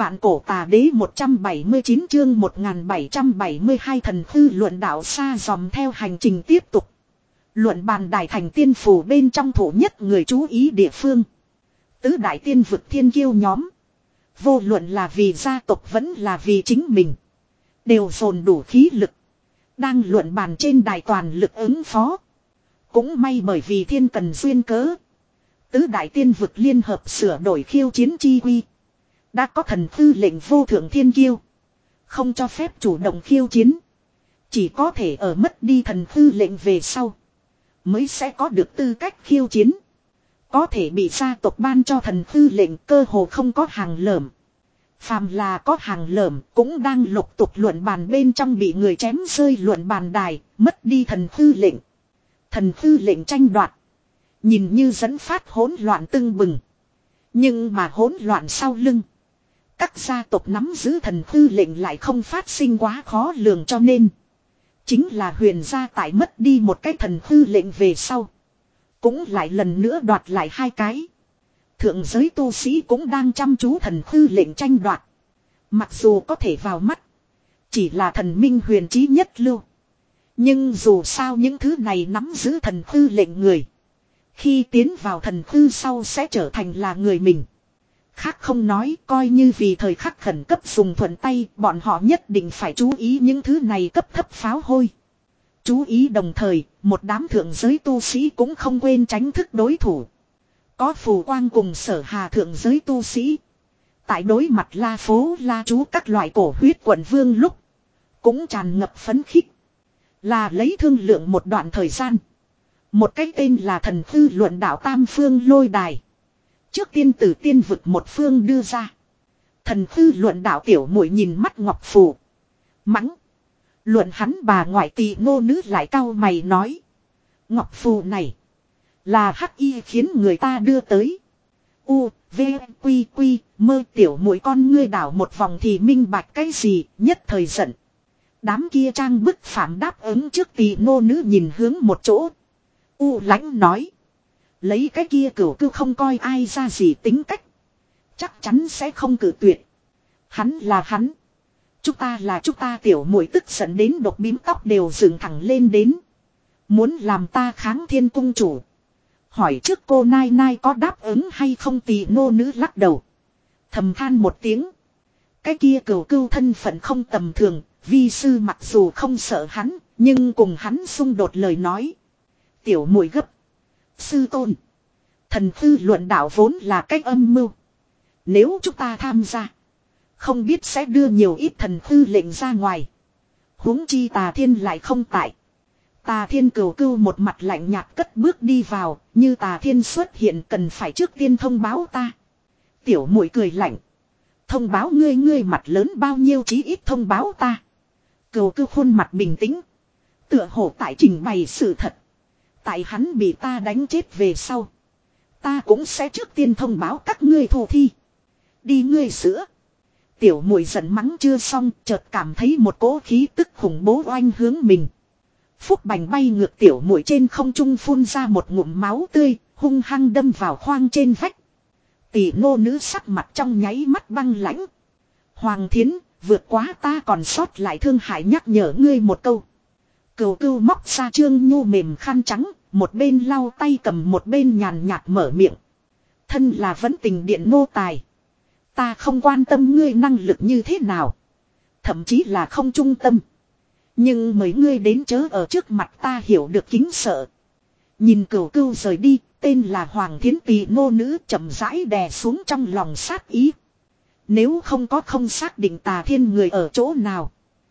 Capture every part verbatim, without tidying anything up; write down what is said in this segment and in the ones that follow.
Vạn cổ tà đế một trăm bảy mươi chín chương một nghìn bảy trăm bảy mươi hai thần thư luận đạo xa dòm theo hành trình tiếp tục. Luận bàn đài thành tiên phủ bên trong thủ nhất người chú ý địa phương. Tứ đại tiên vực thiên kiêu nhóm. Vô luận là vì gia tộc vẫn là vì chính mình. Đều dồn đủ khí lực. Đang luận bàn trên đài toàn lực ứng phó. Cũng may bởi vì thiên cần duyên cớ. Tứ đại tiên vực liên hợp sửa đổi khiêu chiến chi quy. Đã có thần thư lệnh vô thượng thiên kiêu. Không cho phép chủ động khiêu chiến. Chỉ có thể ở mất đi thần thư lệnh về sau. Mới sẽ có được tư cách khiêu chiến. Có thể bị gia tộc ban cho thần thư lệnh cơ hồ không có hàng lởm. Phàm là có hàng lởm cũng đang lục tục luận bàn bên trong bị người chém rơi luận bàn đài, mất đi thần thư lệnh. Thần thư lệnh tranh đoạt. Nhìn như dẫn phát hỗn loạn tưng bừng. Nhưng mà hỗn loạn sau lưng. Các gia tộc nắm giữ thần thư lệnh lại không phát sinh quá khó lường cho nên. Chính là huyền gia tại mất đi một cái thần thư lệnh về sau. Cũng lại lần nữa đoạt lại hai cái. Thượng giới tu sĩ cũng đang chăm chú thần thư lệnh tranh đoạt. Mặc dù có thể vào mắt. Chỉ là thần minh huyền trí nhất lưu. Nhưng dù sao những thứ này nắm giữ thần thư lệnh người. Khi tiến vào thần thư sau sẽ trở thành là người mình. Khác không nói coi như vì thời khắc khẩn cấp dùng thuận tay bọn họ nhất định phải chú ý những thứ này cấp thấp pháo hôi. Chú ý đồng thời một đám thượng giới tu sĩ cũng không quên tránh thức đối thủ. Có phù quang cùng sở hà thượng giới tu sĩ. Tại đối mặt la phố la chú các loại cổ huyết quận vương lúc. Cũng tràn ngập phấn khích. Là lấy thương lượng một đoạn thời gian. Một cái tên là thần thư luận đạo tam phương lôi đài. Trước tiên từ tiên vực một phương đưa ra. Thần thư luận đạo tiểu muội nhìn mắt ngọc phù. Mắng. Luận hắn bà ngoại tỳ ngô nữ lại cau mày nói. Ngọc phù này. Là hắc y khiến người ta đưa tới. U, V, Quy, Quy, mơ tiểu muội con ngươi đảo một vòng thì minh bạch cái gì nhất thời giận. Đám kia trang bức phạm đáp ứng trước tỳ ngô nữ nhìn hướng một chỗ. U lãnh nói. Lấy cái kia cửu cư không coi ai ra gì tính cách. Chắc chắn sẽ không cử tuyệt. Hắn là hắn. Chúng ta là chúng ta tiểu muội tức giận đến đột bím tóc đều dựng thẳng lên đến. Muốn làm ta kháng thiên cung chủ. Hỏi trước cô Nai Nai có đáp ứng hay không tỳ ngô nữ lắc đầu. Thầm than một tiếng. Cái kia cửu cưu thân phận không tầm thường. Vi sư mặc dù không sợ hắn. Nhưng cùng hắn xung đột lời nói. Tiểu muội gấp. Sư tôn. Thần thư luận đạo vốn là cách âm mưu. Nếu chúng ta tham gia. Không biết sẽ đưa nhiều ít thần thư lệnh ra ngoài. Huống chi Tà Thiên lại không tại. Tà Thiên cừu cưu một mặt lạnh nhạt cất bước đi vào. Như Tà Thiên xuất hiện cần phải trước tiên thông báo ta. Tiểu muội cười lạnh. Thông báo ngươi ngươi mặt lớn bao nhiêu chí ít thông báo ta. Cừu cưu khuôn mặt bình tĩnh. Tựa hồ tại trình bày sự thật. Tại hắn bị ta đánh chết về sau. Ta cũng sẽ trước tiên thông báo các ngươi thù thi. Đi ngươi sữa. Tiểu muội giận mắng chưa xong. Chợt cảm thấy một cỗ khí tức khủng bố oanh hướng mình. Phúc bành bay ngược tiểu muội trên không trung phun ra một ngụm máu tươi. Hung hăng đâm vào khoang trên vách. Tỷ ngô nữ sắc mặt trong nháy mắt băng lãnh. Hoàng Thiến vượt quá ta còn sót lại thương hại nhắc nhở ngươi một câu. Cừu cưu móc ra trương nhu mềm khăn trắng, một bên lau tay cầm một bên nhàn nhạt mở miệng. Thân là vẫn tình điện nô tài. Ta không quan tâm ngươi năng lực như thế nào. Thậm chí là không trung tâm. Nhưng mấy ngươi đến chớ ở trước mặt ta hiểu được kính sợ. Nhìn cừu cưu rời đi, tên là Hoàng Thiến tỳ ngô nữ chậm rãi đè xuống trong lòng sát ý. Nếu không có không xác định Tà Thiên người ở chỗ nào.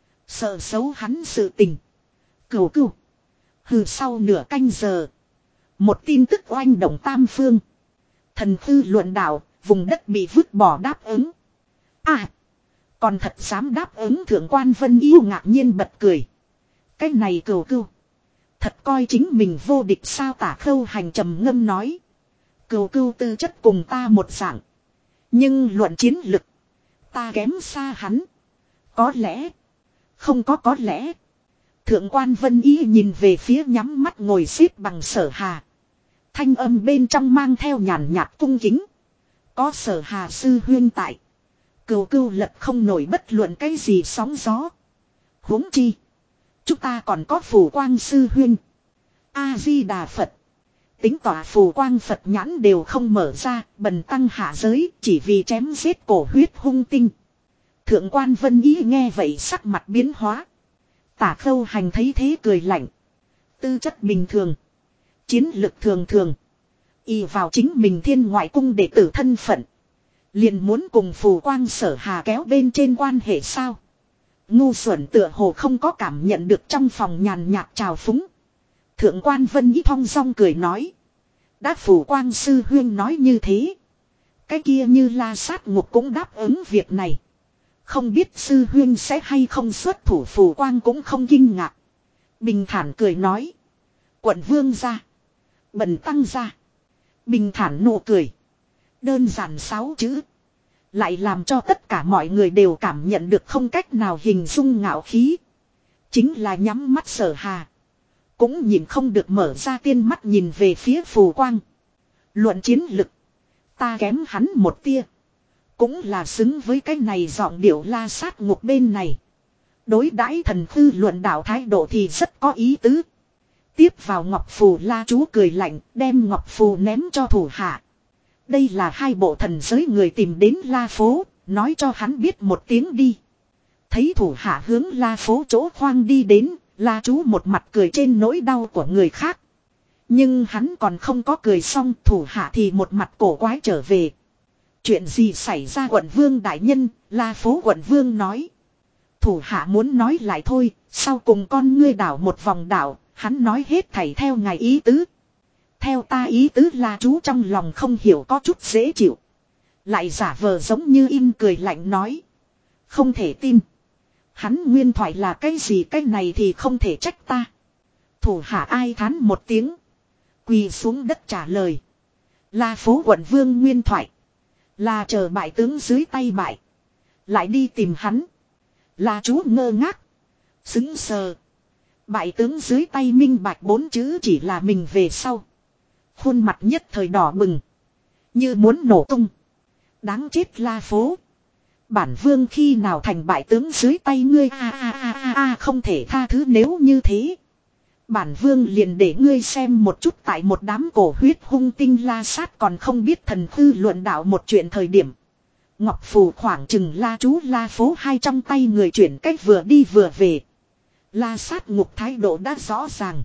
Sợ xấu hắn sự tình. Cừu cừu. Hừ sau nửa canh giờ. Một tin tức oanh động tam phương. Thần thư luận đạo, vùng đất bị vứt bỏ đáp ứng. À. Còn thật dám đáp ứng thượng quan Vân Yêu ngạc nhiên bật cười. Cái này cừu cừu. Thật coi chính mình vô địch sao Tả Khâu Hành trầm ngâm nói. Cừu cừu tư chất cùng ta một dạng. Nhưng luận chiến lực. Ta kém xa hắn. Có lẽ. Không có có lẽ. Thượng quan Vân Ý nhìn về phía nhắm mắt ngồi xếp bằng Sở Hà. Thanh âm bên trong mang theo nhàn nhạt cung kính. Có Sở Hà sư huyên tại. Cừu cừu lật không nổi bất luận cái gì sóng gió. Huống chi. Chúng ta còn có Phù Quang sư huynh. A-di-đà Phật. Tính tỏa Phù Quang Phật nhãn đều không mở ra, bần tăng hạ giới chỉ vì chém giết cổ huyết hung tinh. Thượng quan Vân Ý nghe vậy sắc mặt biến hóa. Tả Khâu Hành thấy thế cười lạnh. Tư chất bình thường. Chiến lực thường thường. Y vào chính mình Thiên Ngoại Cung đệ tử thân phận. Liền muốn cùng Phù Quang Sở Hà kéo bên trên quan hệ sao. Ngu xuẩn tựa hồ không có cảm nhận được trong phòng nhàn nhạt trào phúng. Thượng quan Vân Ý thong dong cười nói. Đã Phù Quang sư huyên nói như thế. Cái kia Như La Sát Ngục cũng đáp ứng việc này. Không biết sư huyên sẽ hay không xuất thủ. Phù Quang cũng không kinh ngạc. Bình thản cười nói. Quận vương ra. Bần tăng ra. Bình thản nụ cười. Đơn giản sáu chữ. Lại làm cho tất cả mọi người đều cảm nhận được không cách nào hình dung ngạo khí. Chính là nhắm mắt Sở Hà. Cũng nhìn không được mở ra tiên mắt nhìn về phía Phù Quang. Luận chiến lực. Ta kém hắn một tia. Cũng là xứng với cái này giọng điệu La Sát Ngục bên này. Đối đãi thần thư luận đạo thái độ thì rất có ý tứ. Tiếp vào Ngọc Phù La chú cười lạnh đem Ngọc Phù ném cho thủ hạ. Đây là hai bộ thần giới người tìm đến La Phố, nói cho hắn biết một tiếng đi. Thấy thủ hạ hướng La Phố chỗ khoang đi đến, La chú một mặt cười trên nỗi đau của người khác. Nhưng hắn còn không có cười xong, thủ hạ thì một mặt cổ quái trở về. Chuyện gì xảy ra quận vương đại nhân, La Phố quận vương nói. Thủ hạ muốn nói lại thôi, sau cùng con ngươi đảo một vòng đảo, hắn nói hết thảy theo ngài ý tứ. Theo ta ý tứ La chú trong lòng không hiểu có chút dễ chịu. Lại giả vờ giống như im cười lạnh nói. Không thể tin. Hắn nguyên thoại là cái gì cái này thì không thể trách ta. Thủ hạ ai thán một tiếng. Quỳ xuống đất trả lời. La Phố quận vương nguyên thoại. Là chờ bại tướng dưới tay bại. Lại đi tìm hắn. La chú ngơ ngác. Xứng sờ. Bại tướng dưới tay minh bạch bốn chữ chỉ là mình về sau. Khuôn mặt nhất thời đỏ bừng. Như muốn nổ tung. Đáng chết La Phố. Bản vương khi nào thành bại tướng dưới tay ngươi a a a a a không thể tha thứ nếu như thế. Bản vương liền để ngươi xem một chút tại một đám cổ huyết hung tinh La Sát còn không biết thần thư luận đạo một chuyện thời điểm. Ngọc Phù khoảng chừng La chú La Phố hai trong tay người chuyển cách vừa đi vừa về. La Sát Ngục thái độ đã rõ ràng.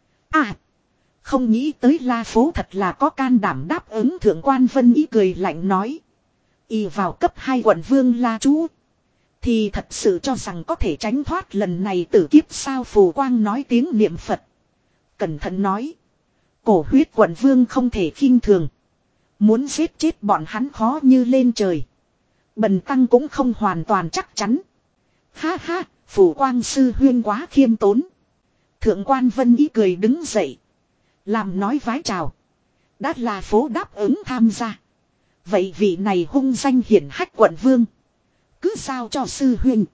À! Không nghĩ tới La Phố thật là có can đảm đáp ứng. Thượng quan Vân Ý cười lạnh nói. Y vào cấp hai quận vương La chú. Thì thật sự cho rằng có thể tránh thoát lần này tử kiếp sao. Phù Quang nói tiếng niệm Phật. Cẩn thận nói. Cổ huyết quận vương không thể khinh thường. Muốn giết chết bọn hắn khó như lên trời. Bần tăng cũng không hoàn toàn chắc chắn. Ha ha, Phù Quang sư huyên quá khiêm tốn. Thượng quan Vân Ý cười đứng dậy. Làm nói vái chào. Đã là phố đáp ứng tham gia. Vậy vị này hung danh hiển hách quận vương. Cứ sao cho sư huynh.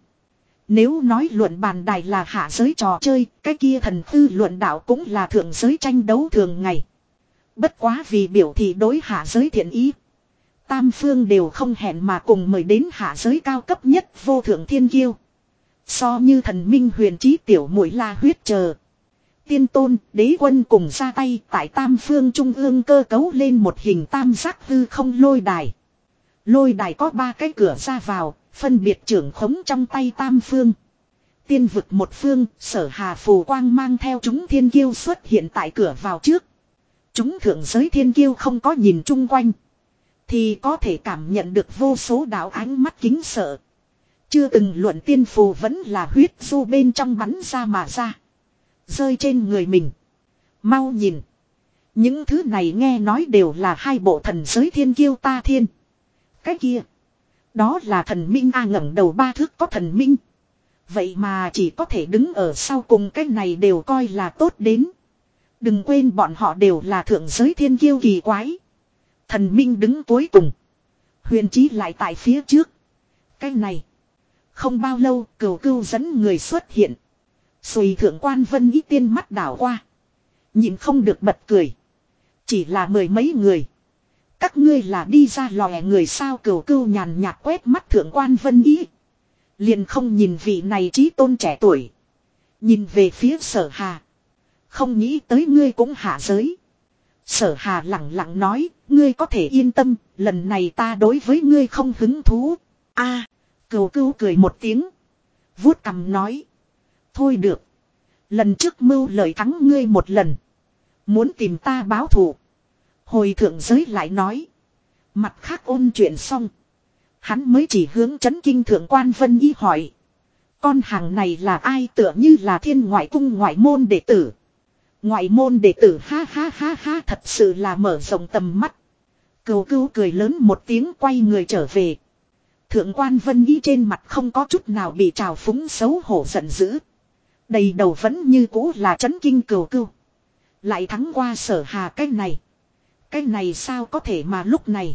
Nếu nói luận bàn đài là hạ giới trò chơi. Cái kia thần tư luận đạo cũng là thượng giới tranh đấu thường ngày. Bất quá vì biểu thị đối hạ giới thiện ý. Tam phương đều không hẹn mà cùng mời đến hạ giới cao cấp nhất vô thượng thiên kiêu. So như thần minh huyền trí tiểu muội La Huyết chờ. Tiên tôn, đế quân cùng ra tay tại tam phương trung ương cơ cấu lên một hình tam giác hư không lôi đài. Lôi đài có ba cái cửa ra vào, phân biệt trưởng khống trong tay tam phương. Tiên vực một phương, Sở Hà Phù Quang mang theo chúng thiên kiêu xuất hiện tại cửa vào trước. Chúng thượng giới thiên kiêu không có nhìn chung quanh. Thì có thể cảm nhận được vô số đạo ánh mắt kính sợ. Chưa từng luận tiên phù vẫn là huyết du bên trong bắn ra mà ra. Rơi trên người mình. Mau nhìn. Những thứ này nghe nói đều là hai bộ thần giới thiên kiêu ta thiên. Cái kia. Đó là thần minh a ngẩng đầu ba thước có thần minh. Vậy mà chỉ có thể đứng ở sau cùng cái này đều coi là tốt đến. Đừng quên bọn họ đều là thượng giới thiên kiêu kỳ quái. Thần minh đứng cuối cùng. Huyền trí lại tại phía trước. Cái này. Không bao lâu cửu cưu dẫn người xuất hiện. Xùy thượng quan Vân Ý tiên mắt đảo qua. Nhìn không được bật cười. Chỉ là mười mấy người. Các ngươi là đi ra lòe người sao? Cửu Cửu nhàn nhạt quét mắt Thượng quan Vân Ý. Liền không nhìn vị này trí tôn trẻ tuổi. Nhìn về phía Sở Hà. Không nghĩ tới ngươi cũng hạ giới. Sở Hà lặng lặng nói, ngươi có thể yên tâm, lần này ta đối với ngươi không hứng thú. A, à, Cửu Cửu cười một tiếng. Vuốt cằm nói. Thôi được. Lần trước mưu lời thắng ngươi một lần. Muốn tìm ta báo thù. Hồi thượng giới lại nói. Mặt khác ôn chuyện xong. Hắn mới chỉ hướng chấn kinh Thượng quan Vân Ý hỏi. Con hàng này là ai? Tựa như là Thiên Ngoại Cung ngoại môn đệ tử. Ngoại môn đệ tử, ha ha ha ha, thật sự là mở rộng tầm mắt. Cửu Cửu cười lớn một tiếng, quay người trở về. Thượng quan Vân Ý trên mặt không có chút nào bị trào phúng xấu hổ giận dữ. Đầy đầu vẫn như cũ là chấn kinh. Cửu Cửu lại thắng qua Sở Hà cái này. Cái này sao có thể? Mà lúc này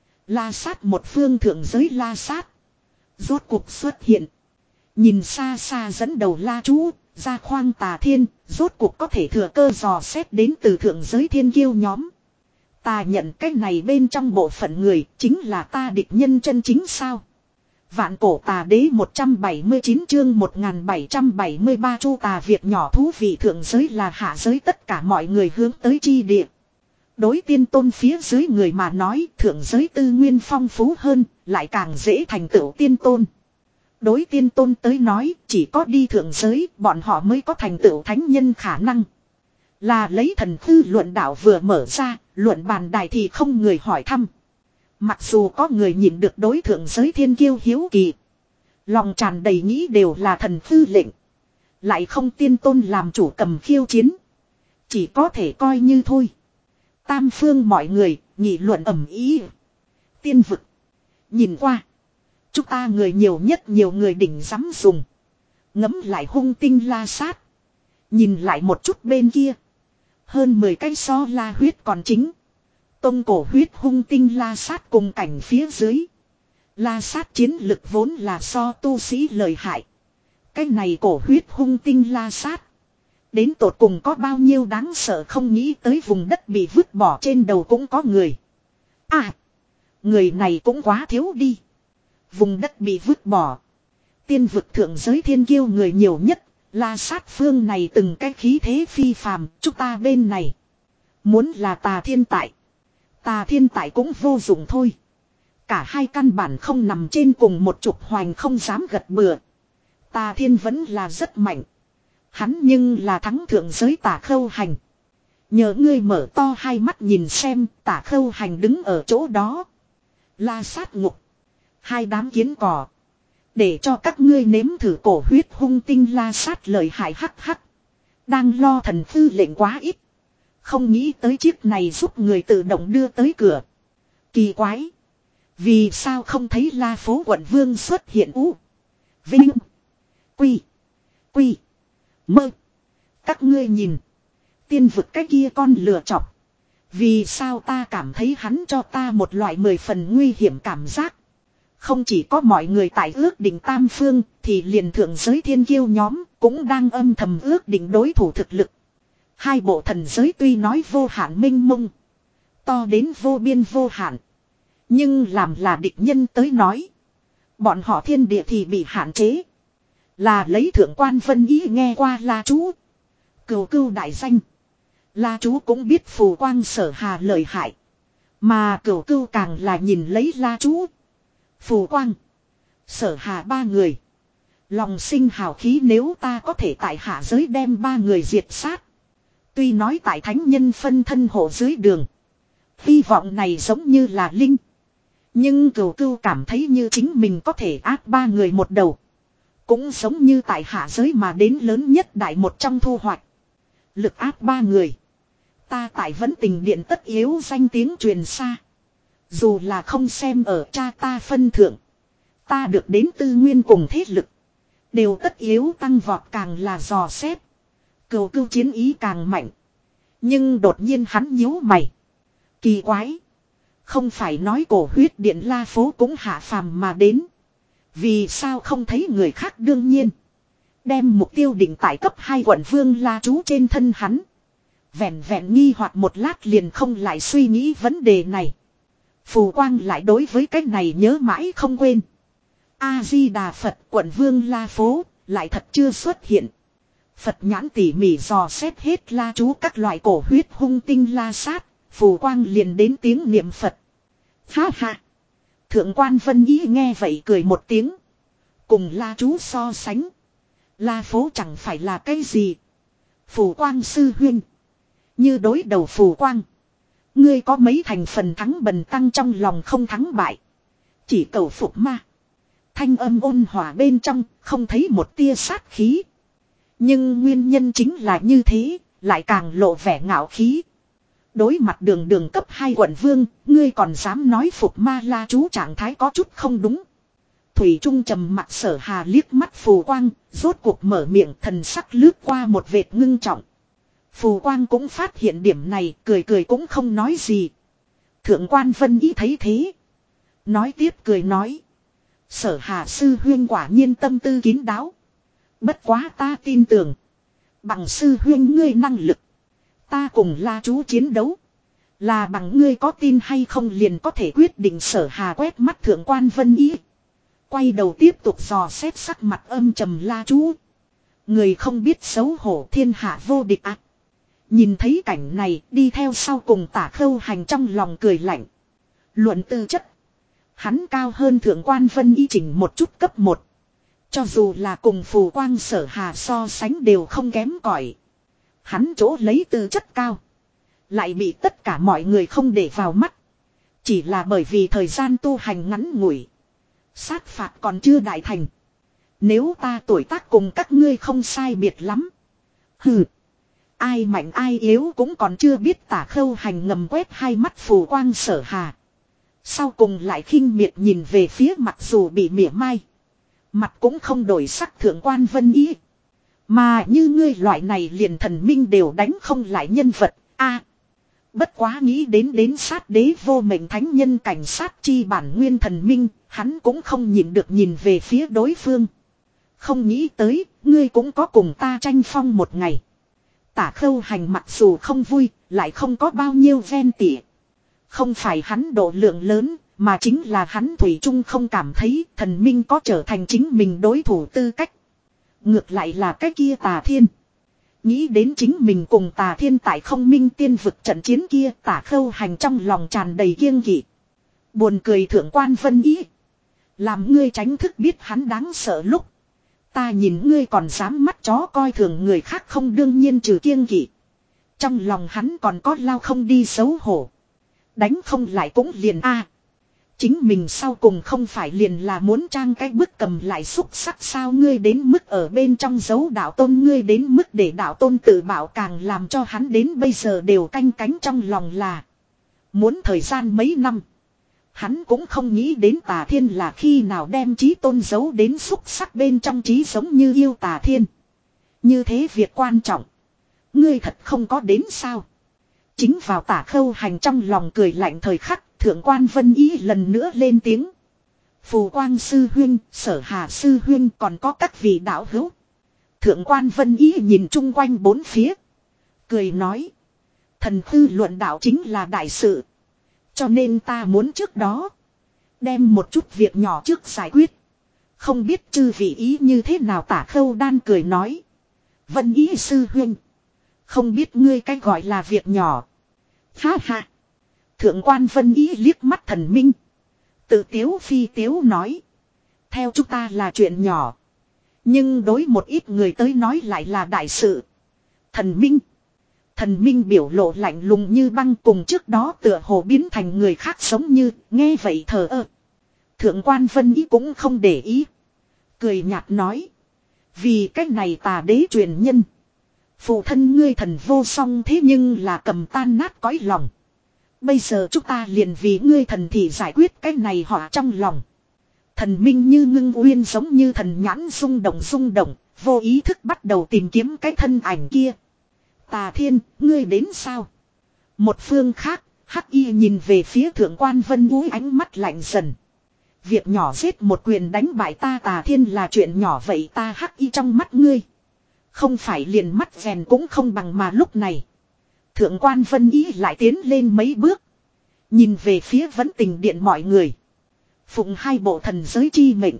La Sát một phương thượng giới La Sát rốt cuộc xuất hiện. Nhìn xa xa dẫn đầu La Chú ra khoang Tà Thiên, rốt cuộc có thể thừa cơ dò xét đến từ thượng giới thiên kiêu nhóm. Ta nhận cái này bên trong bộ phận người chính là ta địch nhân chân chính sao? Vạn cổ tà đế một trăm bảy mươi chín chương một nghìn bảy trăm bảy mươi ba Chu tà việc nhỏ thú vị. Thượng giới là hạ giới tất cả mọi người hướng tới chi địa. Đối tiên tôn phía dưới người mà nói, thượng giới tư nguyên phong phú hơn, lại càng dễ thành tựu tiên tôn. Đối tiên tôn tới nói, chỉ có đi thượng giới, bọn họ mới có thành tựu thánh nhân khả năng. Là lấy thần thư luận đạo vừa mở ra, luận bàn đài thì không người hỏi thăm. Mặc dù có người nhìn được đối thượng giới thiên kiêu hiếu kỳ. Lòng tràn đầy nghĩ đều là thần thư lệnh. Lại không tiên tôn làm chủ cầm khiêu chiến. Chỉ có thể coi như thôi. Tam phương mọi người, nghị luận ầm ý. Tiên vực. Nhìn qua. Chúng ta người nhiều nhất nhiều người đỉnh dám dùng. Ngấm lại hung tinh La Sát. Nhìn lại một chút bên kia. Hơn mười cái so La huyết còn chính. Tông cổ huyết hung tinh La Sát cùng cảnh phía dưới. La Sát chiến lực vốn là so tu sĩ lợi hại. Cái này cổ huyết hung tinh La Sát. Đến tột cùng có bao nhiêu đáng sợ không nghĩ tới vùng đất bị vứt bỏ trên đầu cũng có người. À. Người này cũng quá thiếu đi. Vùng đất bị vứt bỏ. Tiên vực thượng giới thiên kiêu người nhiều nhất. La Sát phương này từng cái khí thế phi phàm. Chúng ta bên này. Muốn là Tà Thiên tại. Tà Thiên tại cũng vô dụng thôi. Cả hai căn bản không nằm trên cùng một trục hoành không dám gật bừa. Tà Thiên vẫn là rất mạnh. Hắn nhưng là thắng thượng giới Tả Khâu Hành. Nhờ ngươi mở to hai mắt nhìn xem, Tả Khâu Hành đứng ở chỗ đó. La Sát ngục. Hai đám kiến cỏ. Để cho các ngươi nếm thử cổ huyết hung tinh La Sát lời hại hắc hắc. Đang lo thần thư lệnh quá ít. Không nghĩ tới chiếc này giúp người tự động đưa tới cửa. Kỳ quái. Vì sao không thấy La Phố quận vương xuất hiện? Ú. Vinh. Quy. Quy. Mơ. Các ngươi nhìn. Tiên vực cái kia con lừa chọc. Vì sao ta cảm thấy hắn cho ta một loại mười phần nguy hiểm cảm giác. Không chỉ có mọi người tại ước định tam phương. Thì liền thượng giới thiên kiêu nhóm. Cũng đang âm thầm ước định đối thủ thực lực. Hai bộ thần giới tuy nói vô hạn minh mông. To đến vô biên vô hạn. Nhưng làm là địch nhân tới nói. Bọn họ thiên địa thì bị hạn chế. Là lấy Thượng quan Vân Ý nghe qua La Chú. Cửu Cửu đại danh. La Chú cũng biết phù quang Sở Hà lợi hại. Mà Cửu Cửu càng là nhìn lấy La Chú. Phù quang. Sở Hà ba người. Lòng sinh hào khí nếu ta có thể tại hạ giới đem ba người diệt sát. Tuy nói tại thánh nhân phân thân hộ dưới đường. Hy vọng này giống như là linh. Nhưng Cửu Cửu cảm thấy như chính mình có thể áp ba người một đầu. Cũng giống như tại hạ giới mà đến lớn nhất đại một trong thu hoạch. Lực áp ba người. Ta tại vẫn tình điện tất yếu danh tiếng truyền xa. Dù là không xem ở cha ta phân thượng. Ta được đến tư nguyên cùng thế lực. Đều tất yếu tăng vọt càng là dò xét. Cửu Cửu chiến ý càng mạnh. Nhưng đột nhiên hắn nhíu mày. Kỳ quái. Không phải nói cổ huyết điện La Phố cũng hạ phàm mà đến. Vì sao không thấy người khác? Đương nhiên. Đem mục tiêu định tại cấp hai quận vương La Chú trên thân hắn. Vẹn vẹn nghi hoặc một lát liền không lại suy nghĩ vấn đề này. Phù Quang lại đối với cái này nhớ mãi không quên. A-di-đà Phật, quận Vương La Phố, lại thật chưa xuất hiện. Phật nhãn tỉ mỉ dò xét hết la chú các loại cổ huyết hung tinh la sát, Phù Quang liền đến tiếng niệm Phật. Ha ha! Thượng quan Vân Ý nghe vậy cười một tiếng. Cùng la chú so sánh. La Phố chẳng phải là cái gì. Phù Quang sư huynh. Như đối đầu Phù Quang. Ngươi có mấy thành phần thắng bần tăng trong lòng không thắng bại. Chỉ cầu phục ma. Thanh âm ôn hòa bên trong, không thấy một tia sát khí. Nhưng nguyên nhân chính là như thế, lại càng lộ vẻ ngạo khí. Đối mặt đường đường cấp hai quận vương, ngươi còn dám nói phục ma la chú trạng thái có chút không đúng. Thủy Trung trầm mặt Sở Hà liếc mắt Phù Quang, rốt cuộc mở miệng, thần sắc lướt qua một vệt ngưng trọng. Phù Quang cũng phát hiện điểm này, cười cười cũng không nói gì. Thượng quan Vân Ý thấy thế. Nói tiếp cười nói. Sở Hà sư huyên quả nhiên tâm tư kín đáo. Bất quá ta tin tưởng. Bằng sư huyên ngươi năng lực. Ta cùng la chú chiến đấu. Là bằng ngươi có tin hay không liền có thể quyết định. Sở Hà quét mắt thượng quan Vân Ý. Quay đầu tiếp tục dò xét sắc mặt âm trầm la chú. Người không biết xấu hổ thiên hạ vô địch ạ. À. Nhìn thấy cảnh này đi theo sau cùng Tả Khâu Hành trong lòng cười lạnh. Luận tư chất. Hắn cao hơn thượng quan Vân Ý chỉnh một chút cấp một. Cho dù là cùng Phù Quang Sở Hà so sánh đều không kém cỏi. Hắn chỗ lấy tư chất cao. Lại bị tất cả mọi người không để vào mắt. Chỉ là bởi vì thời gian tu hành ngắn ngủi. Sát phạt còn chưa đại thành. Nếu ta tuổi tác cùng các ngươi không sai biệt lắm. Hừ. Ai mạnh ai yếu cũng còn chưa biết. Tả Khâu Hành ngầm quét hai mắt Phù Quang Sở Hà. Sau cùng lại khinh miệt nhìn về phía mặc dù bị mỉa mai. Mặt cũng không đổi sắc thượng quan Vân Ý. Mà như ngươi loại này liền thần minh đều đánh không lại nhân vật. a à, bất quá nghĩ đến đến sát đế vô mệnh thánh nhân cảnh sát chi bản nguyên thần minh. Hắn cũng không nhìn được nhìn về phía đối phương. Không nghĩ tới, ngươi cũng có cùng ta tranh phong một ngày. Tả Khâu Hành mặc dù không vui, lại không có bao nhiêu ven tỉa. Không phải hắn độ lượng lớn, mà chính là hắn thủy chung không cảm thấy thần minh có trở thành chính mình đối thủ tư cách. Ngược lại là cái kia Tà Thiên. Nghĩ đến chính mình cùng Tà Thiên tại không minh tiên vực trận chiến kia, Tả Khâu Hành trong lòng tràn đầy kiêng kỵ. Buồn cười thượng quan Vân Ý. Làm ngươi tránh thức biết hắn đáng sợ lúc. Ta nhìn ngươi còn dám mắt chó coi thường người khác không đương nhiên trừ kiêng kỵ. Trong lòng hắn còn có lao không đi xấu hổ. Đánh không lại cũng liền a. À, chính mình sau cùng không phải liền là muốn trang cái bức cầm lại xúc sắc sao ngươi đến mức ở bên trong dấu đạo tôn ngươi đến mức để đạo tôn tự bảo càng làm cho hắn đến bây giờ đều canh cánh trong lòng là. Muốn thời gian mấy năm. Hắn cũng không nghĩ đến Tà Thiên là khi nào đem chí tôn giấu đến xúc sắc bên trong chí giống như yêu Tà Thiên. Như thế việc quan trọng. Ngươi thật không có đến sao. Chính vào Tả Khâu Hành trong lòng cười lạnh thời khắc, thượng quan Vân Ý lần nữa lên tiếng. Phù Quang sư huynh, Sở Hà sư huynh còn có các vị đạo hữu. Thượng quan Vân Ý nhìn chung quanh bốn phía. Cười nói. Thần tư luận đạo chính là đại sự. Cho nên ta muốn trước đó. Đem một chút việc nhỏ trước giải quyết. Không biết chư vị ý như thế nào. Tả Khâu Đan cười nói. Vân Ý sư huynh. Không biết ngươi cái gọi là việc nhỏ. Ha ha. Thượng quan Vân Ý liếc mắt thần minh. Tự tiếu phi tiếu nói. Theo chúng ta là chuyện nhỏ. Nhưng đối một ít người tới nói lại là đại sự. Thần minh. Thần minh biểu lộ lạnh lùng như băng cùng trước đó tựa hồ biến thành người khác sống như. Nghe vậy thờ ơ. Thượng quan Vân Ý cũng không để ý. Cười nhạt nói. Vì cách này Tà đế truyền nhân. Phụ thân ngươi thần vô song thế nhưng là cầm tan nát cõi lòng. Bây giờ chúng ta liền vì ngươi thần thì giải quyết cái này họ trong lòng. Thần minh như ngưng uyên giống như thần nhãn rung động rung động, vô ý thức bắt đầu tìm kiếm cái thân ảnh kia. Tà Thiên, ngươi đến sao? Một phương khác, Hắc Y nhìn về phía thượng quan Vân Úi ánh mắt lạnh dần. Việc nhỏ giết một quyền đánh bại ta Tà Thiên là chuyện nhỏ vậy ta Hắc Y trong mắt ngươi. Không phải liền mắt rèn cũng không bằng mà lúc này. Thượng quan Vân Ý lại tiến lên mấy bước. Nhìn về phía vấn tình điện mọi người. Phụng hai bộ thần giới chi mệnh.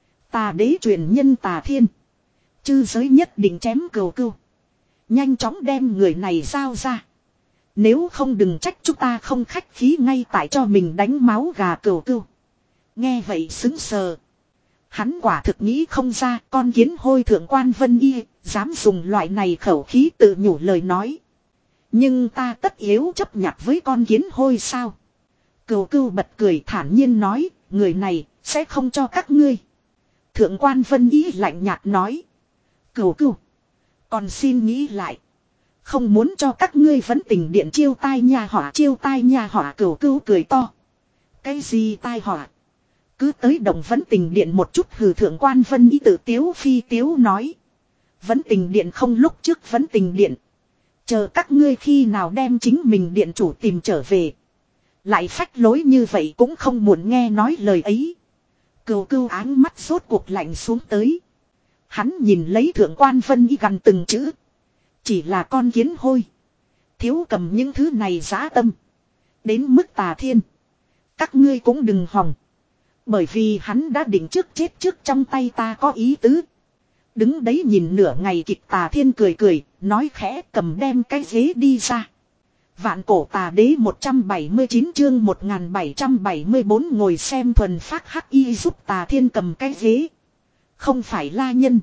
Tà đế truyền nhân Tà Thiên. Chư giới nhất định chém cừu cừu. Nhanh chóng đem người này giao ra. Nếu không đừng trách chúng ta không khách khí ngay tại cho mình đánh máu gà cừu cừu. Nghe vậy xứng sờ. Hắn quả thực nghĩ không ra con kiến hôi thượng quan Vân Y. Dám dùng loại này khẩu khí tự nhủ lời nói. Nhưng ta tất yếu chấp nhặt với con kiến hôi sao? Cừu cừu bật cười thản nhiên nói. Người này sẽ không cho các ngươi. Thượng quan Vân Y lạnh nhạt nói. Cừu cừu. Còn xin nghĩ lại. Không muốn cho các ngươi vẫn tình điện chiêu tai nhà họa chiêu tai nhà họa cừu cừu cười to. Cái gì tai họa? Cứ tới đồng vẫn tình điện một chút hừ thượng quan Vân Y tự tiếu phi tiếu nói. Vẫn tình điện không lúc trước vẫn tình điện. Chờ các ngươi khi nào đem chính mình điện chủ tìm trở về. Lại phách lối như vậy cũng không muốn nghe nói lời ấy. Cừu cừu áng mắt rốt cuộc lạnh xuống tới. Hắn nhìn lấy thượng quan Vân Y gần từng chữ. Chỉ là con kiến hôi. Thiếu cầm những thứ này dã tâm. Đến mức Tà Thiên. Các ngươi cũng đừng hòng. Bởi vì hắn đã định trước chết trước trong tay ta có ý tứ. Đứng đấy nhìn nửa ngày kịch Tà Thiên cười cười. Nói khẽ cầm đem cái ghế đi ra. Vạn cổ tà đế một trăm bảy mươi chín chương một nghìn bảy trăm bảy mươi bốn ngồi xem thuần phát hắc y giúp Tà Thiên cầm cái ghế. Không phải La Nhân.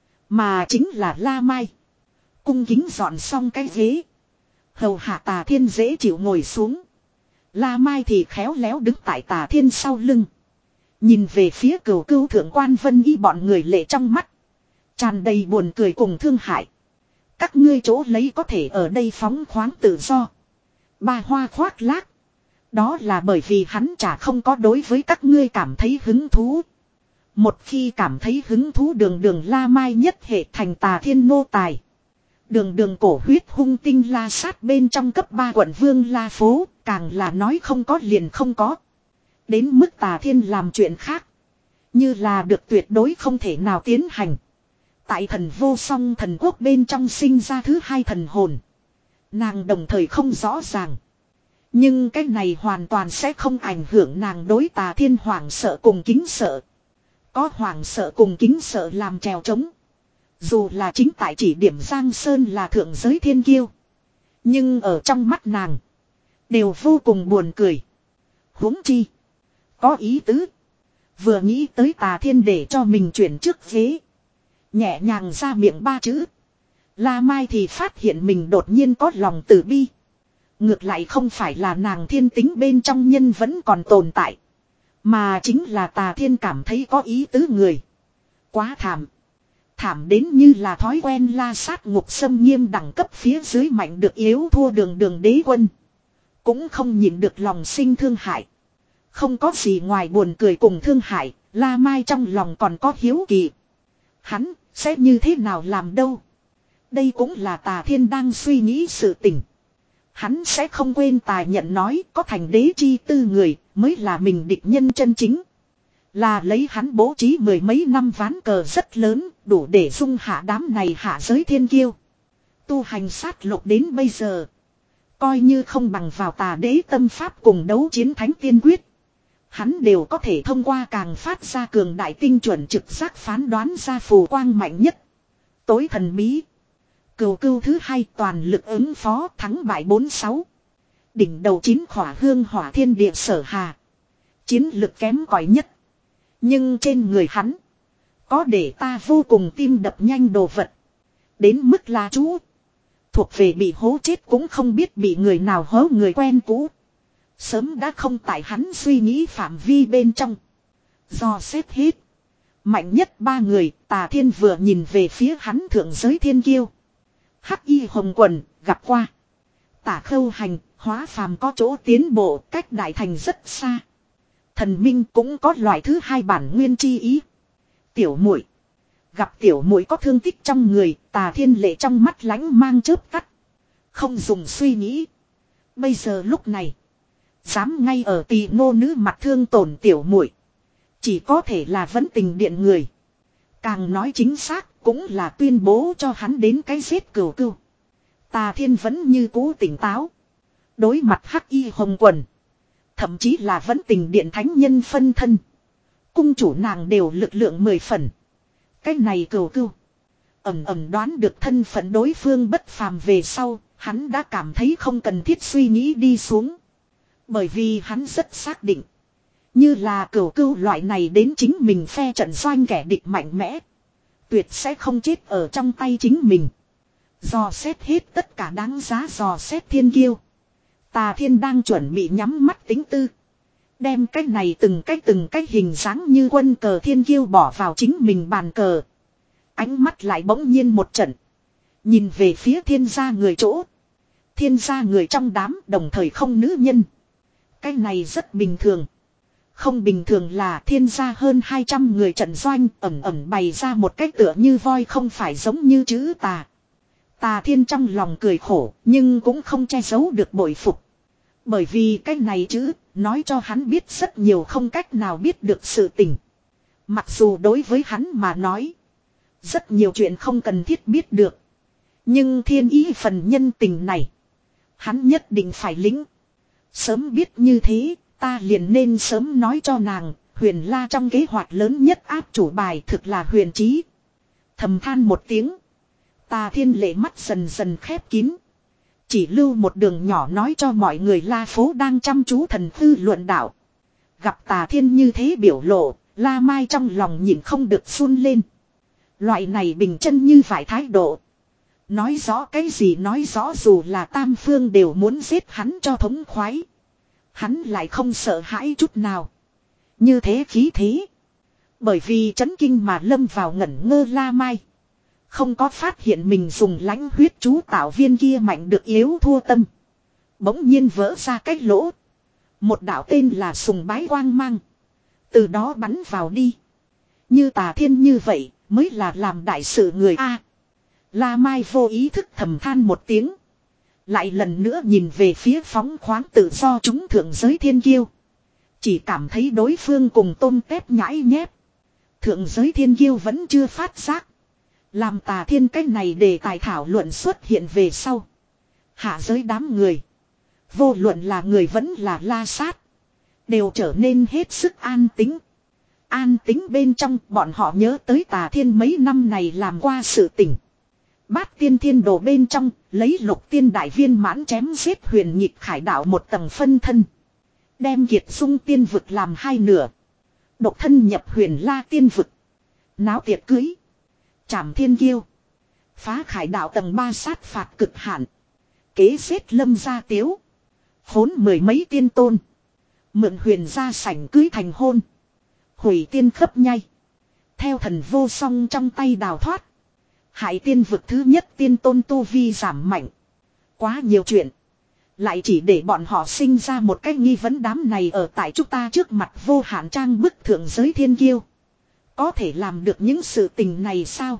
Mà chính là La Mai. Cung kính dọn xong cái ghế. Hầu hạ Tà Thiên dễ chịu ngồi xuống. La Mai thì khéo léo đứng tại Tà Thiên sau lưng. Nhìn về phía cừu cừu thượng quan Vân Y bọn người lệ trong mắt. Tràn đầy buồn cười cùng thương hại. Các ngươi chỗ lấy có thể ở đây phóng khoáng tự do. Ba hoa khoác lác. Đó là bởi vì hắn chả không có đối với các ngươi cảm thấy hứng thú. Một khi cảm thấy hứng thú đường đường La Mai nhất hệ thành Tà Thiên nô tài. Đường đường cổ huyết hung tinh la sát bên trong cấp ba quận vương La Phố. Càng là nói không có liền không có. Đến mức Tà Thiên làm chuyện khác. Như là được tuyệt đối không thể nào tiến hành. Tại thần vô song thần quốc bên trong sinh ra thứ hai thần hồn. Nàng đồng thời không rõ ràng. Nhưng cái này hoàn toàn sẽ không ảnh hưởng nàng đối Tà Thiên hoảng sợ cùng kính sợ. Có hoảng sợ cùng kính sợ làm trèo trống. Dù là chính tại chỉ điểm Giang Sơn là thượng giới thiên kiêu. Nhưng ở trong mắt nàng. Đều vô cùng buồn cười. Huống chi. Có ý tứ. Vừa nghĩ tới Tà Thiên để cho mình chuyển trước ghế. Nhẹ nhàng ra miệng ba chữ. La Mai thì phát hiện mình đột nhiên có lòng từ bi. Ngược lại không phải là nàng thiên tính bên trong nhân vẫn còn tồn tại. Mà chính là Tà Thiên cảm thấy có ý tứ người. Quá thảm. Thảm đến như là thói quen la sát ngục xâm nghiêm đẳng cấp phía dưới mạnh được yếu thua đường đường đế quân. Cũng không nhìn được lòng sinh thương hại. Không có gì ngoài buồn cười cùng thương hại, La Mai trong lòng còn có hiếu kỳ. Hắn sẽ như thế nào làm đâu? Đây cũng là Tà Thiên đang suy nghĩ sự tình. Hắn sẽ không quên tài nhận nói có thành đế chi tư người mới là mình địch nhân chân chính. Là lấy hắn bố trí mười mấy năm ván cờ rất lớn, đủ để dung hạ đám này hạ giới thiên kiêu. Tu hành sát lục đến bây giờ. Coi như không bằng vào Tà đế tâm pháp cùng đấu chiến thánh tiên quyết. Hắn đều có thể thông qua càng phát ra cường đại tinh chuẩn trực giác phán đoán ra phù quang mạnh nhất. Tối thần bí. Cừu cừu thứ hai toàn lực ứng phó thắng bại bốn sáu. Đỉnh đầu chín khỏa hương hỏa thiên địa sở hà. Chiến lực kém cỏi nhất. Nhưng trên người hắn. Có để ta vô cùng tim đập nhanh đồ vật. Đến mức La Chú. Thuộc về bị hố chết cũng không biết bị người nào hố người quen cũ. Sớm đã không tại hắn suy nghĩ phạm vi bên trong. Do xét hết. Mạnh nhất ba người Tà Thiên vừa nhìn về phía hắn thượng giới thiên kiêu. Hắc y hồng quần gặp qua. Tả Khâu Hành hóa phàm có chỗ tiến bộ cách đại thành rất xa. Thần Minh cũng có loại thứ hai bản nguyên chi ý. Tiểu muội gặp tiểu muội có thương tích trong người, Tà Thiên lệ trong mắt lánh mang chớp tắt. Không dùng suy nghĩ. Bây giờ lúc này, dám ngay ở tỳ nô nữ mặt thương tổn tiểu muội, chỉ có thể là vẫn tình điện người. Càng nói chính xác, cũng là tuyên bố cho hắn đến cái giết cừu cừu. Tà Thiên vẫn như cũ tỉnh táo. Đối mặt hắc y hồng quần, Thậm chí là vẫn tình điện thánh nhân phân thân. Cung chủ nàng đều lực lượng mười phần. Cái này cừu cừu. Ẩm ẩm đoán được thân phận đối phương bất phàm về sau, hắn đã cảm thấy không cần thiết suy nghĩ đi xuống. Bởi vì hắn rất xác định. Như là cừu cừu loại này đến chính mình phe trận doanh kẻ địch mạnh mẽ. Tuyệt sẽ không chết ở trong tay chính mình. Dò xét hết tất cả đáng giá dò xét thiên kiêu. Tà Thiên đang chuẩn bị nhắm mắt tính tư. Đem cái này từng cái từng cái hình dáng như quân cờ thiên kiêu bỏ vào chính mình bàn cờ. Ánh mắt lại bỗng nhiên một trận. Nhìn về phía thiên gia người chỗ. Thiên gia người trong đám đồng thời không nữ nhân. Cái này rất bình thường. Không bình thường là thiên gia hơn hai trăm người trận doanh ẩm ẩm bày ra một cách tựa như voi không phải giống như chữ tà. Tà Thiên trong lòng cười khổ nhưng cũng không che giấu được bội phục. Bởi vì cái này chữ nói cho hắn biết rất nhiều không cách nào biết được sự tình. Mặc dù đối với hắn mà nói. Rất nhiều chuyện không cần thiết biết được. Nhưng thiên ý phần nhân tình này. Hắn nhất định phải lĩnh. Sớm biết như thế. Ta liền nên sớm nói cho nàng. Huyền La trong kế hoạch lớn nhất áp chủ bài thực là huyền trí. Thầm than một tiếng. Tà Thiên lệ mắt dần dần khép kín. Chỉ lưu một đường nhỏ nói cho mọi người La phố đang chăm chú thần thư luận đạo. Gặp Tà Thiên như thế biểu lộ. La Mai trong lòng nhịn không được run lên. Loại này bình chân như vải thái độ. Nói rõ cái gì nói rõ dù là tam phương đều muốn giết hắn cho thống khoái. Hắn lại không sợ hãi chút nào. Như thế khí thế. Bởi vì chấn kinh mà lâm vào ngẩn ngơ La Mai. Không có phát hiện mình dùng lãnh huyết chú tạo viên kia mạnh được yếu thua tâm. Bỗng nhiên vỡ ra cái lỗ. Một đạo tên là sùng bái quang mang. Từ đó bắn vào đi. Như Tà Thiên như vậy mới là làm đại sự người A. La Mai vô ý thức thầm than một tiếng. Lại lần nữa nhìn về phía phóng khoáng tự do chúng thượng giới thiên kiêu. Chỉ cảm thấy đối phương cùng tôm tép nhãi nhép. Thượng giới thiên kiêu vẫn chưa phát giác. Làm Tà Thiên cái này để tài thảo luận xuất hiện về sau. Hạ giới đám người. Vô luận là người vẫn là la sát. Đều trở nên hết sức an tính. An tính bên trong bọn họ nhớ tới Tà Thiên mấy năm này làm qua sự tình. Bát tiên thiên đồ bên trong lấy lục tiên đại viên mãn chém giết huyền nhịp khải đạo một tầng phân thân. Đem kiệt dung tiên vực làm hai nửa. Độc thân nhập huyền la tiên vực. Náo tiệc cưới. Trảm thiên kiêu. Phá khải đạo tầng ba sát phạt cực hạn. Kế giết lâm gia tiếu. Khốn mười mấy tiên tôn. Mượn huyền gia sảnh cưới thành hôn. Hủy tiên khấp nhay. Theo thần vô song trong tay đào thoát. Hải tiên vực thứ nhất tiên tôn tu vi giảm mạnh. Quá nhiều chuyện. Lại chỉ để bọn họ sinh ra một cái nghi vấn đám này ở tại chúng ta trước mặt vô hạn trang bức thượng giới thiên kiêu. Có thể làm được những sự tình này sao?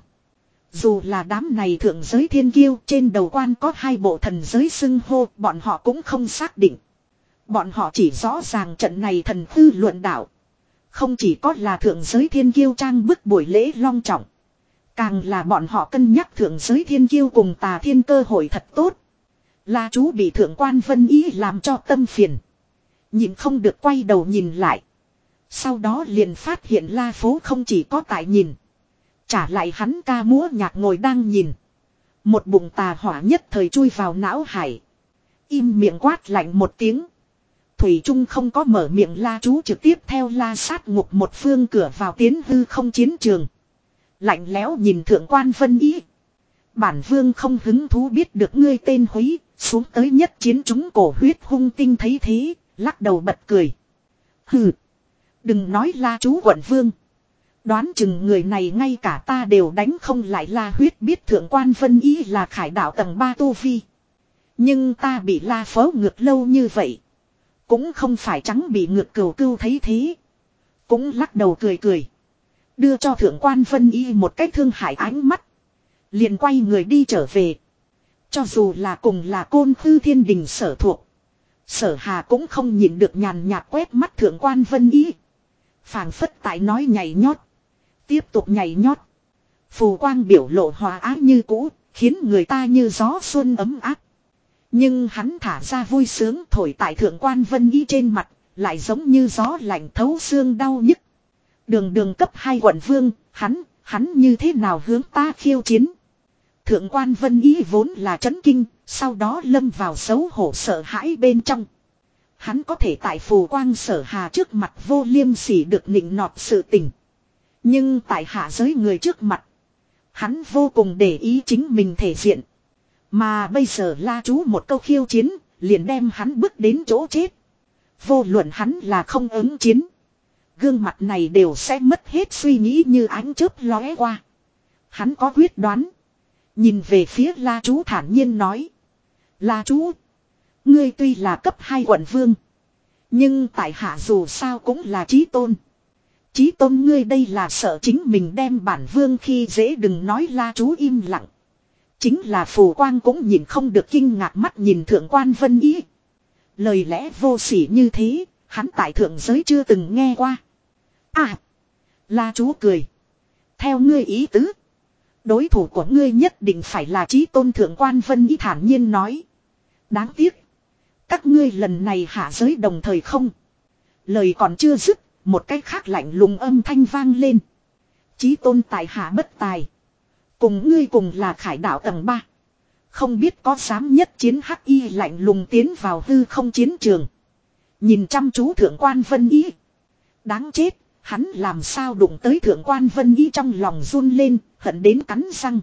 Dù là đám này thượng giới thiên kiêu trên đầu quan có hai bộ thần giới xưng hô bọn họ cũng không xác định. Bọn họ chỉ rõ ràng trận này thần tư luận đạo. Không chỉ có là thượng giới thiên kiêu trang bức buổi lễ long trọng. Càng là bọn họ cân nhắc thượng giới thiên kiêu cùng Tà Thiên cơ hội thật tốt. La chú bị thượng quan Vân Ý làm cho tâm phiền. Nhìn không được quay đầu nhìn lại. Sau đó liền phát hiện La phố không chỉ có tại nhìn. Trả lại hắn ca múa nhạc ngồi đang nhìn. Một bụng tà hỏa nhất thời chui vào não hải. Im miệng quát lạnh một tiếng. Thủy Trung không có mở miệng La chú trực tiếp theo La sát ngục một phương cửa vào tiến hư không chiến trường. Lạnh lẽo nhìn thượng quan Vân Ý. Bản vương không hứng thú biết được ngươi tên Húy, xuống tới nhất chiến chúng cổ huyết hung tinh thấy thế, lắc đầu bật cười. Hừ, đừng nói La chú quận vương. Đoán chừng người này ngay cả ta đều đánh không lại La huyết biết thượng quan Vân Ý là khải đạo tầng ba tu vi. Nhưng ta bị La phó ngược lâu như vậy. Cũng không phải trắng bị ngược cừu cưu thấy thế. Cũng lắc đầu cười cười. Đưa cho thượng quan Vân Y một cách thương hại ánh mắt. Liền quay người đi trở về. Cho dù là cùng là Côn Khư Thiên Đình sở thuộc. Sở Hà cũng không nhịn được nhàn nhạt quét mắt thượng quan Vân Y. Phảng phất tại nói nhảy nhót. Tiếp tục nhảy nhót. Phù quang biểu lộ hòa ái như cũ. Khiến người ta như gió xuân ấm áp. Nhưng hắn thả ra vui sướng thổi tại thượng quan Vân Y trên mặt. lại giống như gió lạnh thấu xương đau nhức. Đường đường cấp hai quận vương, hắn, hắn như thế nào hướng ta khiêu chiến. Thượng quan Vân Ý vốn là chấn kinh, sau đó lâm vào xấu hổ sợ hãi bên trong. Hắn có thể tại phù quang sở hà trước mặt vô liêm sỉ được nịnh nọt sự tình. Nhưng tại hạ giới người trước mặt, hắn vô cùng để ý chính mình thể diện. Mà bây giờ La Chú một câu khiêu chiến, liền đem hắn bước đến chỗ chết. Vô luận hắn là không ứng chiến, gương mặt này đều sẽ mất hết suy nghĩ như ánh chớp lóe qua. Hắn có quyết đoán. Nhìn về phía La Chú thản nhiên nói. La Chú, ngươi tuy là cấp hai quận vương, nhưng tại hạ dù sao cũng là chí tôn. Chí tôn ngươi đây là sợ chính mình đem bản vương khi dễ, đừng nói. La Chú im lặng. Chính là phù quang cũng nhìn không được kinh ngạc mắt nhìn thượng quan Vân Ý. Lời lẽ vô sỉ như thế, hắn tại thượng giới chưa từng nghe qua. À, La Chú cười. Theo ngươi ý tứ, đối thủ của ngươi nhất định phải là chí tôn. Thượng quan Vân Ý thản nhiên nói. Đáng tiếc, các ngươi lần này hạ giới đồng thời không. Lời còn chưa dứt, một cái khác lạnh lùng âm thanh vang lên. Chí tôn tại hạ bất tài. Cùng ngươi cùng là khải đạo tầng ba. Không biết có dám nhất chiến. Hắc y lạnh lùng tiến vào hư không chiến trường. Nhìn chăm chú thượng quan Vân Ý. Đáng chết, hắn làm sao đụng tới. Thượng quan Vân Ý trong lòng run lên, hận đến cắn răng.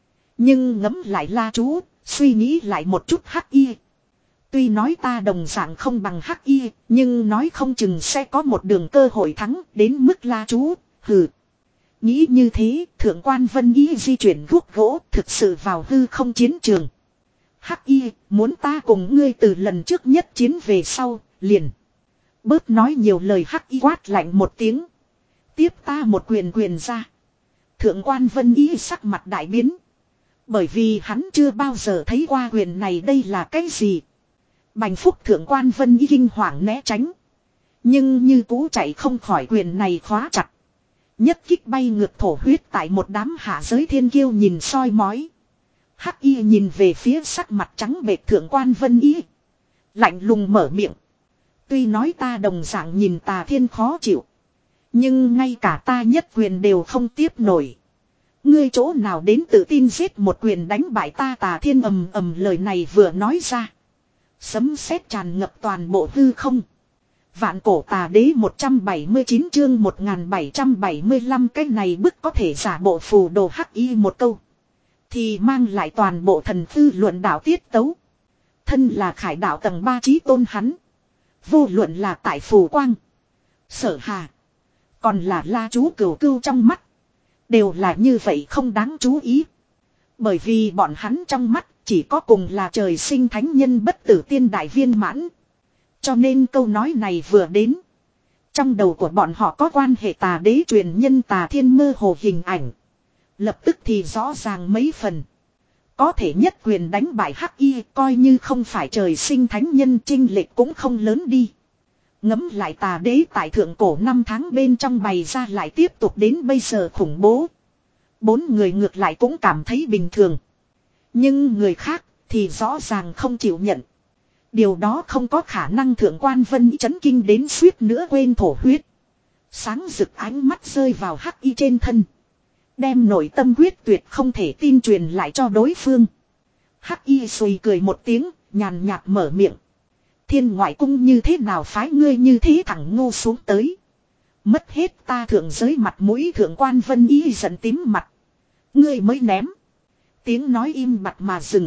Nhưng ngẫm lại La Chú, suy nghĩ lại một chút. Hắc y, tuy nói ta đồng dạng không bằng Hắc y, nhưng nói không chừng sẽ có một đường cơ hội thắng. Đến mức La Chú, hừ. Nghĩ như thế, thượng quan Vân Ý di chuyển guốc gỗ, thực sự vào hư không chiến trường. Hắc y, muốn ta cùng ngươi từ lần trước nhất chiến về sau, liền. Bớt nói nhiều lời. Hắc y quát lạnh một tiếng. Tiếp ta một quyền quyền ra. Thượng quan Vân Ý sắc mặt đại biến. Bởi vì hắn chưa bao giờ thấy qua quyền này, đây là cái gì. Bành phúc thượng quan Vân Ý kinh hoàng né tránh. Nhưng như cũ chạy không khỏi quyền này khóa chặt. Nhất kích bay ngược thổ huyết tại một đám hạ giới thiên kiêu nhìn soi mói. Hắc y nhìn về phía sắc mặt trắng bệch thượng quan Vân Ý. Lạnh lùng mở miệng. Tuy nói ta đồng dạng nhìn Tà Thiên khó chịu, nhưng ngay cả ta nhất quyền đều không tiếp nổi. Ngươi chỗ nào đến tự tin giết một quyền đánh bại ta. Tà Thiên ầm ầm lời này vừa nói ra, sấm sét tràn ngập toàn bộ hư không. Vạn cổ tà đế một trăm bảy mươi chín chương một nghìn bảy trăm bảy mươi lăm. Cái này bức có thể giả bộ phù đồ. Hắc y một câu thì mang lại toàn bộ thần thư luận đạo tiết tấu. Thân là khải đạo tầng ba chí tôn hắn, vô luận là tại phù quang, sở hà, còn là La Chú cửu cưu trong mắt, đều là như vậy không đáng chú ý. Bởi vì bọn hắn trong mắt chỉ có cùng là trời sinh thánh nhân bất tử tiên đại viên mãn. Cho nên câu nói này vừa đến, trong đầu của bọn họ có quan hệ tà đế truyền nhân Tà Thiên mơ hồ hình ảnh. Lập tức thì rõ ràng mấy phần. Có thể nhất quyền đánh bại Hắc y, coi như không phải trời sinh thánh nhân, chênh lệch cũng không lớn đi. Ngẫm lại tà đế tại thượng cổ năm tháng bên trong bày ra lại tiếp tục đến bây giờ khủng bố. Bốn người ngược lại cũng cảm thấy bình thường. Nhưng người khác thì rõ ràng không chịu nhận. Điều đó không có khả năng. Thượng quan Vân chấn kinh đến suýt nữa quên thổ huyết. Sáng rực ánh mắt rơi vào Hắc y trên thân, đem nội tâm quyết tuyệt không thể tin truyền lại cho đối phương. Hắc y xùi cười một tiếng, nhàn nhạt mở miệng. Thiên ngoại cung như thế nào phái ngươi như thế thẳng ngu xuống tới. Mất hết ta thượng giới mặt mũi. Thượng quan Vân Ý giận tím mặt. Ngươi mới ném. Tiếng nói im bặt mà dừng.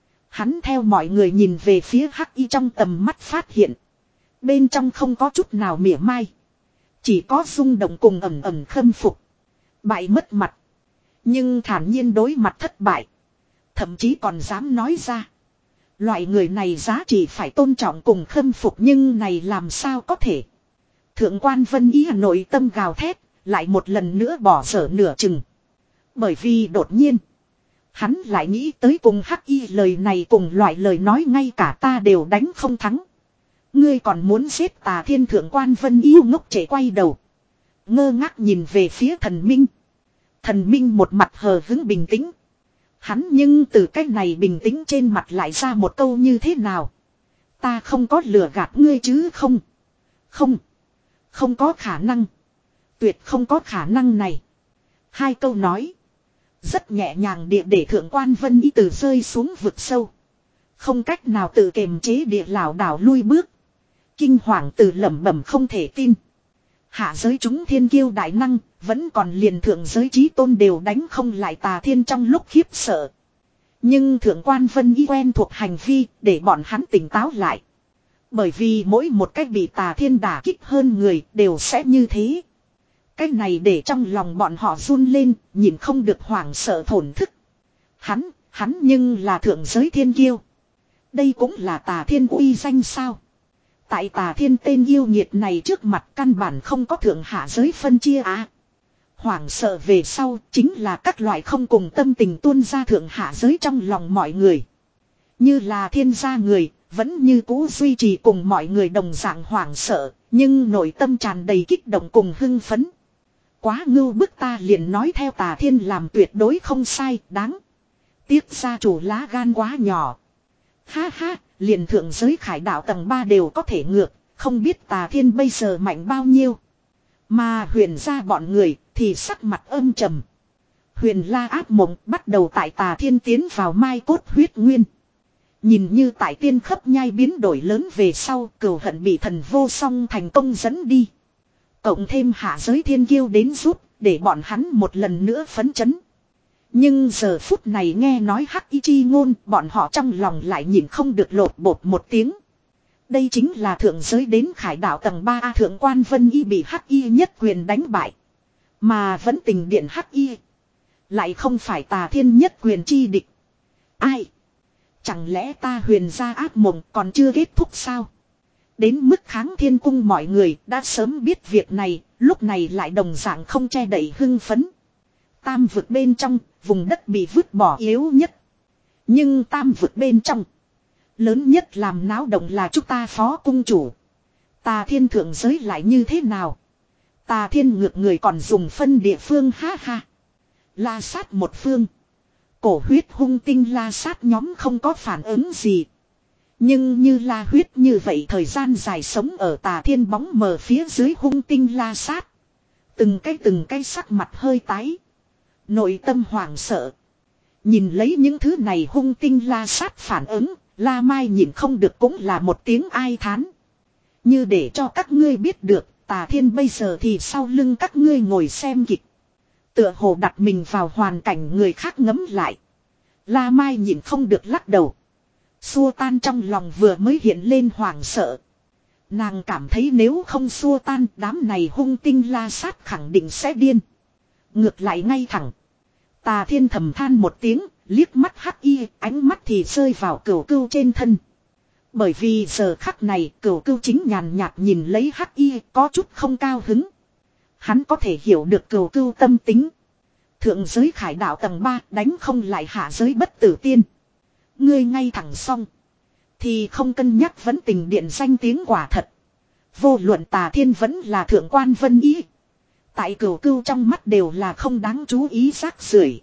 Hắn theo mọi người nhìn về phía Hắc y, trong tầm mắt phát hiện bên trong không có chút nào mỉa mai, chỉ có rung động cùng ẩm ẩm khâm phục. Bại mất mặt, nhưng thản nhiên đối mặt thất bại. Thậm chí còn dám nói ra. Loại người này giá trị phải tôn trọng cùng khâm phục, nhưng này làm sao có thể. Thượng quan Vân Ý nội tâm gào thét, lại một lần nữa bỏ dở nửa chừng. Bởi vì đột nhiên hắn lại nghĩ tới cùng Hắc y lời này cùng loại lời nói ngay cả ta đều đánh không thắng. Ngươi còn muốn giết Tà Thiên. Thượng quan Vân Ý ngốc trễ quay đầu, ngơ ngác nhìn về phía Thần Minh. Thần Minh một mặt hờ hững bình tĩnh. Hắn nhưng từ cái này bình tĩnh trên mặt lại ra một câu như thế nào. Ta không có lừa gạt ngươi chứ không. Không. Không có khả năng. Tuyệt không có khả năng này. Hai câu nói. Rất nhẹ nhàng địa để thượng quan Vân Y từ rơi xuống vực sâu. Không cách nào tự kiềm chế địa lảo đảo lui bước. Kinh hoàng từ lẩm bẩm không thể tin. Hạ giới chúng thiên kiêu đại năng, vẫn còn liền thượng giới chí tôn đều đánh không lại Tà Thiên trong lúc khiếp sợ. Nhưng thượng quan Vân Y quen thuộc hành vi, để bọn hắn tỉnh táo lại. Bởi vì mỗi một cách bị Tà Thiên đả kích hơn người đều sẽ như thế. Cách này để trong lòng bọn họ run lên, nhìn không được hoảng sợ thổn thức. Hắn, hắn nhưng là thượng giới thiên kiêu. Đây cũng là Tà Thiên uy danh sao? Tại Tà Thiên tên yêu nghiệt này trước mặt căn bản không có thượng hạ giới phân chia à. Hoảng sợ về sau chính là các loại không cùng tâm tình tuôn ra thượng hạ giới trong lòng mọi người. Như là thiên gia người, vẫn như cũ duy trì cùng mọi người đồng dạng hoảng sợ, nhưng nội tâm tràn đầy kích động cùng hưng phấn. Quá ngưu bức, ta liền nói theo Tà Thiên làm tuyệt đối không sai, đáng. Tiếc gia chủ lá gan quá nhỏ. Ha ha, liền thượng giới khải đạo tầng ba đều có thể ngược, không biết Tà Thiên bây giờ mạnh bao nhiêu. Mà huyền gia bọn người thì sắc mặt âm trầm. Huyền la áp mộng bắt đầu tại Tà Thiên tiến vào mai cốt huyết nguyên. Nhìn như tại tiên khấp nhai biến đổi lớn về sau, cừu hận bị thần vô song thành công dẫn đi. Cộng thêm hạ giới thiên kiêu đến giúp, để bọn hắn một lần nữa phấn chấn. Nhưng giờ phút này nghe nói hắc y chi ngôn, bọn họ trong lòng lại nhìn không được lột bột một tiếng. Đây chính là thượng giới đến khải đạo tầng ba A, thượng quan Vân Y bị hắc y nhất quyền đánh bại. Mà vẫn tình điện hắc y. Lại không phải Tà Thiên nhất quyền chi địch. Ai? Chẳng lẽ ta huyền gia ác mộng còn chưa kết thúc sao? Đến mức Kháng Thiên cung mọi người đã sớm biết việc này, lúc này lại đồng dạng không che đậy hưng phấn. Tam vực bên trong, vùng đất bị vứt bỏ yếu nhất. Nhưng tam vực bên trong, lớn nhất làm náo động là chúng ta phó cung chủ. Tà Thiên thượng giới lại như thế nào? Tà Thiên ngược người còn dùng phân địa phương, ha ha. La sát một phương. Cổ huyết hung tinh la sát nhóm không có phản ứng gì. Nhưng như la huyết như vậy thời gian dài sống ở Tà Thiên bóng mờ phía dưới hung tinh la sát. Từng cái từng cái sắc mặt hơi tái. Nội tâm hoảng sợ. Nhìn lấy những thứ này hung tinh la sát phản ứng, La Mai nhìn không được cũng là một tiếng ai thán. Như để cho các ngươi biết được, Tà Thiên bây giờ thì sau lưng các ngươi ngồi xem kịch. Tựa hồ đặt mình vào hoàn cảnh người khác ngấm lại. La Mai nhìn không được lắc đầu. Xua tan trong lòng vừa mới hiện lên hoảng sợ. Nàng cảm thấy nếu không xua tan đám này hung tinh la sát khẳng định sẽ điên. Ngược lại ngay thẳng. Tà Thiên thầm than một tiếng, liếc mắt hắc y, ánh mắt thì rơi vào cửu cưu trên thân. Bởi vì giờ khắc này cửu cưu chính nhàn nhạt nhìn lấy hắc y, có chút không cao hứng. Hắn có thể hiểu được cửu cưu tâm tính. Thượng giới khải đạo tầng ba đánh không lại hạ giới bất tử tiên. Ngươi ngay thẳng xong. Thì không cân nhắc vấn tình điện danh tiếng quả thật. Vô luận Tà Thiên vẫn là thượng quan Vân Y. Tại cửu cưu trong mắt đều là không đáng chú ý rác rưởi.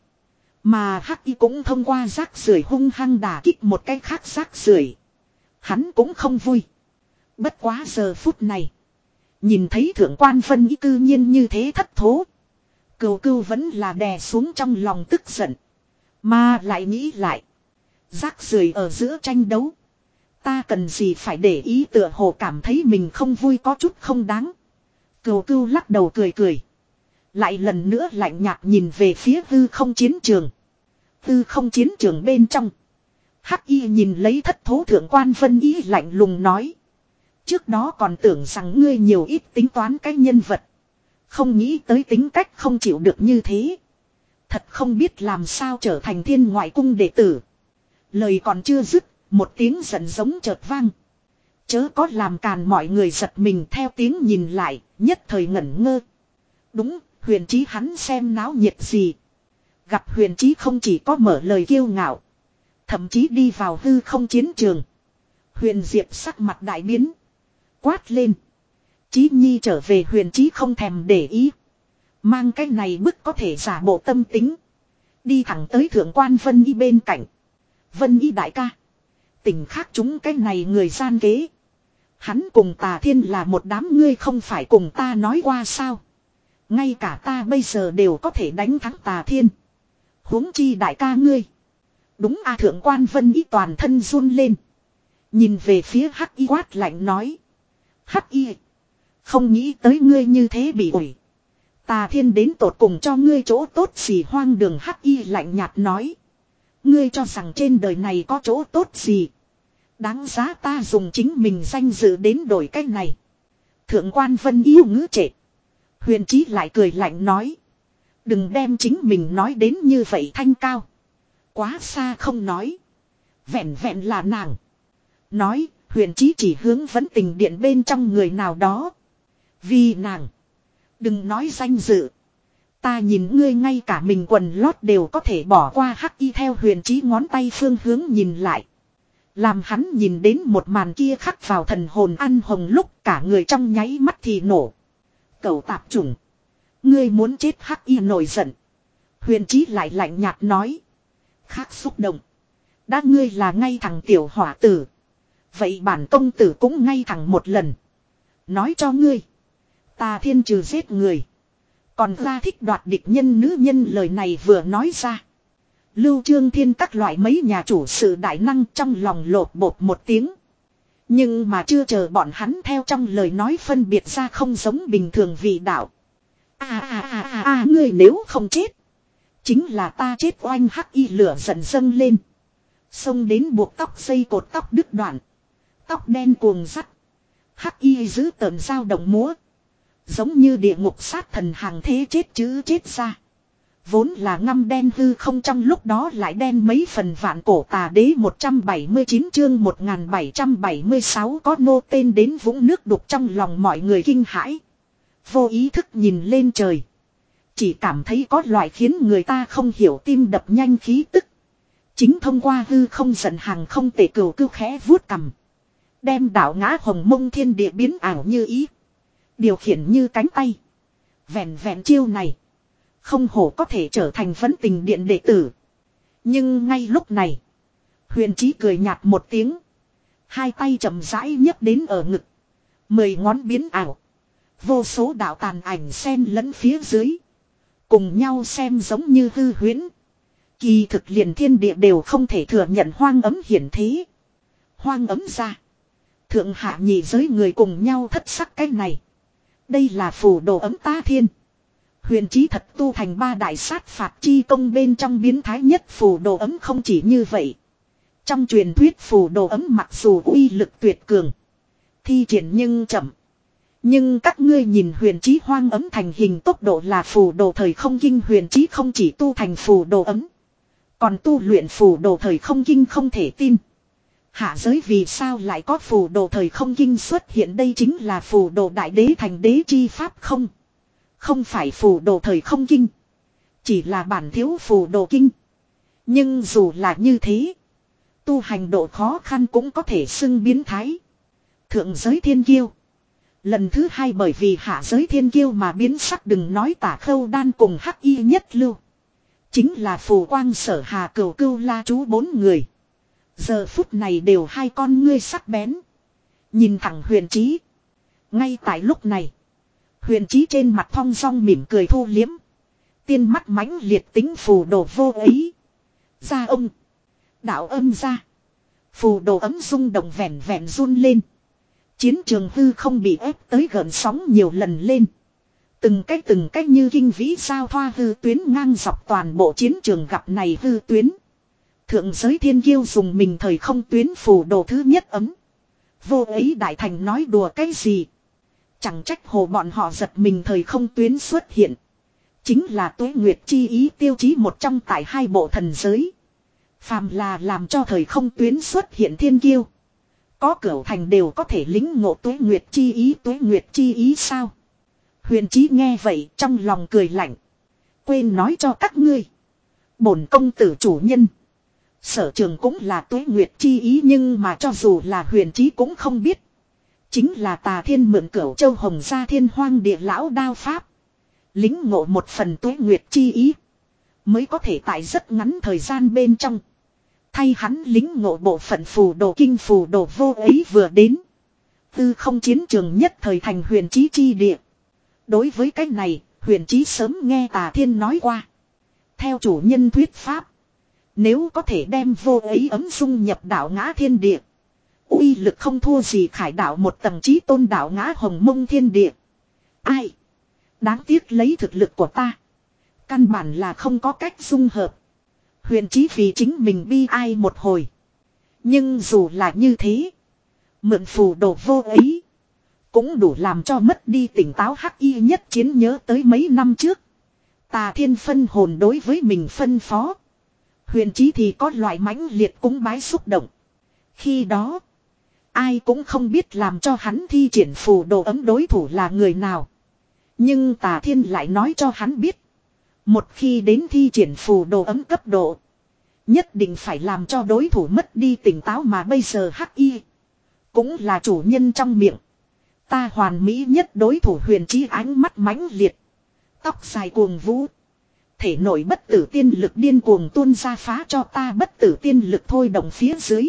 Mà hắc y cũng thông qua rác rưởi hung hăng đả kích một cái khác rác rưởi. Hắn cũng không vui. Bất quá giờ phút này. Nhìn thấy thượng quan Vân Y cư nhiên như thế thất thố. Cửu cưu vẫn là đè xuống trong lòng tức giận. Mà lại nghĩ lại. Rác rưởi ở giữa tranh đấu. Ta cần gì phải để ý, tựa hồ cảm thấy mình không vui có chút không đáng. Cửu cưu lắc đầu cười cười. Lại lần nữa lạnh nhạt nhìn về phía hư không chiến trường. Hư không chiến trường bên trong. Hắc y nhìn lấy thất thố thượng quan Vân Y lạnh lùng nói. Trước đó còn tưởng rằng ngươi nhiều ít tính toán cái nhân vật. Không nghĩ tới tính cách không chịu được như thế. Thật không biết làm sao trở thành thiên ngoại cung đệ tử. Lời còn chưa dứt, một tiếng giận giống chợt vang. Chớ có làm càn, mọi người giật mình theo tiếng nhìn lại, nhất thời ngẩn ngơ. Đúng, Huyền Chí hắn xem náo nhiệt gì. Gặp Huyền Chí không chỉ có mở lời kiêu ngạo, thậm chí đi vào hư không chiến trường. Huyền Diệp sắc mặt đại biến. Quát lên. Chí Nhi trở về. Huyền Chí không thèm để ý. Mang cái này bức có thể giả bộ tâm tính. Đi thẳng tới thượng quan Vân Y bên cạnh. Vân Y đại ca. Tình khác chúng cái này người gian kế. Hắn cùng Tà Thiên là một đám, ngươi không phải cùng ta nói qua sao. Ngay cả ta bây giờ đều có thể đánh thắng Tà Thiên. Huống chi đại ca ngươi. Đúng a. Thượng quan Vân Ý toàn thân run lên. Nhìn về phía Hắc Y quát lạnh nói. Hắc Y. Không nghĩ tới ngươi như thế bị ủi. Tà Thiên đến tột cùng cho ngươi chỗ tốt gì? Hoang đường. Hắc Y lạnh nhạt nói. Ngươi cho rằng trên đời này có chỗ tốt gì? Đáng giá ta dùng chính mình danh dự đến đổi cách này. Thượng quan Vân Yêu ngữ trệ. Huyền Chí lại cười lạnh nói. Đừng đem chính mình nói đến như vậy thanh cao. Quá xa không nói. Vẹn vẹn là nàng. Nói, Huyền Chí chỉ hướng Vấn Tình Điện bên trong người nào đó. Vì nàng. Đừng nói danh dự. Ta nhìn ngươi ngay cả mình quần lót đều có thể bỏ qua. Hắc Y theo Huyền Chí ngón tay phương hướng nhìn lại. Làm hắn nhìn đến một màn kia khắc vào thần hồn ăn hồng lúc cả người trong nháy mắt thì nổ. Cẩu tạp chủng. Ngươi muốn chết. Hắc Y nổi giận. Huyền Chí lại lạnh nhạt nói. Khác xúc động. Đã ngươi là ngay thẳng tiểu hỏa tử. Vậy bản công tử cũng ngay thẳng một lần. Nói cho ngươi. Tà Thiên trừ giết người. Còn ra thích đoạt địch nhân nữ nhân, lời này vừa nói ra. Lưu Trương Thiên các loại mấy nhà chủ sự đại năng trong lòng lột bột một tiếng. Nhưng mà chưa chờ bọn hắn theo trong lời nói phân biệt ra không giống bình thường vị đạo. À à à à à ngươi nếu không chết. Chính là ta chết oanh. Hắc Y lửa giận dâng lên. Xông đến buộc tóc dây cột tóc đứt đoạn. Tóc đen cuồng sắt. Hắc Y giữ tợn dao động múa. Giống như địa ngục sát thần hàng thế chết chứ chết ra. Vốn là ngăm đen hư không trong lúc đó lại đen mấy phần. Vạn Cổ Tà Đế một trăm bảy mươi chín chương một nghìn bảy trăm bảy mươi sáu có nô tên đến vũng nước đục. Trong lòng mọi người kinh hãi. Vô ý thức nhìn lên trời. Chỉ cảm thấy có loại khiến người ta không hiểu tim đập nhanh khí tức. Chính thông qua hư không giận hàng không tệ cừu cưu khẽ vuốt cầm. Đem đảo ngã hồng mông thiên địa biến ảo như ý. Điều khiển như cánh tay. Vẹn vẹn chiêu này. Không hổ có thể trở thành Vấn Tình Điện đệ tử. Nhưng ngay lúc này. Huyền Chí cười nhạt một tiếng. Hai tay chậm rãi nhấc đến ở ngực. Mười ngón biến ảo. Vô số đạo tàn ảnh xen lẫn phía dưới. Cùng nhau xem giống như hư huyễn. Kỳ thực liền thiên địa đều không thể thừa nhận hoang ấm hiển thế. Hoang ấm ra. Thượng hạ nhị giới người cùng nhau thất sắc cái này. Đây là phù đồ ấm tá thiên. Huyền Chí thật tu thành ba đại sát phạt chi công bên trong biến thái nhất phù đồ ấm. Không chỉ như vậy. Trong truyền thuyết phù đồ ấm mặc dù uy lực tuyệt cường. Thi triển nhưng chậm. Nhưng các ngươi nhìn Huyền Chí hoang ấm thành hình tốc độ là phù đồ thời không kinh. Huyền Chí không chỉ tu thành phù đồ ấm. Còn tu luyện phù đồ thời không kinh. Không thể tin. Hạ giới vì sao lại có phù đồ thời không kinh xuất hiện? Đây chính là phù đồ đại đế thành đế chi pháp không? Không phải phù đồ thời không kinh. Chỉ là bản thiếu phù đồ kinh. Nhưng dù là như thế. Tu hành độ khó khăn cũng có thể xưng biến thái. Thượng giới thiên kiêu. Lần thứ hai bởi vì hạ giới thiên kiêu mà biến sắc. Đừng nói Tả Khâu Đan cùng Hắc Y nhất lưu. Chính là phù quang Sở Hà Cửu Cưu La Chú bốn người. Giờ phút này đều hai con ngươi sắc bén. Nhìn thẳng Huyền Chí. Ngay tại lúc này. Huyền Chí trên mặt thong dong mỉm cười thu liếm. Tiên mắt mãnh liệt tính phù đồ vô ấy. Ra ông. Đạo âm ra. Phù đồ ấm rung động vẹn vẹn run lên. Chiến trường hư không bị ép tới gợn sóng nhiều lần lên. Từng cách từng cách như kinh vĩ sao thoa hư tuyến ngang dọc toàn bộ chiến trường gặp này hư tuyến. Thượng giới thiên kiêu dùng mình thời không tuyến phù đồ thứ nhất ấm. Vô ấy đại thành nói đùa cái gì. Chẳng trách hồ bọn họ giật mình thời không tuyến xuất hiện. Chính là Tuế Nguyệt chi ý tiêu chí một trong tại hai bộ thần giới. Phàm là làm cho thời không tuyến xuất hiện thiên kiêu. Có cửu thành đều có thể lính ngộ Tuế Nguyệt chi ý. Tuế Nguyệt chi ý sao? Huyền Chí nghe vậy trong lòng cười lạnh. Quên nói cho các ngươi. Bổn công tử chủ nhân. Sở trường cũng là Tuế Nguyệt chi ý, nhưng mà cho dù là Huyền Chí cũng không biết. Chính là Tà Thiên mượn Cửu Châu Hồng Gia Thiên Hoang Địa Lão đao pháp. Lính ngộ một phần Tuế Nguyệt chi ý. Mới có thể tại rất ngắn thời gian bên trong. Thay hắn lính ngộ bộ phận phù đồ kinh phù đồ vô ấy vừa đến. Tư không chiến trường nhất thời thành huyền chí chi địa. Đối với cái này, huyền chí sớm nghe Tà Thiên nói qua. Theo chủ nhân thuyết pháp, nếu có thể đem vô ấy ấm dung nhập đạo ngã thiên địa, uy lực không thua gì khải đạo một tầng chí tôn đạo ngã hồng mông thiên địa. Ai? Đáng tiếc lấy thực lực của ta, căn bản là không có cách dung hợp. Huyền chí vì chính mình bi ai một hồi. Nhưng dù là như thế, mượn phù đồ vô ấy cũng đủ làm cho mất đi tỉnh táo hắc y nhất chiến nhớ tới mấy năm trước. Tà Thiên phân hồn đối với mình phân phó. Huyền chí thì có loại mãnh liệt cúng bái xúc động. Khi đó, ai cũng không biết làm cho hắn thi triển phù đồ ấm đối thủ là người nào. Nhưng Tà Thiên lại nói cho hắn biết. Một khi đến thi triển phù đồ ấm cấp độ, nhất định phải làm cho đối thủ mất đi tỉnh táo, mà bây giờ hắc y cũng là chủ nhân trong miệng. Ta hoàn mỹ nhất đối thủ. Huyền chí ánh mắt mãnh liệt. Tóc dài cuồng vũ. Thể nội bất tử tiên lực điên cuồng tuôn ra, phá cho ta bất tử tiên lực thôi động phía dưới.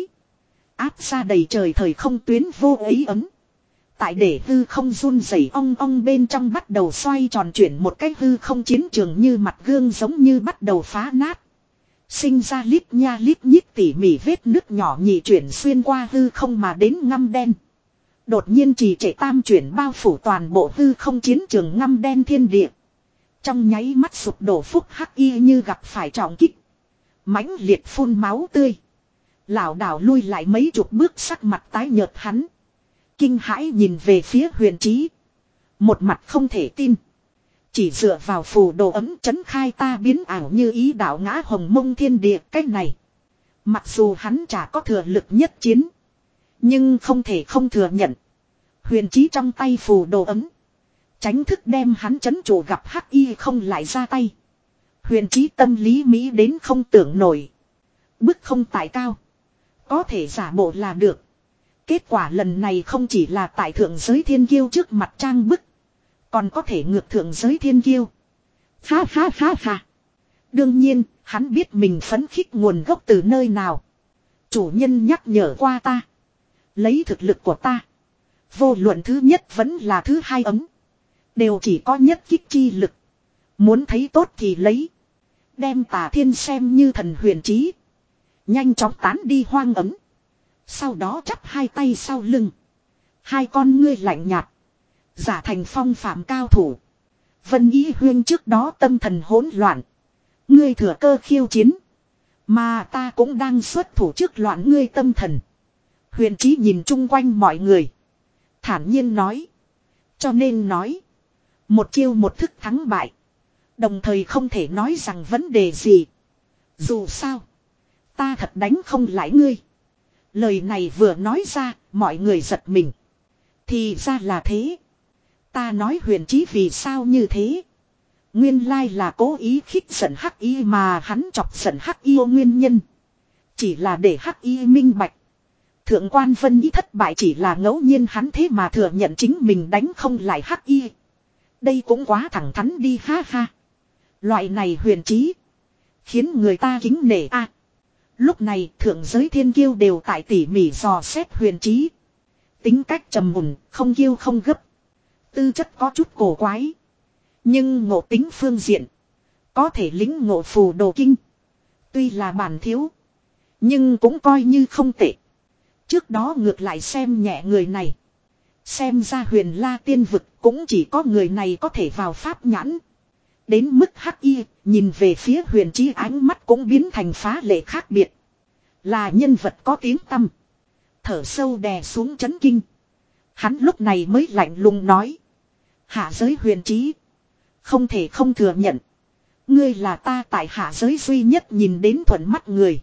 Áp ra đầy trời thời không tuyến vô ấy ấm. Tại để hư không run rẩy ong ong bên trong bắt đầu xoay tròn chuyển một cái hư không chiến trường như mặt gương giống như bắt đầu phá nát. Sinh ra lít nha lít nhít tỉ mỉ vết nước nhỏ nhị chuyển xuyên qua hư không mà đến ngăm đen. Đột nhiên trì trệ tam chuyển bao phủ toàn bộ hư không chiến trường ngăm đen thiên địa. Trong nháy mắt sụp đổ, phúc hắc y như gặp phải trọng kích. Mãnh liệt phun máu tươi. Lảo đảo lui lại mấy chục bước, sắc mặt tái nhợt hắn. Kinh hãi nhìn về phía huyền chí. Một mặt không thể tin. Chỉ dựa vào phù đồ ấm chấn khai ta biến ảo như ý đạo ngã hồng mông thiên địa. Cái này, mặc dù hắn chả có thừa lực nhất chiến, nhưng không thể không thừa nhận. Huyền chí trong tay phù đồ ấm, tránh thức đem hắn chấn chủ, gặp hắc y không lại ra tay. Huyền chí tâm lý mỹ đến không tưởng nổi. Bức không tại cao, có thể giả bộ là được. Kết quả lần này không chỉ là tại thượng giới thiên kiêu trước mặt trang bức, còn có thể ngược thượng giới thiên kiêu. Ha ha ha ha. Đương nhiên, hắn biết mình phấn khích nguồn gốc từ nơi nào. Chủ nhân nhắc nhở qua ta. Lấy thực lực của ta, vô luận thứ nhất vẫn là thứ hai ấm, đều chỉ có nhất kích chi lực. Muốn thấy tốt thì lấy. Đem Tà Thiên xem như thần huyền chí, nhanh chóng tán đi hoang ấm. Sau đó chắp hai tay sau lưng, hai con ngươi lạnh nhạt, giả thành phong phạm cao thủ. Vân Ý Huyên trước đó tâm thần hỗn loạn, ngươi thừa cơ khiêu chiến, mà ta cũng đang xuất thủ trước loạn ngươi tâm thần. Huyền chí nhìn chung quanh mọi người, thản nhiên nói. Cho nên nói, một chiêu một thức thắng bại, đồng thời không thể nói rằng vấn đề gì. Dù sao, ta thật đánh không lại ngươi. Lời này vừa nói ra, mọi người giật mình. Thì ra là thế. Ta nói huyền chí vì sao như thế. Nguyên lai là cố ý khích giận hắc y, mà hắn chọc giận hắc y nguyên nhân chỉ là để hắc y minh bạch. Thượng quan Vân Ý thất bại chỉ là ngẫu nhiên, hắn thế mà thừa nhận chính mình đánh không lại hắc y. Đây cũng quá thẳng thắn đi, ha ha. Loại này huyền chí khiến người ta kính nể a. À, lúc này thượng giới thiên kiêu đều tại tỉ mỉ dò xét huyền chí. Tính cách trầm mùn, không kiêu không gấp. Tư chất có chút cổ quái, nhưng ngộ tính phương diện có thể lĩnh ngộ phù đồ kinh. Tuy là bản thiếu, nhưng cũng coi như không tệ. Trước đó ngược lại xem nhẹ người này. Xem ra huyền la tiên vực cũng chỉ có người này có thể vào pháp nhãn. Đến mức hắc y nhìn về phía huyền chí ánh mắt cũng biến thành phá lệ khác biệt. Là nhân vật có tiếng tăm. Thở sâu đè xuống chấn kinh. Hắn lúc này mới lạnh lùng nói. Hạ giới huyền chí, không thể không thừa nhận, ngươi là ta tại hạ giới duy nhất nhìn đến thuận mắt người.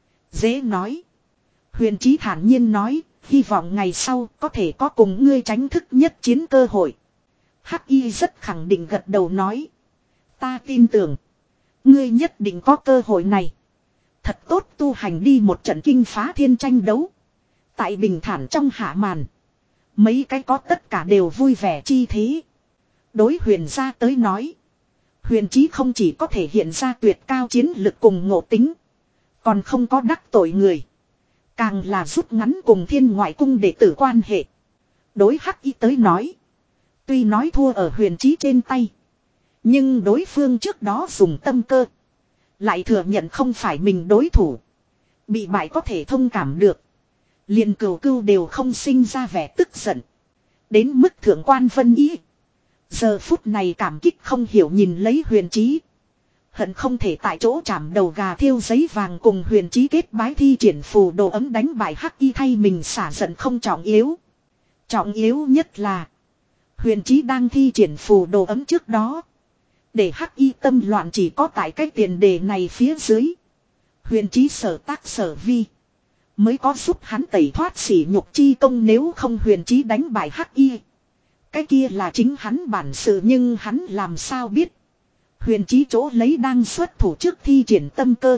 Dễ nói. Huyền chí thản nhiên nói. Hy vọng ngày sau có thể có cùng ngươi tránh thức nhất chiến cơ hội. Hắc y rất khẳng định gật đầu nói. Ta tin tưởng, ngươi nhất định có cơ hội này. Thật tốt tu hành đi một trận kinh phá thiên tranh đấu. Tại bình thản trong hạ màn, mấy cái có tất cả đều vui vẻ chi thế. Đối huyền gia tới nói, huyền chí không chỉ có thể hiện ra tuyệt cao chiến lực cùng ngộ tính, còn không có đắc tội người, càng là rút ngắn cùng thiên ngoại cung đệ tử quan hệ. Đối hắc y tới nói. Tuy nói thua ở huyền trí trên tay. Nhưng đối phương trước đó dùng tâm cơ. Lại thừa nhận không phải mình đối thủ. Bị bại có thể thông cảm được. Liền cừu cưu đều không sinh ra vẻ tức giận. Đến mức thượng quan Vân Ý. Giờ phút này cảm kích không hiểu nhìn lấy huyền trí. Hận không thể tại chỗ chạm đầu gà thiêu giấy vàng cùng huyền trí kết bái thi triển phù đồ ấm đánh bại hắc y thay mình xả giận không trọng yếu. Trọng yếu nhất là. Huyền trí đang thi triển phù đồ ấm trước đó. Để hắc y tâm loạn chỉ có tại cái tiền đề này phía dưới. Huyền trí sở tác sở vi. Mới có giúp hắn tẩy thoát sỉ nhục chi công nếu không huyền trí đánh bại hắc y. Cái kia là chính hắn bản sự nhưng hắn làm sao biết. Huyền trí chỗ lấy đang xuất thủ trước thi triển tâm cơ.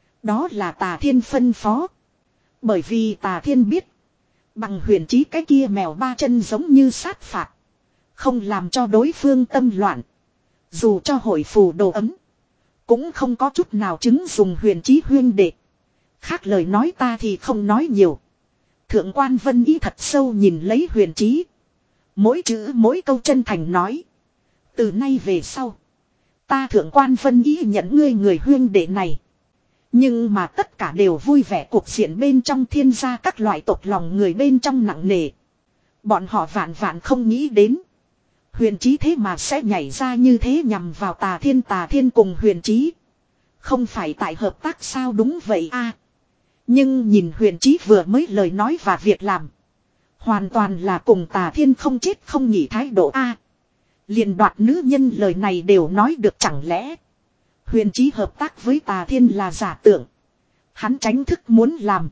Đó là Tà Thiên phân phó. Bởi vì Tà Thiên biết. Bằng huyền trí cái kia mèo ba chân giống như sát phạt. Không làm cho đối phương tâm loạn. Dù cho hội phù đồ ấm. Cũng không có chút nào chứng dùng huyền trí huyên đệ. Khác lời nói ta thì không nói nhiều. Thượng quan Vân Ý thật sâu nhìn lấy huyền trí. Mỗi chữ mỗi câu chân thành nói. Từ nay về sau. Ta thượng quan Vân Ý nhận ngươi người huyên đệ này. Nhưng mà tất cả đều vui vẻ cuộc diện bên trong thiên gia các loại tộc lòng người bên trong nặng nề. Bọn họ vạn vạn không nghĩ đến. Huyền trí thế mà sẽ nhảy ra như thế nhằm vào Tà Thiên Tà Thiên cùng huyền trí. Không phải tại hợp tác sao đúng vậy a? Nhưng nhìn huyền trí vừa mới lời nói và việc làm. Hoàn toàn là cùng Tà Thiên không chết không nghỉ thái độ a. Liền đoạt nữ nhân lời này đều nói được chẳng lẽ. Huyền trí hợp tác với Tà Thiên là giả tưởng. Hắn tránh thức muốn làm.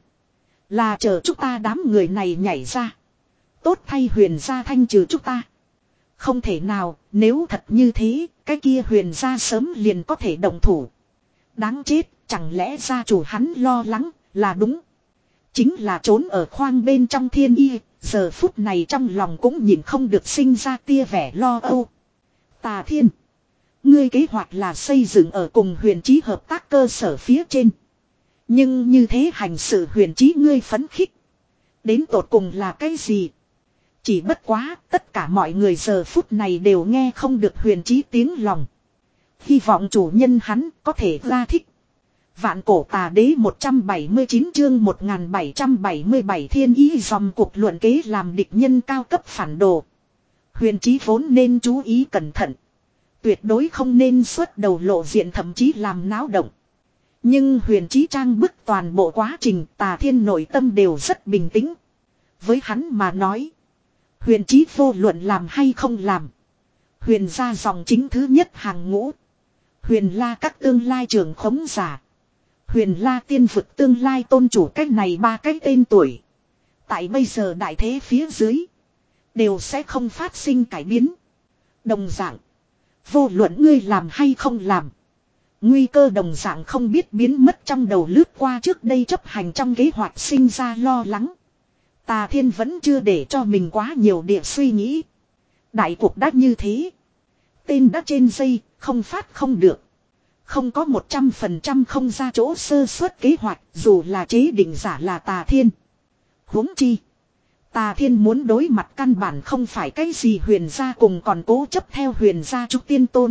Là chờ chúng ta đám người này nhảy ra. Tốt thay huyền gia thanh trừ chúng ta. Không thể nào, nếu thật như thế, cái kia huyền gia sớm liền có thể động thủ. Đáng chết, chẳng lẽ gia chủ hắn lo lắng, là đúng. Chính là trốn ở khoang bên trong thiên y, giờ phút này trong lòng cũng nhìn không được sinh ra tia vẻ lo âu. Tà Thiên, ngươi kế hoạch là xây dựng ở cùng huyền trí hợp tác cơ sở phía trên. Nhưng như thế hành sự huyền trí ngươi phấn khích. Đến tột cùng là cái gì? Chỉ bất quá, tất cả mọi người giờ phút này đều nghe không được huyền trí tiếng lòng. Hy vọng chủ nhân hắn có thể ra thích. Vạn cổ tà đế một trăm bảy mươi chín chương một nghìn bảy trăm bảy mươi bảy thiên ý dòng cuộc luận kế làm địch nhân cao cấp phản đồ. Huyền trí vốn nên chú ý cẩn thận. Tuyệt đối không nên xuất đầu lộ diện thậm chí làm náo động. Nhưng huyền trí trang bức toàn bộ quá trình Tà Thiên nội tâm đều rất bình tĩnh. Với hắn mà nói. Huyền trí vô luận làm hay không làm. Huyền gia dòng chính thứ nhất hàng ngũ. Huyền la các tương lai trưởng khống giả. Huyền la tiên vực tương lai tôn chủ cách này ba cái tên tuổi. Tại bây giờ đại thế phía dưới. Đều sẽ không phát sinh cải biến. Đồng dạng. Vô luận ngươi làm hay không làm. Nguy cơ đồng dạng không biết biến mất trong đầu lướt qua trước đây chấp hành trong kế hoạch sinh ra lo lắng. Tà Thiên vẫn chưa để cho mình quá nhiều địa suy nghĩ. Đại cuộc đã như thế. Tên đã trên dây, không phát không được. Không có một trăm phần trăm không ra chỗ sơ suất kế hoạch, dù là chế định giả là Tà Thiên. Huống chi. Tà Thiên muốn đối mặt căn bản không phải cái gì huyền gia cùng còn cố chấp theo huyền gia trúc tiên tôn.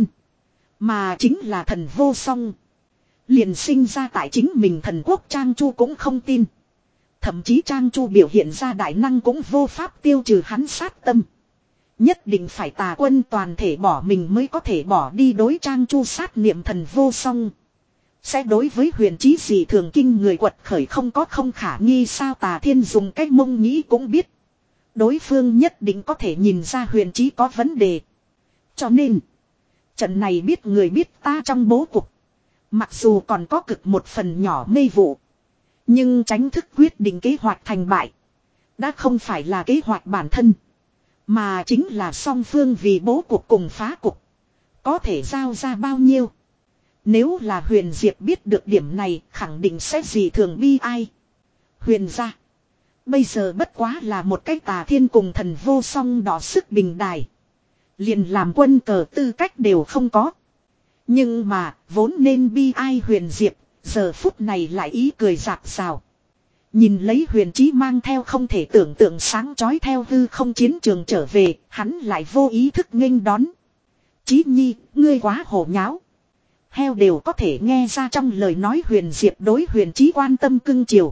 Mà chính là thần vô song. Liền sinh ra tại chính mình thần quốc Trang Chu cũng không tin. Thậm chí Trang Chu biểu hiện ra đại năng cũng vô pháp tiêu trừ hắn sát tâm. Nhất định phải Tà quân toàn thể bỏ mình mới có thể bỏ đi đối Trang Chu sát niệm thần vô song. Sẽ đối với huyền trí gì thường kinh người quật khởi không có không khả nghi sao Tà Thiên dùng cách mông nghĩ cũng biết. Đối phương nhất định có thể nhìn ra huyền trí có vấn đề. Cho nên, trận này biết người biết ta trong bố cục. Mặc dù còn có cực một phần nhỏ mê vụ. Nhưng tránh thức quyết định kế hoạch thành bại. Đã không phải là kế hoạch bản thân. Mà chính là song phương vì bố cục cùng phá cục. Có thể giao ra bao nhiêu. Nếu là Huyền Diệp biết được điểm này khẳng định sẽ gì thường bi ai. Huyền gia. Bây giờ bất quá là một cái Tà Thiên cùng thần vô song đỏ sức bình đài. Liền làm quân cờ tư cách đều không có. Nhưng mà vốn nên bi ai Huyền Diệp. Giờ phút này lại ý cười rạc rào. Nhìn lấy Huyền Chí mang theo không thể tưởng tượng sáng chói theo hư không chiến trường trở về, hắn lại vô ý thức nghênh đón. Chí Nhi, ngươi quá hổ nháo. Heo đều có thể nghe ra trong lời nói Huyền Diệp đối Huyền Chí quan tâm cưng chiều.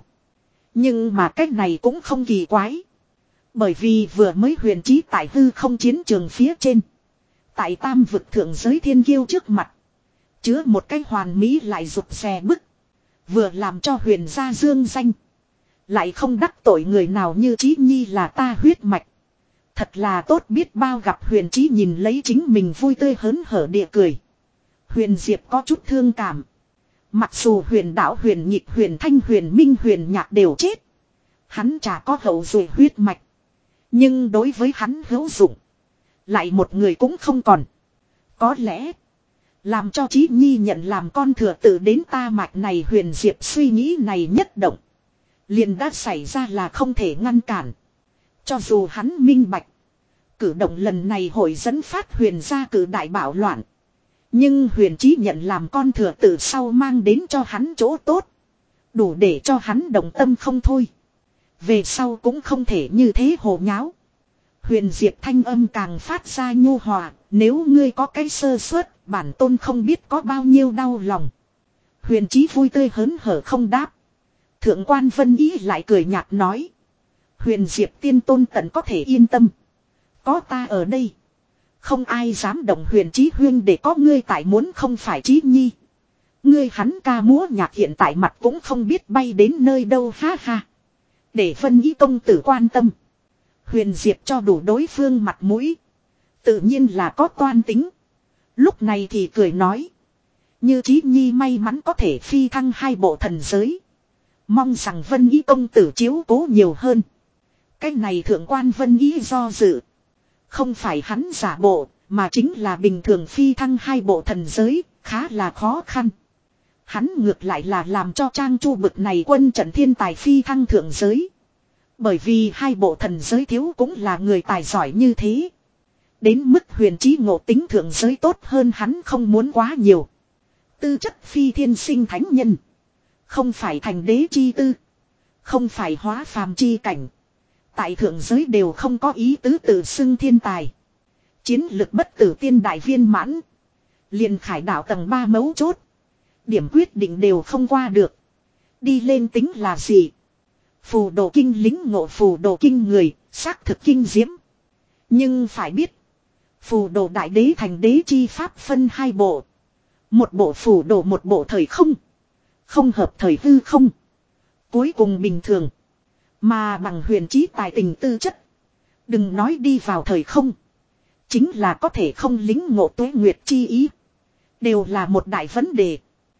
Nhưng mà cách này cũng không kỳ quái. Bởi vì vừa mới Huyền Chí tại hư không chiến trường phía trên. Tại tam vực thượng giới thiên kiêu trước mặt. Chứa một cái hoàn mỹ lại rụt rè bức. Vừa làm cho Huyền gia dương danh. Lại không đắc tội người nào như Chí Nhi là ta huyết mạch. Thật là tốt biết bao gặp Huyền Chí nhìn lấy chính mình vui tươi hớn hở địa cười. Huyền Diệp có chút thương cảm. Mặc dù Huyền Đạo, Huyền Nhịp, Huyền Thanh, Huyền Minh, Huyền Nhạc đều chết. Hắn chả có hậu duệ huyết mạch. Nhưng đối với hắn hữu dụng. Lại một người cũng không còn. Có lẽ. Làm cho Chí Nhi nhận làm con thừa tự đến ta mạch này. Huyền Diệp suy nghĩ này nhất động. Liền đã xảy ra là không thể ngăn cản. Cho dù hắn minh bạch. Cử động lần này hội dẫn phát Huyền gia cử đại bạo loạn. Nhưng Huyền Chí nhận làm con thừa tự sau mang đến cho hắn chỗ tốt. Đủ để cho hắn động tâm không thôi. Về sau cũng không thể như thế hồ nháo. Huyền Diệp thanh âm càng phát ra nhu hòa. Nếu ngươi có cái sơ suất, bản tôn không biết có bao nhiêu đau lòng. Huyền Chí vui tươi hớn hở không đáp. Thượng quan Vân Ý lại cười nhạt nói. Huyền Diệp tiên tôn tận có thể yên tâm. Có ta ở đây. Không ai dám động Huyền Chí huyên để có ngươi tại muốn không phải Chí Nhi. Ngươi hắn ca múa nhạc hiện tại mặt cũng không biết bay đến nơi đâu ha ha. Để Vân Ý công tử quan tâm. Huyền Diệp cho đủ đối phương mặt mũi. Tự nhiên là có toan tính. Lúc này thì cười nói. Như Chí Nhi may mắn có thể phi thăng hai bộ thần giới. Mong rằng Vân Ý công tử chiếu cố nhiều hơn. Cái này thượng quan Vân Ý do dự. Không phải hắn giả bộ, mà chính là bình thường phi thăng hai bộ thần giới, khá là khó khăn. Hắn ngược lại là làm cho Trang Chu bực này quân trận thiên tài phi thăng thượng giới. Bởi vì hai bộ thần giới thiếu cũng là người tài giỏi như thế. Đến mức Huyền Chí ngộ tính thượng giới tốt hơn hắn không muốn quá nhiều. Tư chất phi thiên sinh thánh nhân. Không phải thành đế chi tư. Không phải hóa phàm chi cảnh. Tại thượng giới đều không có ý tứ tự xưng thiên tài. Chiến lực bất tử tiên đại viên mãn. Liền khải đạo tầng ba mấu chốt. Điểm quyết định đều không qua được. Đi lên tính là gì? Phù đồ kinh lính ngộ phù đồ kinh người, xác thực kinh diễm. Nhưng phải biết. Phù đồ đại đế thành đế chi pháp phân hai bộ. Một bộ phù đồ một bộ thời không. Không hợp thời hư không. Cuối cùng bình thường. Mà bằng Huyền Chí tài tình tư chất. Đừng nói đi vào thời không. Chính là có thể không lính ngộ tuế nguyệt chi ý. Đều là một đại vấn đề.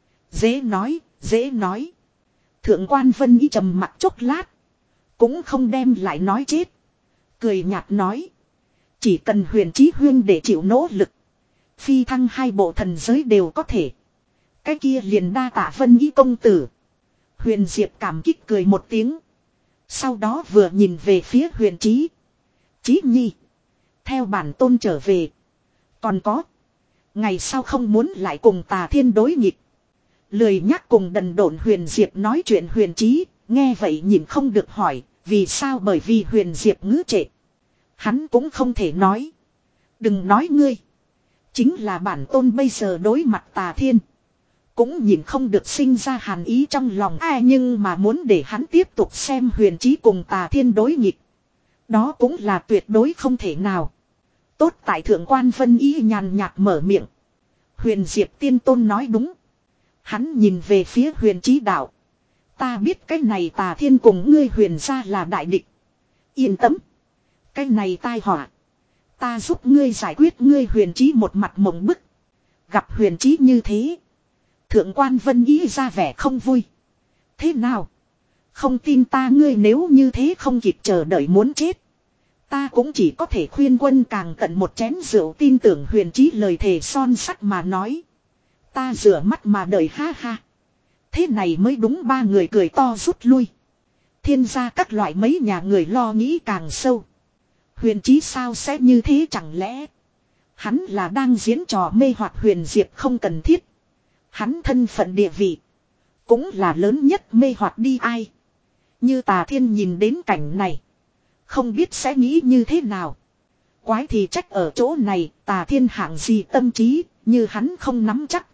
Dễ nói, dễ nói. Thượng quan Vân Ý trầm mặc chốc lát. Cũng không đem lại nói chết. Cười nhạt nói. Chỉ cần Huyền Chí huyên để chịu nỗ lực. Phi thăng hai bộ thần giới đều có thể. Cái kia liền đa tạ Vân Ý công tử. Huyền Diệp cảm kích cười một tiếng. Sau đó vừa nhìn về phía Huyền Chí. Chí Nhi. Theo bản tôn trở về. Còn có. Ngày sau không muốn lại cùng Tà Thiên đối nghịch. Lười nhắc cùng đần độn Huyền Diệp nói chuyện Huyền Chí. Nghe vậy nhìn không được hỏi. Vì sao? Bởi vì Huyền Diệp ngữ trệ. Hắn cũng không thể nói. Đừng nói ngươi. Chính là bản tôn bây giờ đối mặt Tà Thiên. Cũng nhìn không được sinh ra hàn ý trong lòng ai, nhưng mà muốn để hắn tiếp tục xem Huyền Chí cùng Tà Thiên đối nghịch. Đó cũng là tuyệt đối không thể nào. Tốt tại thượng quan Vân Ý nhàn nhạt mở miệng. Huyền Diệp tiên tôn nói đúng. Hắn nhìn về phía Huyền Chí đạo. Ta biết cái này Tà Thiên cùng ngươi Huyền gia là đại địch. Yên tâm. Cái này tai họa. Ta giúp ngươi giải quyết. Ngươi Huyền Chí một mặt mộng bức. Gặp Huyền Chí như thế. Thượng quan Vân Ý ra vẻ không vui. Thế nào? Không tin ta ngươi nếu như thế không kịp chờ đợi muốn chết. Ta cũng chỉ có thể khuyên quân càng tận một chén rượu tin tưởng Huyền Chí lời thề son sắt mà nói. Ta rửa mắt mà đợi ha ha. Thế này mới đúng ba người cười to rút lui. Thiên gia các loại mấy nhà người lo nghĩ càng sâu. Huyền Chí sao sẽ như thế chẳng lẽ. Hắn là đang diễn trò mê hoặc Huyền Diệp không cần thiết. Hắn thân phận địa vị. Cũng là lớn nhất mê hoặc đi ai. Như Tà Thiên nhìn đến cảnh này. Không biết sẽ nghĩ như thế nào. Quái thì trách ở chỗ này, Tà Thiên hạng gì tâm trí, như hắn không nắm chắc.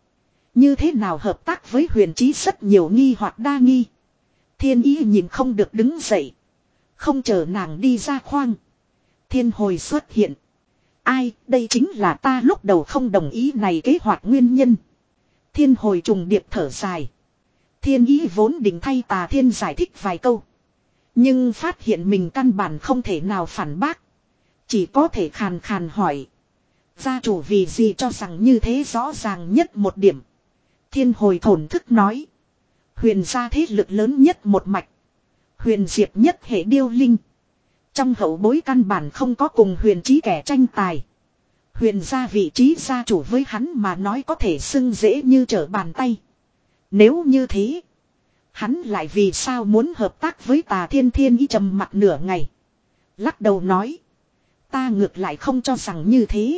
Như thế nào hợp tác với Huyền Chí rất nhiều nghi hoặc đa nghi. Thiên Ý nhìn không được đứng dậy. Không chờ nàng đi ra khoang. Thiên Hồi xuất hiện. Ai, đây chính là ta lúc đầu không đồng ý này kế hoạch nguyên nhân. Thiên Hồi trùng điệp thở dài. Thiên Ý vốn định thay Tà Thiên giải thích vài câu. Nhưng phát hiện mình căn bản không thể nào phản bác. Chỉ có thể khàn khàn hỏi. Gia chủ vì gì cho rằng như thế rõ ràng nhất một điểm. Thiên Hồi thổn thức nói. Huyền gia thế lực lớn nhất một mạch. Huyền Diệp nhất hệ điêu linh. Trong hậu bối căn bản không có cùng Huyền Chí kẻ tranh tài. Huyền gia vị trí gia chủ với hắn mà nói có thể xưng dễ như trở bàn tay. Nếu như thế, hắn lại vì sao muốn hợp tác với Tà Thiên? Thiên Ý trầm mặt nửa ngày. Lắc đầu nói. Ta ngược lại không cho rằng như thế.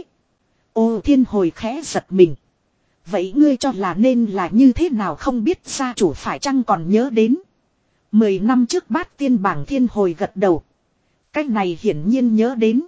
Ô Thiên Hồi khẽ giật mình. Vậy ngươi cho là nên là như thế nào không biết gia chủ phải chăng còn nhớ đến. Mười năm trước bát tiên bảng Thiên Hồi gật đầu. Cách này hiển nhiên nhớ đến.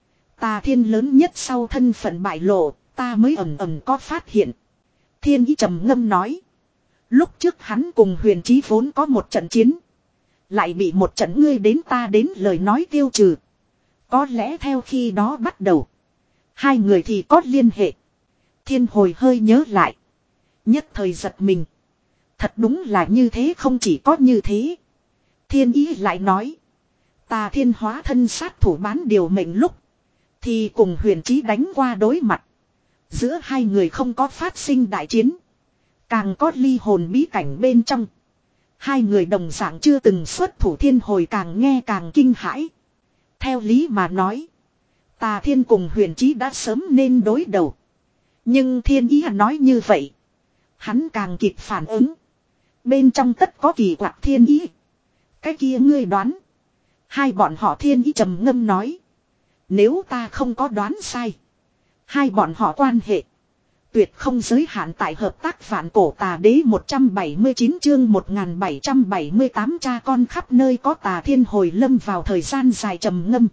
Tà Thiên lớn nhất sau thân phận bại lộ, ta mới ẩn ẩn có phát hiện. Thiên Ý trầm ngâm nói. Lúc trước hắn cùng Huyền Chí vốn có một trận chiến. Lại bị một trận ngươi đến ta đến lời nói tiêu trừ. Có lẽ theo khi đó bắt đầu. Hai người thì có liên hệ. Thiên Hồi hơi nhớ lại. Nhất thời giật mình. Thật đúng là như thế, không chỉ có như thế. Thiên Ý lại nói. Tà Thiên hóa thân sát thủ bán điều mệnh lúc. Thì cùng Huyền Chí đánh qua đối mặt. Giữa hai người không có phát sinh đại chiến. Càng có ly hồn bí cảnh bên trong. Hai người đồng dạng chưa từng xuất thủ. Thiên Hồi càng nghe càng kinh hãi. Theo lý mà nói. Tà Thiên cùng Huyền Chí đã sớm nên đối đầu. Nhưng Thiên Ý nói như vậy. Hắn càng kịp phản ứng. Bên trong tất có kỳ quặc. Thiên Ý. Cái kia ngươi đoán. Hai bọn họ. Thiên Ý trầm ngâm nói. Nếu ta không có đoán sai. Hai bọn họ quan hệ. Tuyệt không giới hạn tại hợp tác vạn cổ tà đế. Một trăm bảy mươi chín chương một nghìn bảy trăm bảy mươi tám cha con khắp nơi có. Tà Thiên hồi lâm vào thời gian dài trầm ngâm.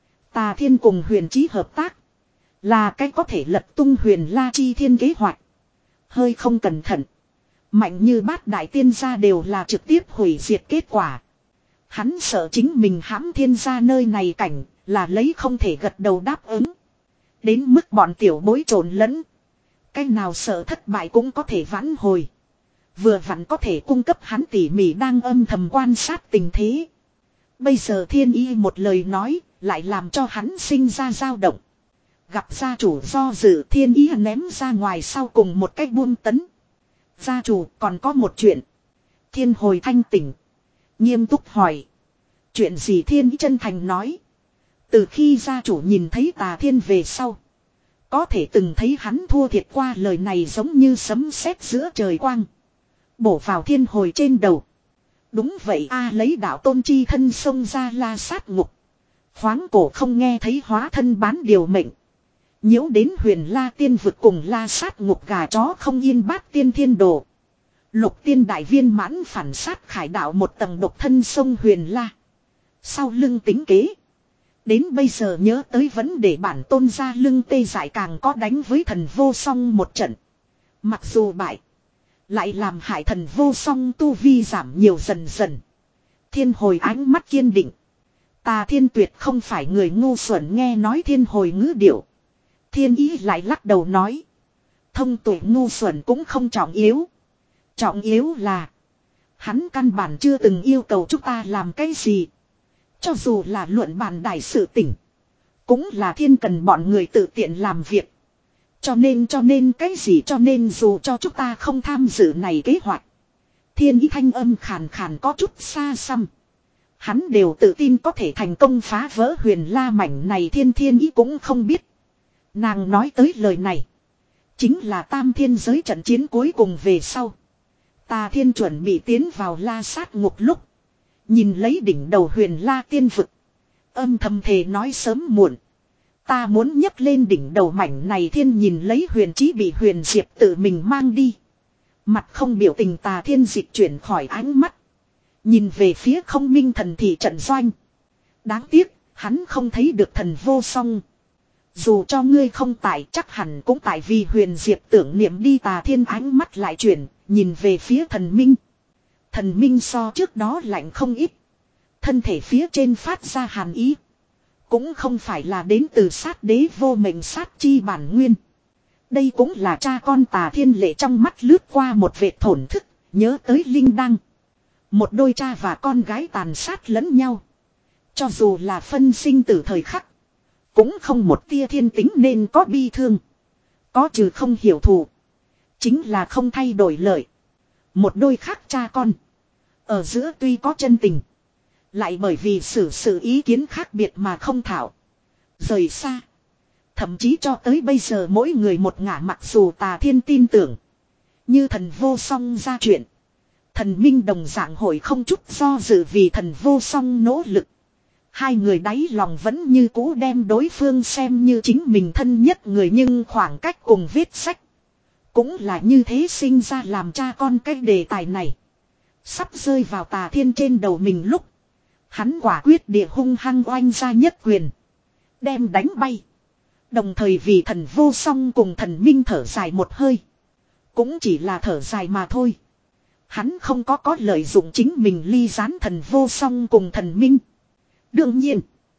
Tà Thiên cùng Huyền Chí hợp tác. Là cái có thể lật tung Huyền La Chi Thiên kế hoạch. Hơi không cẩn thận. Mạnh như bát đại tiên gia đều là trực tiếp hủy diệt kết quả. Hắn sợ chính mình hãm thiên gia nơi này cảnh. Là lấy không thể gật đầu đáp ứng. Đến mức bọn tiểu bối trộn lẫn. Cái nào sợ thất bại cũng có thể vãn hồi. Vừa vặn có thể cung cấp hắn tỉ mỉ đang âm thầm quan sát tình thế. Bây giờ Thiên Ý một lời nói. Lại làm cho hắn sinh ra dao động. Gặp gia chủ do dự. Thiên Ý ném ra ngoài sau cùng một cách buông tấn. Gia chủ còn có một chuyện. Thiên Hồi thanh tỉnh. Nghiêm túc hỏi. Chuyện gì? Thiên Ý chân thành nói. Từ khi gia chủ nhìn thấy Tà Thiên về sau. Có thể từng thấy hắn thua thiệt qua. Lời này giống như sấm sét giữa trời quang. Bổ vào Thiên Hồi trên đầu. Đúng vậy a, lấy đạo tôn chi thân xông ra la sát ngục. Khoáng cổ không nghe thấy hóa thân bán điều mệnh. Nhiễu đến Huyền La tiên vực cùng la sát ngục gà chó không yên bát tiên thiên đồ. Lục tiên đại viên mãn phản sát khải đạo một tầng độc thân sông Huyền La. Sau lưng tính kế. Đến bây giờ nhớ tới vấn đề bản tôn ra lưng tê dại, càng có đánh với thần vô song một trận. Mặc dù bại. Lại làm hại thần vô song tu vi giảm nhiều dần dần. Thiên Hồi ánh mắt kiên định. Tà Thiên tuyệt không phải người ngu xuẩn. Nghe nói Thiên Hồi ngữ điệu. Thiên Ý lại lắc đầu nói. Thông tuệ ngu xuẩn cũng không trọng yếu. Trọng yếu là. Hắn căn bản chưa từng yêu cầu chúng ta làm cái gì. Cho dù là luận bàn đại sự tỉnh. Cũng là thiên cần bọn người tự tiện làm việc. Cho nên cho nên cái gì cho nên dù cho chúng ta không tham dự này kế hoạch. Thiên Ý thanh âm khàn khàn có chút xa xăm. Hắn đều tự tin có thể thành công phá vỡ Huyền La mảnh này. Thiên Thiên Ý cũng không biết. Nàng nói tới lời này. Chính là tam thiên giới trận chiến cuối cùng về sau. Tà Thiên chuẩn bị tiến vào la sát ngục lúc. Nhìn lấy đỉnh đầu Huyền La tiên vực. Âm thầm thề nói sớm muộn. Ta muốn nhấc lên đỉnh đầu mảnh này. Thiên nhìn lấy Huyền Chí bị Huyền Diệp tự mình mang đi. Mặt không biểu tình. Tà Thiên dịch chuyển khỏi ánh mắt. Nhìn về phía không minh thần thị trận doanh. Đáng tiếc, hắn không thấy được thần vô song. Dù cho ngươi không tại chắc hẳn cũng tại vì Huyền Diệp tưởng niệm đi. Tà Thiên ánh mắt lại chuyển, nhìn về phía thần minh. Thần minh so trước đó lạnh không ít. Thân thể phía trên phát ra hàn ý. Cũng không phải là đến từ sát đế vô mệnh sát chi bản nguyên. Đây cũng là cha con Tà Thiên lệ trong mắt lướt qua một vệt thổn thức, nhớ tới Linh Đăng. Một đôi cha và con gái tàn sát lẫn nhau. Cho dù là phân sinh tử thời khắc, cũng không một tia thiên tính nên có bi thương. Có trừ không hiểu thù, chính là không thay đổi lợi. Một đôi khác cha con, ở giữa tuy có chân tình, lại bởi vì xử sự ý kiến khác biệt mà không thảo. Rời xa. Thậm chí cho tới bây giờ mỗi người một ngả, mặc dù Tà Thiên tin tưởng. Như thần vô song ra chuyện, thần minh đồng dạng hội không chút do dự vì thần vô song nỗ lực. Hai người đáy lòng vẫn như cũ đem đối phương xem như chính mình thân nhất người, nhưng khoảng cách cùng viết sách. Cũng là như thế sinh ra làm cha con cái đề tài này. Sắp rơi vào Tà Thiên trên đầu mình lúc. Hắn quả quyết địa hung hăng oanh ra nhất quyền. Đem đánh bay. Đồng thời vì thần vô song cùng thần minh thở dài một hơi. Cũng chỉ là thở dài mà thôi. Hắn không có có lợi dụng chính mình ly gián thần vô song cùng thần minh. Đương nhiên,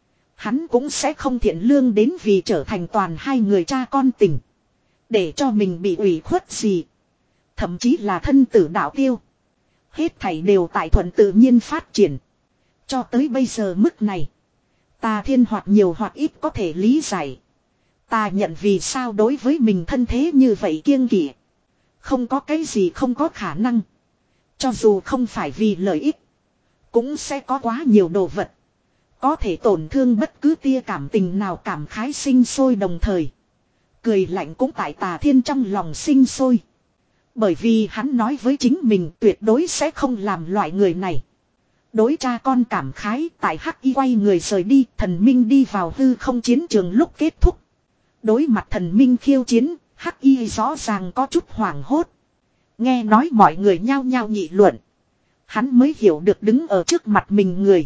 hắn cũng sẽ không thiện lương đến vì trở thành toàn hai người cha con tình. Để cho mình bị ủy khuất gì. Thậm chí là thân tử đạo tiêu. Hết thảy đều tại thuận tự nhiên phát triển. Cho tới bây giờ mức này, Tà Thiên hoặc nhiều hoặc ít có thể lý giải. Ta nhận vì sao đối với mình thân thế như vậy kiêng kỵ. Không có cái gì không có khả năng. Cho dù không phải vì lợi ích, cũng sẽ có quá nhiều đồ vật có thể tổn thương bất cứ tia cảm tình nào. Cảm khái sinh sôi, đồng thời cười lạnh cũng tại Tà Thiên trong lòng sinh sôi. Bởi vì hắn nói với chính mình tuyệt đối sẽ không làm loại người này. Đối cha con cảm khái, tại Hắc Y quay người rời đi, thần minh đi vào hư không chiến trường lúc kết thúc. Đối mặt thần minh khiêu chiến, Hắc Y rõ ràng có chút hoảng hốt. Nghe nói mọi người nhao nhao nghị luận, hắn mới hiểu được đứng ở trước mặt mình người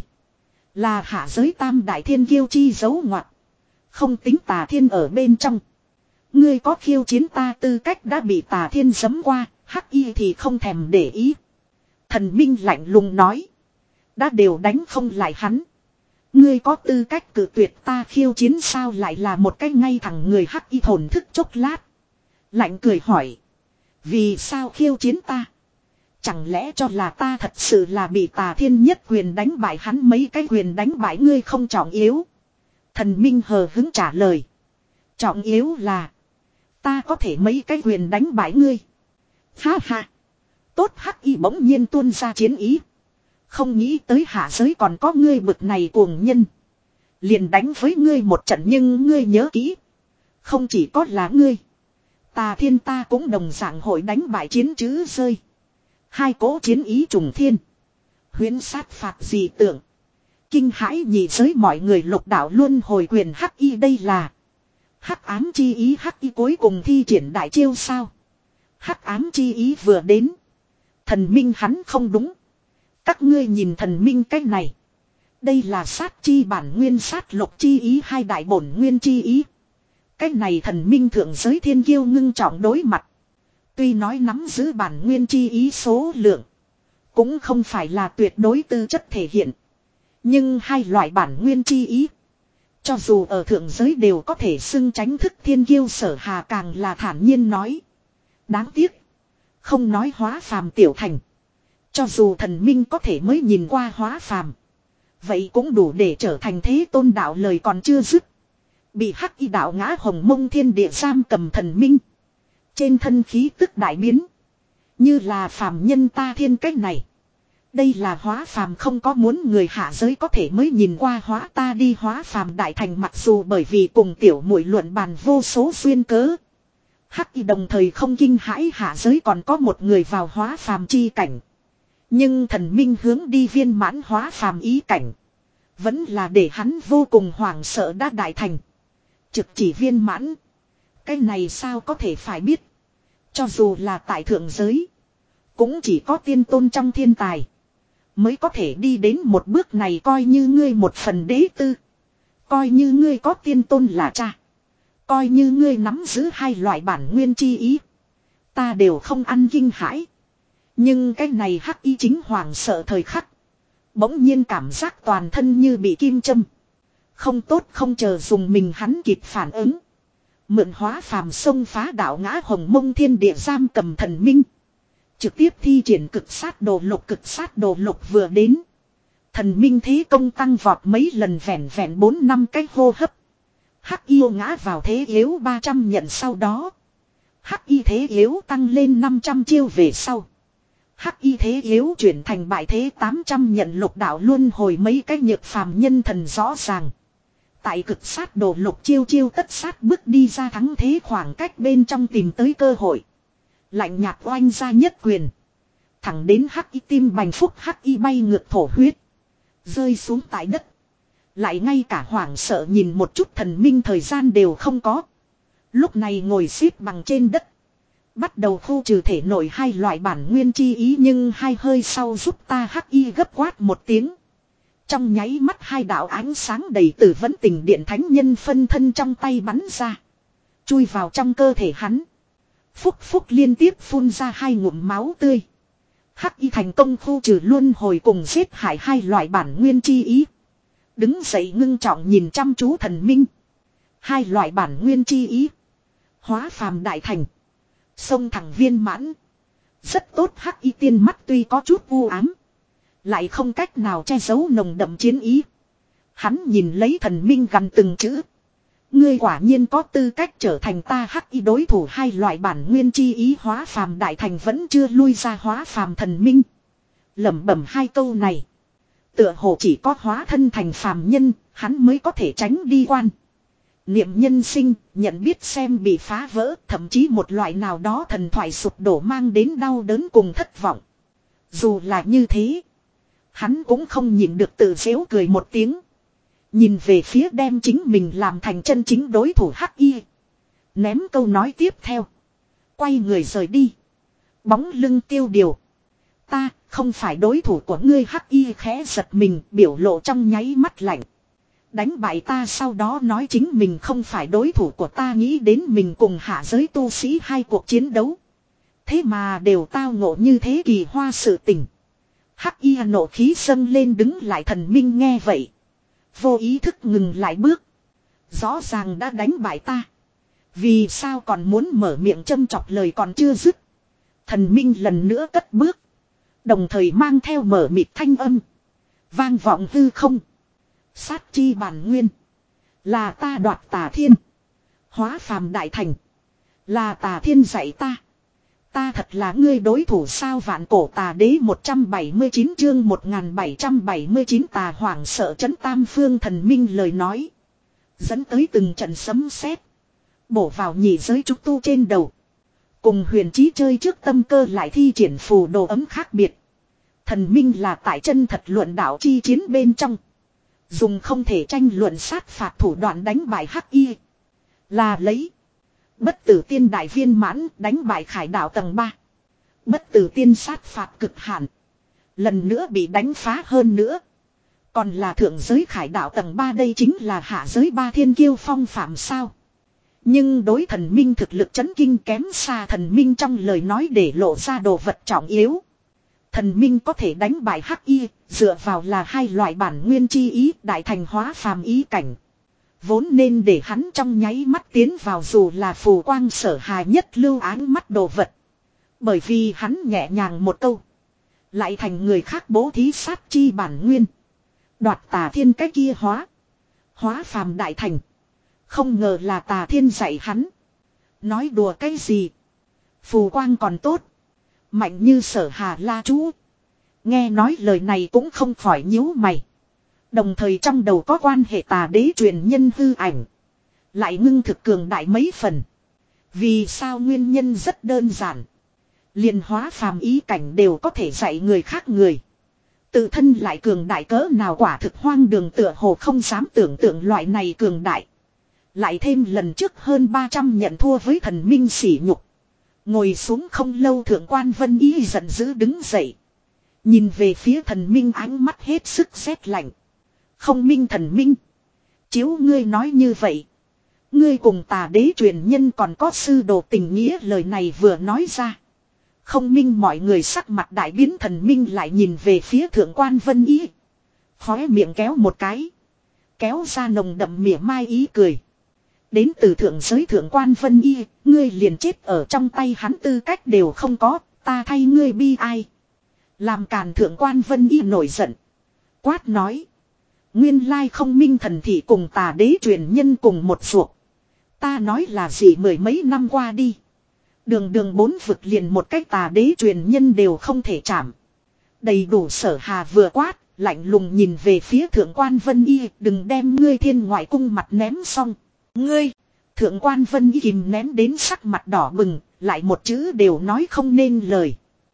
là hạ giới tam đại thiên kiêu chi dấu ngoặc. Không tính Tà Thiên ở bên trong. Ngươi có khiêu chiến ta tư cách đã bị Tà Thiên giẫm qua, Hắc Y thì không thèm để ý. Thần minh lạnh lùng nói. Đã đều đánh không lại hắn. Ngươi có tư cách cự tuyệt ta khiêu chiến sao? Lại là một cái ngay thẳng người. Hắc Y thổn thức chốc lát, lạnh cười hỏi. Vì sao khiêu chiến ta? Chẳng lẽ cho là ta thật sự là bị Tà Thiên nhất quyền đánh bại hắn? Mấy cái quyền đánh bại ngươi không trọng yếu. Thần minh hờ hứng trả lời. Trọng yếu là ta có thể mấy cái quyền đánh bại ngươi. Ha ha. Tốt. Hắc Y bỗng nhiên tuôn ra chiến ý. Không nghĩ tới hạ giới còn có ngươi bực này cuồng nhân. Liền đánh với ngươi một trận, nhưng ngươi nhớ kỹ. Không chỉ có là ngươi, Tà Thiên ta cũng đồng dạng hội đánh bại. Chiến chữ rơi. Hai cỗ chiến ý trùng thiên. Huyễn sát phạt dị tưởng. Kinh hãi nhị giới mọi người. Lục đạo luân hồi quyền. Hắc Y đây là hắc ám chi ý. Hắc Y cuối cùng thi triển đại chiêu sao? Hắc ám chi ý vừa đến, thần minh hắn không đúng. Các ngươi nhìn thần minh cách này. Đây là sát chi bản nguyên, sát lục chi ý, hai đại bổn nguyên chi ý. Cách này thần minh thượng giới thiên kiêu ngưng trọng đối mặt. Tuy nói nắm giữ bản nguyên chi ý số lượng cũng không phải là tuyệt đối tư chất thể hiện. Nhưng hai loại bản nguyên chi ý, cho dù ở thượng giới đều có thể xưng tránh thức thiên kiêu. Sở Hà càng là thản nhiên nói. Đáng tiếc, không nói hóa phàm tiểu thành. Cho dù thần minh có thể mới nhìn qua hóa phàm, vậy cũng đủ để trở thành thế tôn đạo. Lời còn chưa dứt, bị Hắc Y đạo ngã hồng mông thiên địa giam cầm thần minh trên thân khí tức đại biến. Như là phàm nhân Ta Thiên cách này, đây là hóa phàm không có muốn người hạ giới có thể mới nhìn qua hóa ta đi hóa phàm đại thành. Mặc dù bởi vì cùng tiểu muội luận bàn vô số duyên cớ, Hắc Y đồng thời không kinh hãi hạ giới còn có một người vào hóa phàm chi cảnh. Nhưng thần minh hướng đi viên mãn hóa phàm ý cảnh, vẫn là để hắn vô cùng hoảng sợ. Đã đại thành, trực chỉ viên mãn, cái này sao có thể phải biết. Cho dù là tại thượng giới, cũng chỉ có tiên tôn trong thiên tài Mới có thể đi đến một bước này, coi như ngươi một phần đế tư. Coi như ngươi có tiên tôn là cha. Coi như ngươi nắm giữ hai loại bản nguyên chi ý. Ta đều không ăn kinh hãi. Nhưng cái này hắc y chính hoàng sợ thời khắc. Bỗng nhiên cảm giác toàn thân như bị kim châm. Không tốt, không chờ dùng mình hắn kịp phản ứng. Mượn hóa phàm sông phá đạo ngã hồng mông thiên địa giam cầm thần minh. Trực tiếp thi triển cực sát đồ lục, cực sát đồ lục vừa đến. Thần minh thế công tăng vọt mấy lần, vẹn vẹn bốn năm cái hô hấp. Hắc yêu ngã vào thế yếu ba trăm nhận sau đó. Hắc y thế yếu tăng lên năm trăm chiêu về sau. Hắc y thế yếu chuyển thành bại thế tám trăm nhận lục đạo luân hồi mấy cái nhược phàm nhân thần rõ ràng. Tại cực sát đồ lục chiêu chiêu tất sát bước đi ra thắng thế khoảng cách bên trong tìm tới cơ hội. Lạnh nhạt oanh ra nhất quyền. Thẳng đến hắc y tim bành phúc, hắc y bay ngược thổ huyết. Rơi xuống tại đất. Lại ngay cả hoảng sợ nhìn một chút thần minh thời gian đều không có. Lúc này ngồi xếp bằng trên đất. Bắt đầu khu trừ thể nội hai loại bản nguyên chi ý, nhưng hai hơi sau giúp ta hắc y gấp quát một tiếng. Trong nháy mắt hai đạo ánh sáng đầy tử vẫn tình điện thánh nhân phân thân trong tay bắn ra. Chui vào trong cơ thể hắn. Phúc phúc liên tiếp phun ra hai ngụm máu tươi. Hắc y thành công khu trừ luân hồi cùng giết hại hai loại bản nguyên chi ý. Đứng dậy ngưng trọng nhìn chăm chú thần minh. Hai loại bản nguyên chi ý. Hóa phàm đại thành. Sông thẳng viên mãn. Rất tốt, hắc y tiên mắt tuy có chút u ám. Lại không cách nào che giấu nồng đậm chiến ý. Hắn nhìn lấy thần minh gần từng chữ. Ngươi quả nhiên có tư cách trở thành ta hắc y đối thủ. Hai loại bản nguyên chi ý hóa phàm đại thành vẫn chưa lui ra hóa phàm thần minh. Lẩm bẩm hai câu này. Tựa hồ chỉ có hóa thân thành phàm nhân, hắn mới có thể tránh đi quan. Niệm nhân sinh, nhận biết xem bị phá vỡ, thậm chí một loại nào đó thần thoại sụp đổ mang đến đau đớn cùng thất vọng. Dù là như thế, hắn cũng không nhịn được tự giễu cười một tiếng. Nhìn về phía đem chính mình làm thành chân chính đối thủ hắc y. Ném câu nói tiếp theo. Quay người rời đi. Bóng lưng tiêu điều. Ta không phải đối thủ của ngươi, hắc y khẽ giật mình, biểu lộ trong nháy mắt lạnh. Đánh bại ta sau đó nói chính mình không phải đối thủ của ta, nghĩ đến mình cùng hạ giới tu sĩ hai cuộc chiến đấu. Thế mà đều tao ngộ như thế kỳ hoa sự tình. Hắc y nộ khí dâng lên, đứng lại. Thần minh nghe vậy. Vô ý thức ngừng lại bước. Rõ ràng đã đánh bại ta. Vì sao còn muốn mở miệng châm chọc, lời còn chưa dứt. Thần minh lần nữa cất bước. Đồng thời mang theo mở mịt thanh âm. Vang vọng hư không. Sát chi bản nguyên. Là ta đoạt tà thiên. Hóa phàm đại thành. Là tà thiên dạy ta. Ta thật là ngươi đối thủ sao? Vạn cổ tà đế một trăm bảy mươi chín chương một nghìn bảy trăm bảy mươi chín tà hoảng sợ chấn tam phương. Thần minh lời nói. Dẫn tới từng trận sấm sét. Bổ vào nhị giới trúc tu trên đầu. Cùng huyền trí chơi trước tâm cơ lại thi triển phù đồ ấm khác biệt. Thần minh là tại chân thật luận đạo chi chiến bên trong. Dùng không thể tranh luận sát phạt thủ đoạn đánh bại hắc y. Là lấy. Bất tử tiên đại viên mãn đánh bại khải đạo tầng ba. Bất tử tiên sát phạt cực hạn. Lần nữa bị đánh phá hơn nữa. Còn là thượng giới khải đạo tầng ba, đây chính là hạ giới ba thiên kiêu phong phạm sao. Nhưng đối thần minh thực lực chấn kinh kém xa thần minh trong lời nói để lộ ra đồ vật trọng yếu. Thần minh có thể đánh bại hắc y, dựa vào là hai loại bản nguyên chi ý, đại thành hóa phàm ý cảnh. Vốn nên để hắn trong nháy mắt tiến vào dù là phù quang sở hà nhất lưu áng mắt đồ vật. Bởi vì hắn nhẹ nhàng một câu. Lại thành người khác bố thí sát chi bản nguyên. Đoạt tà thiên cái kia hóa. Hóa phàm đại thành. Không ngờ là tà thiên dạy hắn. Nói đùa cái gì. Phù quang còn tốt. Mạnh như sở hà la chú. Nghe nói lời này cũng không khỏi nhíu mày. Đồng thời trong đầu có quan hệ tà đế truyền nhân hư ảnh. Lại ngưng thực cường đại mấy phần. Vì sao? Nguyên nhân rất đơn giản. Liền hóa phàm ý cảnh đều có thể dạy người khác người. Tự thân lại cường đại cỡ nào, quả thực hoang đường, tựa hồ không dám tưởng tượng loại này cường đại. Lại thêm lần trước hơn ba trăm nhận thua với thần minh sỉ nhục. Ngồi xuống không lâu, thượng quan Vân Ý giận dữ đứng dậy. Nhìn về phía thần minh ánh mắt hết sức rét lạnh. Không minh thần minh. Chiếu ngươi nói như vậy. Ngươi cùng tà đế truyền nhân còn có sư đồ tình nghĩa, lời này vừa nói ra. Không minh mọi người sắc mặt đại biến, thần minh lại nhìn về phía thượng quan Vân Y. Khóe miệng kéo một cái. Kéo ra nồng đậm mỉa mai ý cười. Đến từ thượng giới thượng quan Vân Y, ngươi liền chết ở trong tay hắn tư cách đều không có, ta thay ngươi bi ai. Làm càn thượng quan Vân Y nổi giận. Quát nói. Nguyên lai không minh thần thị cùng tà đế truyền nhân cùng một ruột. Ta nói là gì mười mấy năm qua đi. Đường đường bốn vực liền một cách tà đế truyền nhân đều không thể chạm. Đầy đủ Sở Hà vừa quát, lạnh lùng nhìn về phía thượng quan Vân Y, đừng đem ngươi thiên ngoại cung mặt ném xong. Ngươi, thượng quan Vân Y kìm nén đến sắc mặt đỏ bừng, lại một chữ đều nói không nên lời.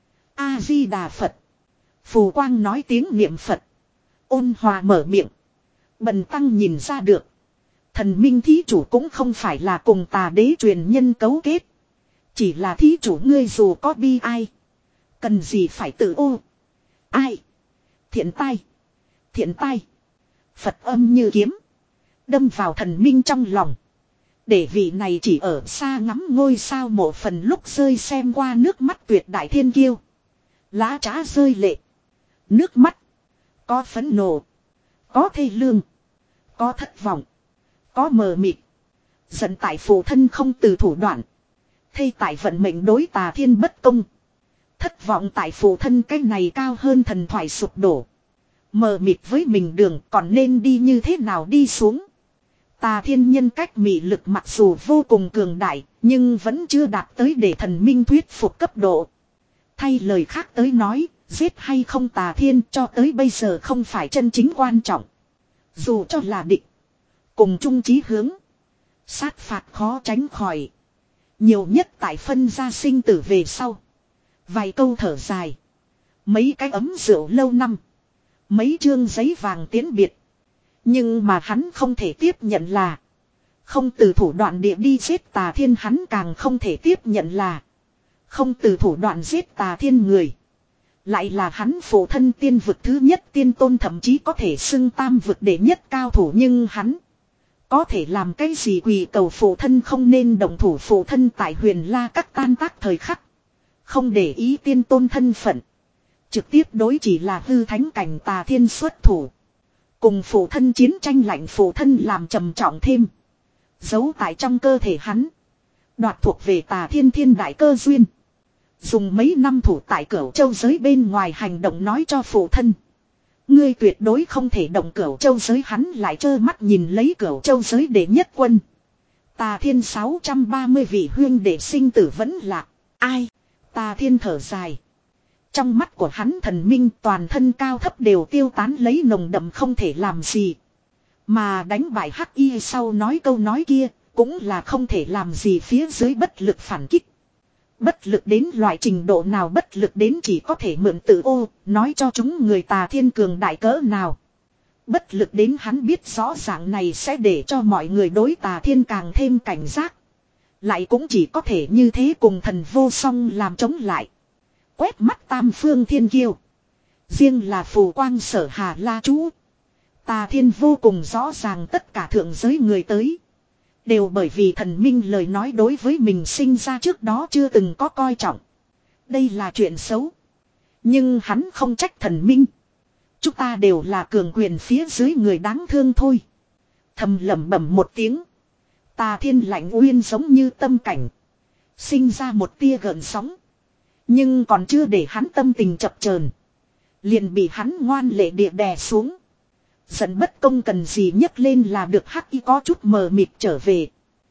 A-di-đà Phật. Phù Quang nói tiếng niệm Phật. Ôn hòa mở miệng. Bần tăng nhìn ra được. Thần minh thí chủ cũng không phải là cùng tà đế truyền nhân cấu kết. Chỉ là thí chủ ngươi dù có bi ai. Cần gì phải tự ô. Ai. Thiện tai. Thiện tai. Phật âm như kiếm. Đâm vào thần minh trong lòng. Để vị này chỉ ở xa ngắm ngôi sao mộ phần lúc rơi xem qua nước mắt tuyệt đại thiên kiêu. Lá trá rơi lệ. Nước mắt. Có phẫn nộ. Có thê lương. Có thất vọng. Có mờ mịt. Giận tại phụ thân không từ thủ đoạn. Thê tại vận mệnh đối tà thiên bất công. Thất vọng tại phụ thân cái này cao hơn thần thoại sụp đổ. Mờ mịt với mình đường còn nên đi như thế nào đi xuống. Tà thiên nhân cách mị lực mặc dù vô cùng cường đại, nhưng vẫn chưa đạt tới để thần minh thuyết phục cấp độ. Thay lời khác tới nói, giết hay không tà thiên cho tới bây giờ không phải chân chính quan trọng. Dù cho là địch, cùng chung chí hướng, sát phạt khó tránh khỏi. Nhiều nhất tại phân ra sinh tử về sau. Vài câu thở dài. Mấy cái ấm rượu lâu năm. Mấy chương giấy vàng tiến biệt. Nhưng mà hắn không thể tiếp nhận là. Không từ thủ đoạn địa đi giết tà thiên, hắn càng không thể tiếp nhận là. Không từ thủ đoạn giết tà thiên người. Lại là hắn phụ thân tiên vực thứ nhất tiên tôn, thậm chí có thể xưng tam vực đệ nhất cao thủ, nhưng hắn. Có thể làm cái gì quỳ cầu phụ thân không nên động thủ, phụ thân tại huyền la các tan tác thời khắc. Không để ý tiên tôn thân phận. Trực tiếp đối chỉ là hư thánh cảnh tà thiên xuất thủ. Cùng phụ thân chiến tranh lạnh, phụ thân làm trầm trọng thêm. Giấu tại trong cơ thể hắn. Đoạt thuộc về tà thiên thiên đại cơ duyên. Dùng mấy năm thủ tại Cửu Châu giới bên ngoài hành động nói cho phụ thân. Ngươi tuyệt đối không thể động Cửu Châu giới, hắn lại trơ mắt nhìn lấy Cửu Châu giới đệ nhất quân. Tà thiên sáu trăm ba mươi vị huyên đệ sinh tử vẫn lạc. Ai? Tà thiên thở dài. Trong mắt của hắn thần minh toàn thân cao thấp đều tiêu tán lấy nồng đậm không thể làm gì. Mà đánh bại Hắc Y sau nói câu nói kia, cũng là không thể làm gì phía dưới bất lực phản kích. Bất lực đến loại trình độ nào, bất lực đến chỉ có thể mượn tự ô, nói cho chúng người tà thiên cường đại cỡ nào. Bất lực đến hắn biết rõ ràng này sẽ để cho mọi người đối tà thiên càng thêm cảnh giác. Lại cũng chỉ có thể như thế cùng thần vô song làm chống lại. Quét mắt tam phương thiên kiêu. Riêng là Phù Quang Sở Hà La Chú. Tà thiên vô cùng rõ ràng tất cả thượng giới người tới. Đều bởi vì thần minh lời nói đối với mình sinh ra trước đó chưa từng có coi trọng. Đây là chuyện xấu. Nhưng hắn không trách thần minh. Chúng ta đều là cường quyền phía dưới người đáng thương thôi. Thầm lẩm bẩm một tiếng. Tà thiên lạnh uyên giống như tâm cảnh. Sinh ra một tia gợn sóng. Nhưng còn chưa để hắn tâm tình chập chờn, liền bị hắn ngoan lệ địa đè xuống. Giận bất công cần gì nhấc lên là được. Hắc Y có chút mờ mịt trở về.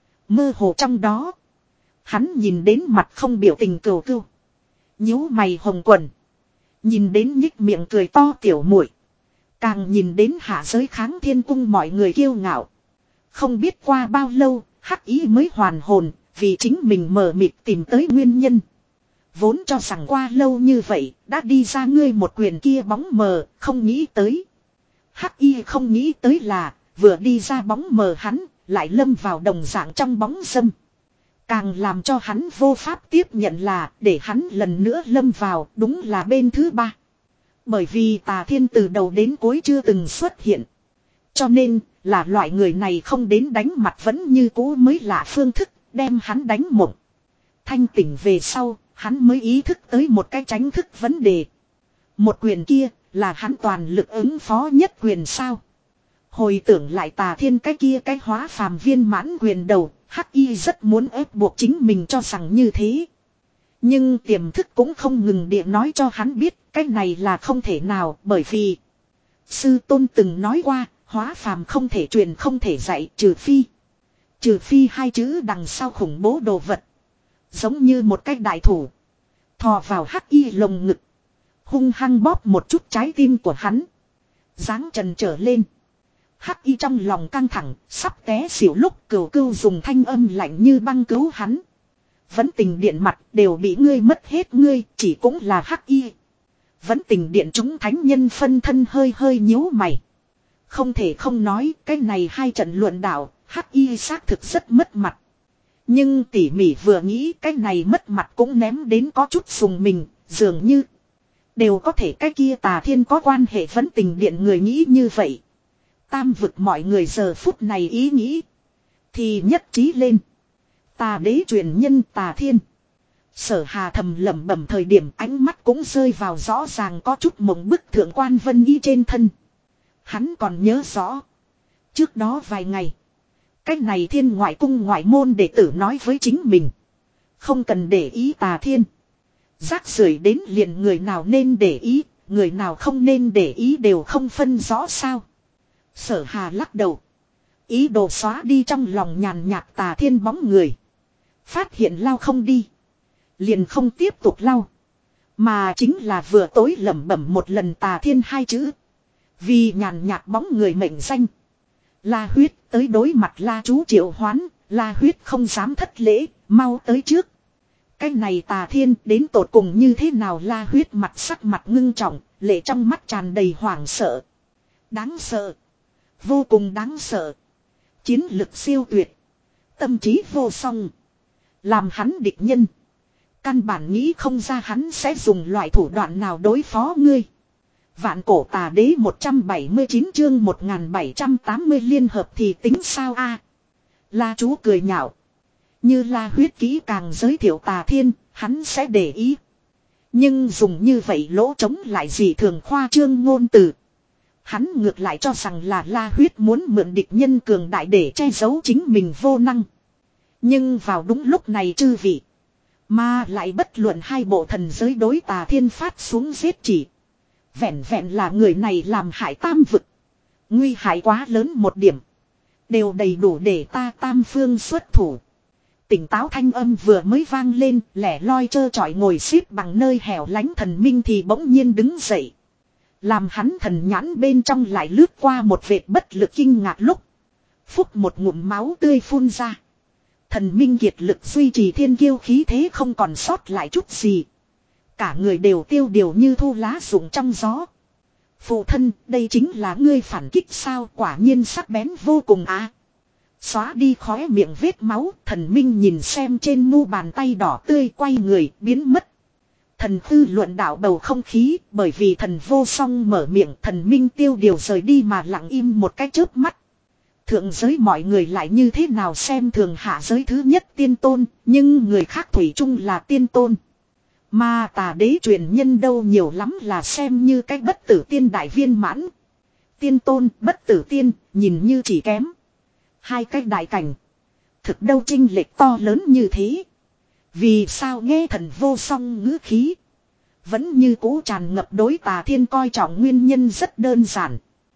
Mơ hồ trong đó. Hắn nhìn đến mặt không biểu tình cừu cừu. Nhíu mày hồng quần. Nhìn đến nhích miệng cười to tiểu muội. Càng nhìn đến hạ giới kháng thiên cung mọi người kiêu ngạo. Không biết qua bao lâu, Hắc Y mới hoàn hồn, vì chính mình mờ mịt tìm tới nguyên nhân. Vốn cho rằng qua lâu như vậy, đã đi ra ngươi một quyền kia bóng mờ, không nghĩ tới. Hắc Y không nghĩ tới là, vừa đi ra bóng mờ hắn, lại lâm vào đồng dạng trong bóng dâm. Càng làm cho hắn vô pháp tiếp nhận là, để hắn lần nữa lâm vào, đúng là bên thứ ba. Bởi vì Tà Thiên từ đầu đến cuối chưa từng xuất hiện. Cho nên là loại người này không đến đánh mặt vẫn như cũ mới lạ phương thức đem hắn đánh mộng. Thanh tỉnh về sau, hắn mới ý thức tới một cái tránh thức vấn đề. Một quyền kia là hắn toàn lực ứng phó nhất quyền sao. Hồi tưởng lại Tà Thiên cái kia cái hóa phàm viên mãn quyền đầu, Hắc Y rất muốn ép buộc chính mình cho rằng như thế. Nhưng tiềm thức cũng không ngừng địa nói cho hắn biết cái này là không thể nào, bởi vì sư tôn từng nói qua, hóa phàm không thể truyền không thể dạy, trừ phi. Trừ phi hai chữ đằng sau khủng bố đồ vật. Giống như một cái đại thủ. Thò vào Hắc Y lồng ngực. Hung hăng bóp một chút trái tim của hắn. Giáng trần trở lên. Hắc Y trong lòng căng thẳng, sắp té xỉu lúc Cửu Cửu dùng thanh âm lạnh như băng cứu hắn. Vẫn tình điện mặt đều bị ngươi mất hết ngươi, chỉ cũng là Hắc Y. Vẫn tình điện chúng thánh nhân phân thân hơi hơi nhíu mày. Không thể không nói, cái này hai trận luận đạo, Hắc Y xác thực rất mất mặt. Nhưng tỉ mỉ vừa nghĩ cái này mất mặt cũng ném đến có chút sùng mình, dường như đều có thể cái kia Tà Thiên có quan hệ vẫn tình điện người nghĩ như vậy. Tam vực mọi người giờ phút này ý nghĩ thì nhất trí lên. Tà đế truyền nhân Tà Thiên. Sở Hà thầm lẩm bẩm thời điểm ánh mắt cũng rơi vào rõ ràng có chút mộng bức thượng quan Vân Y trên thân. Hắn còn nhớ rõ. Trước đó vài ngày. Cái này Thiên ngoại cung ngoại môn đệ tử nói với chính mình. Không cần để ý Tà Thiên. Rác rưởi đến liền người nào nên để ý, người nào không nên để ý đều không phân rõ sao. Sở Hà lắc đầu. Ý đồ xóa đi trong lòng nhàn nhạt Tà Thiên bóng người. Phát hiện lau không đi. Liền không tiếp tục lau. Mà chính là vừa tối lẩm bẩm một lần Tà Thiên hai chữ. Vì nhàn nhạt bóng người mệnh danh. La Huyết tới đối mặt La Chú triệu hoán. La Huyết không dám thất lễ, mau tới trước. Cái này Tà Thiên đến tột cùng như thế nào? La Huyết mặt sắc mặt ngưng trọng, lệ trong mắt tràn đầy hoảng sợ. Đáng sợ. Vô cùng đáng sợ. Chiến lực siêu tuyệt. Tâm trí vô song. Làm hắn địch nhân. Căn bản nghĩ không ra hắn sẽ dùng loại thủ đoạn nào đối phó ngươi. Vạn cổ Tà Đế một trăm bảy mươi chín chương một nghìn bảy trăm tám mươi liên hợp thì tính sao a? La Chú cười nhạo. Như La Huyết kỹ càng giới thiệu Tà Thiên, hắn sẽ để ý. Nhưng dùng như vậy lỗ trống lại gì thường khoa trương ngôn từ. Hắn ngược lại cho rằng là La Huyết muốn mượn địch nhân cường đại để che giấu chính mình vô năng. Nhưng vào đúng lúc này chư vị. Mà lại bất luận hai bộ thần giới đối Tà Thiên phát xuống giết chỉ. Vẹn vẹn là người này làm hại tam vực. Nguy hại quá lớn một điểm. Đều đầy đủ để ta tam phương xuất thủ. Tỉnh táo thanh âm vừa mới vang lên, lẻ loi trơ trọi ngồi xếp bằng nơi hẻo lánh thần minh thì bỗng nhiên đứng dậy. Làm hắn thần nhãn bên trong lại lướt qua một vệt bất lực kinh ngạc lúc. Phúc một ngụm máu tươi phun ra. Thần minh kiệt lực duy trì thiên kiêu khí thế không còn sót lại chút gì. Cả người đều tiêu điều như thu lá rụng trong gió. Phụ thân, đây chính là ngươi phản kích sao? Quả nhiên sắc bén vô cùng á. À. Xóa đi khóe miệng vết máu, thần minh nhìn xem trên mu bàn tay đỏ tươi quay người, biến mất. Thần tư luận đạo bầu không khí, bởi vì thần vô song mở miệng, thần minh tiêu điều rời đi mà lặng im một cái chớp mắt. Thượng giới mọi người lại như thế nào xem thường hạ giới thứ nhất tiên tôn, nhưng người khác thủy chung là tiên tôn. Mà Tà Đế truyền nhân đâu nhiều lắm là xem như cái bất tử tiên đại viên mãn. Tiên tôn, bất tử tiên, nhìn như chỉ kém hai cái đại cảnh. Thực đâu chênh lệch to lớn như thế. Vì sao nghe thần vô song ngữ khí. Vẫn như cũ tràn ngập đối Tà Thiên coi trọng nguyên nhân rất đơn giản.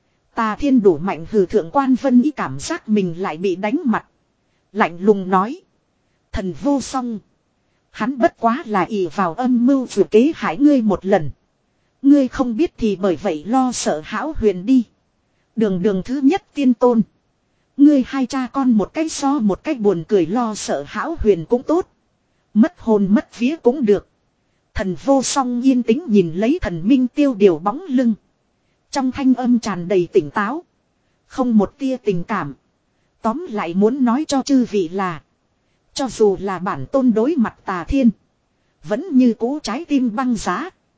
Tà Thiên đủ mạnh hừ thượng quan Vân Y cảm giác mình lại bị đánh mặt. Lạnh lùng nói. Thần vô song. Hắn bất quá là ỷ vào âm mưu vừa kế hại ngươi một lần. Ngươi không biết thì bởi vậy lo sợ hão huyền đi. Đường đường thứ nhất tiên tôn. Ngươi hai cha con một cách so một cách buồn cười lo sợ hão huyền cũng tốt. Mất hồn mất vía cũng được. Thần vô song yên tĩnh nhìn lấy thần minh tiêu điều bóng lưng. Trong thanh âm tràn đầy tỉnh táo. Không một tia tình cảm. Tóm lại muốn nói cho chư vị là. Cho dù là bản tôn đối mặt Tà Thiên. Vẫn như cũ trái tim băng giá.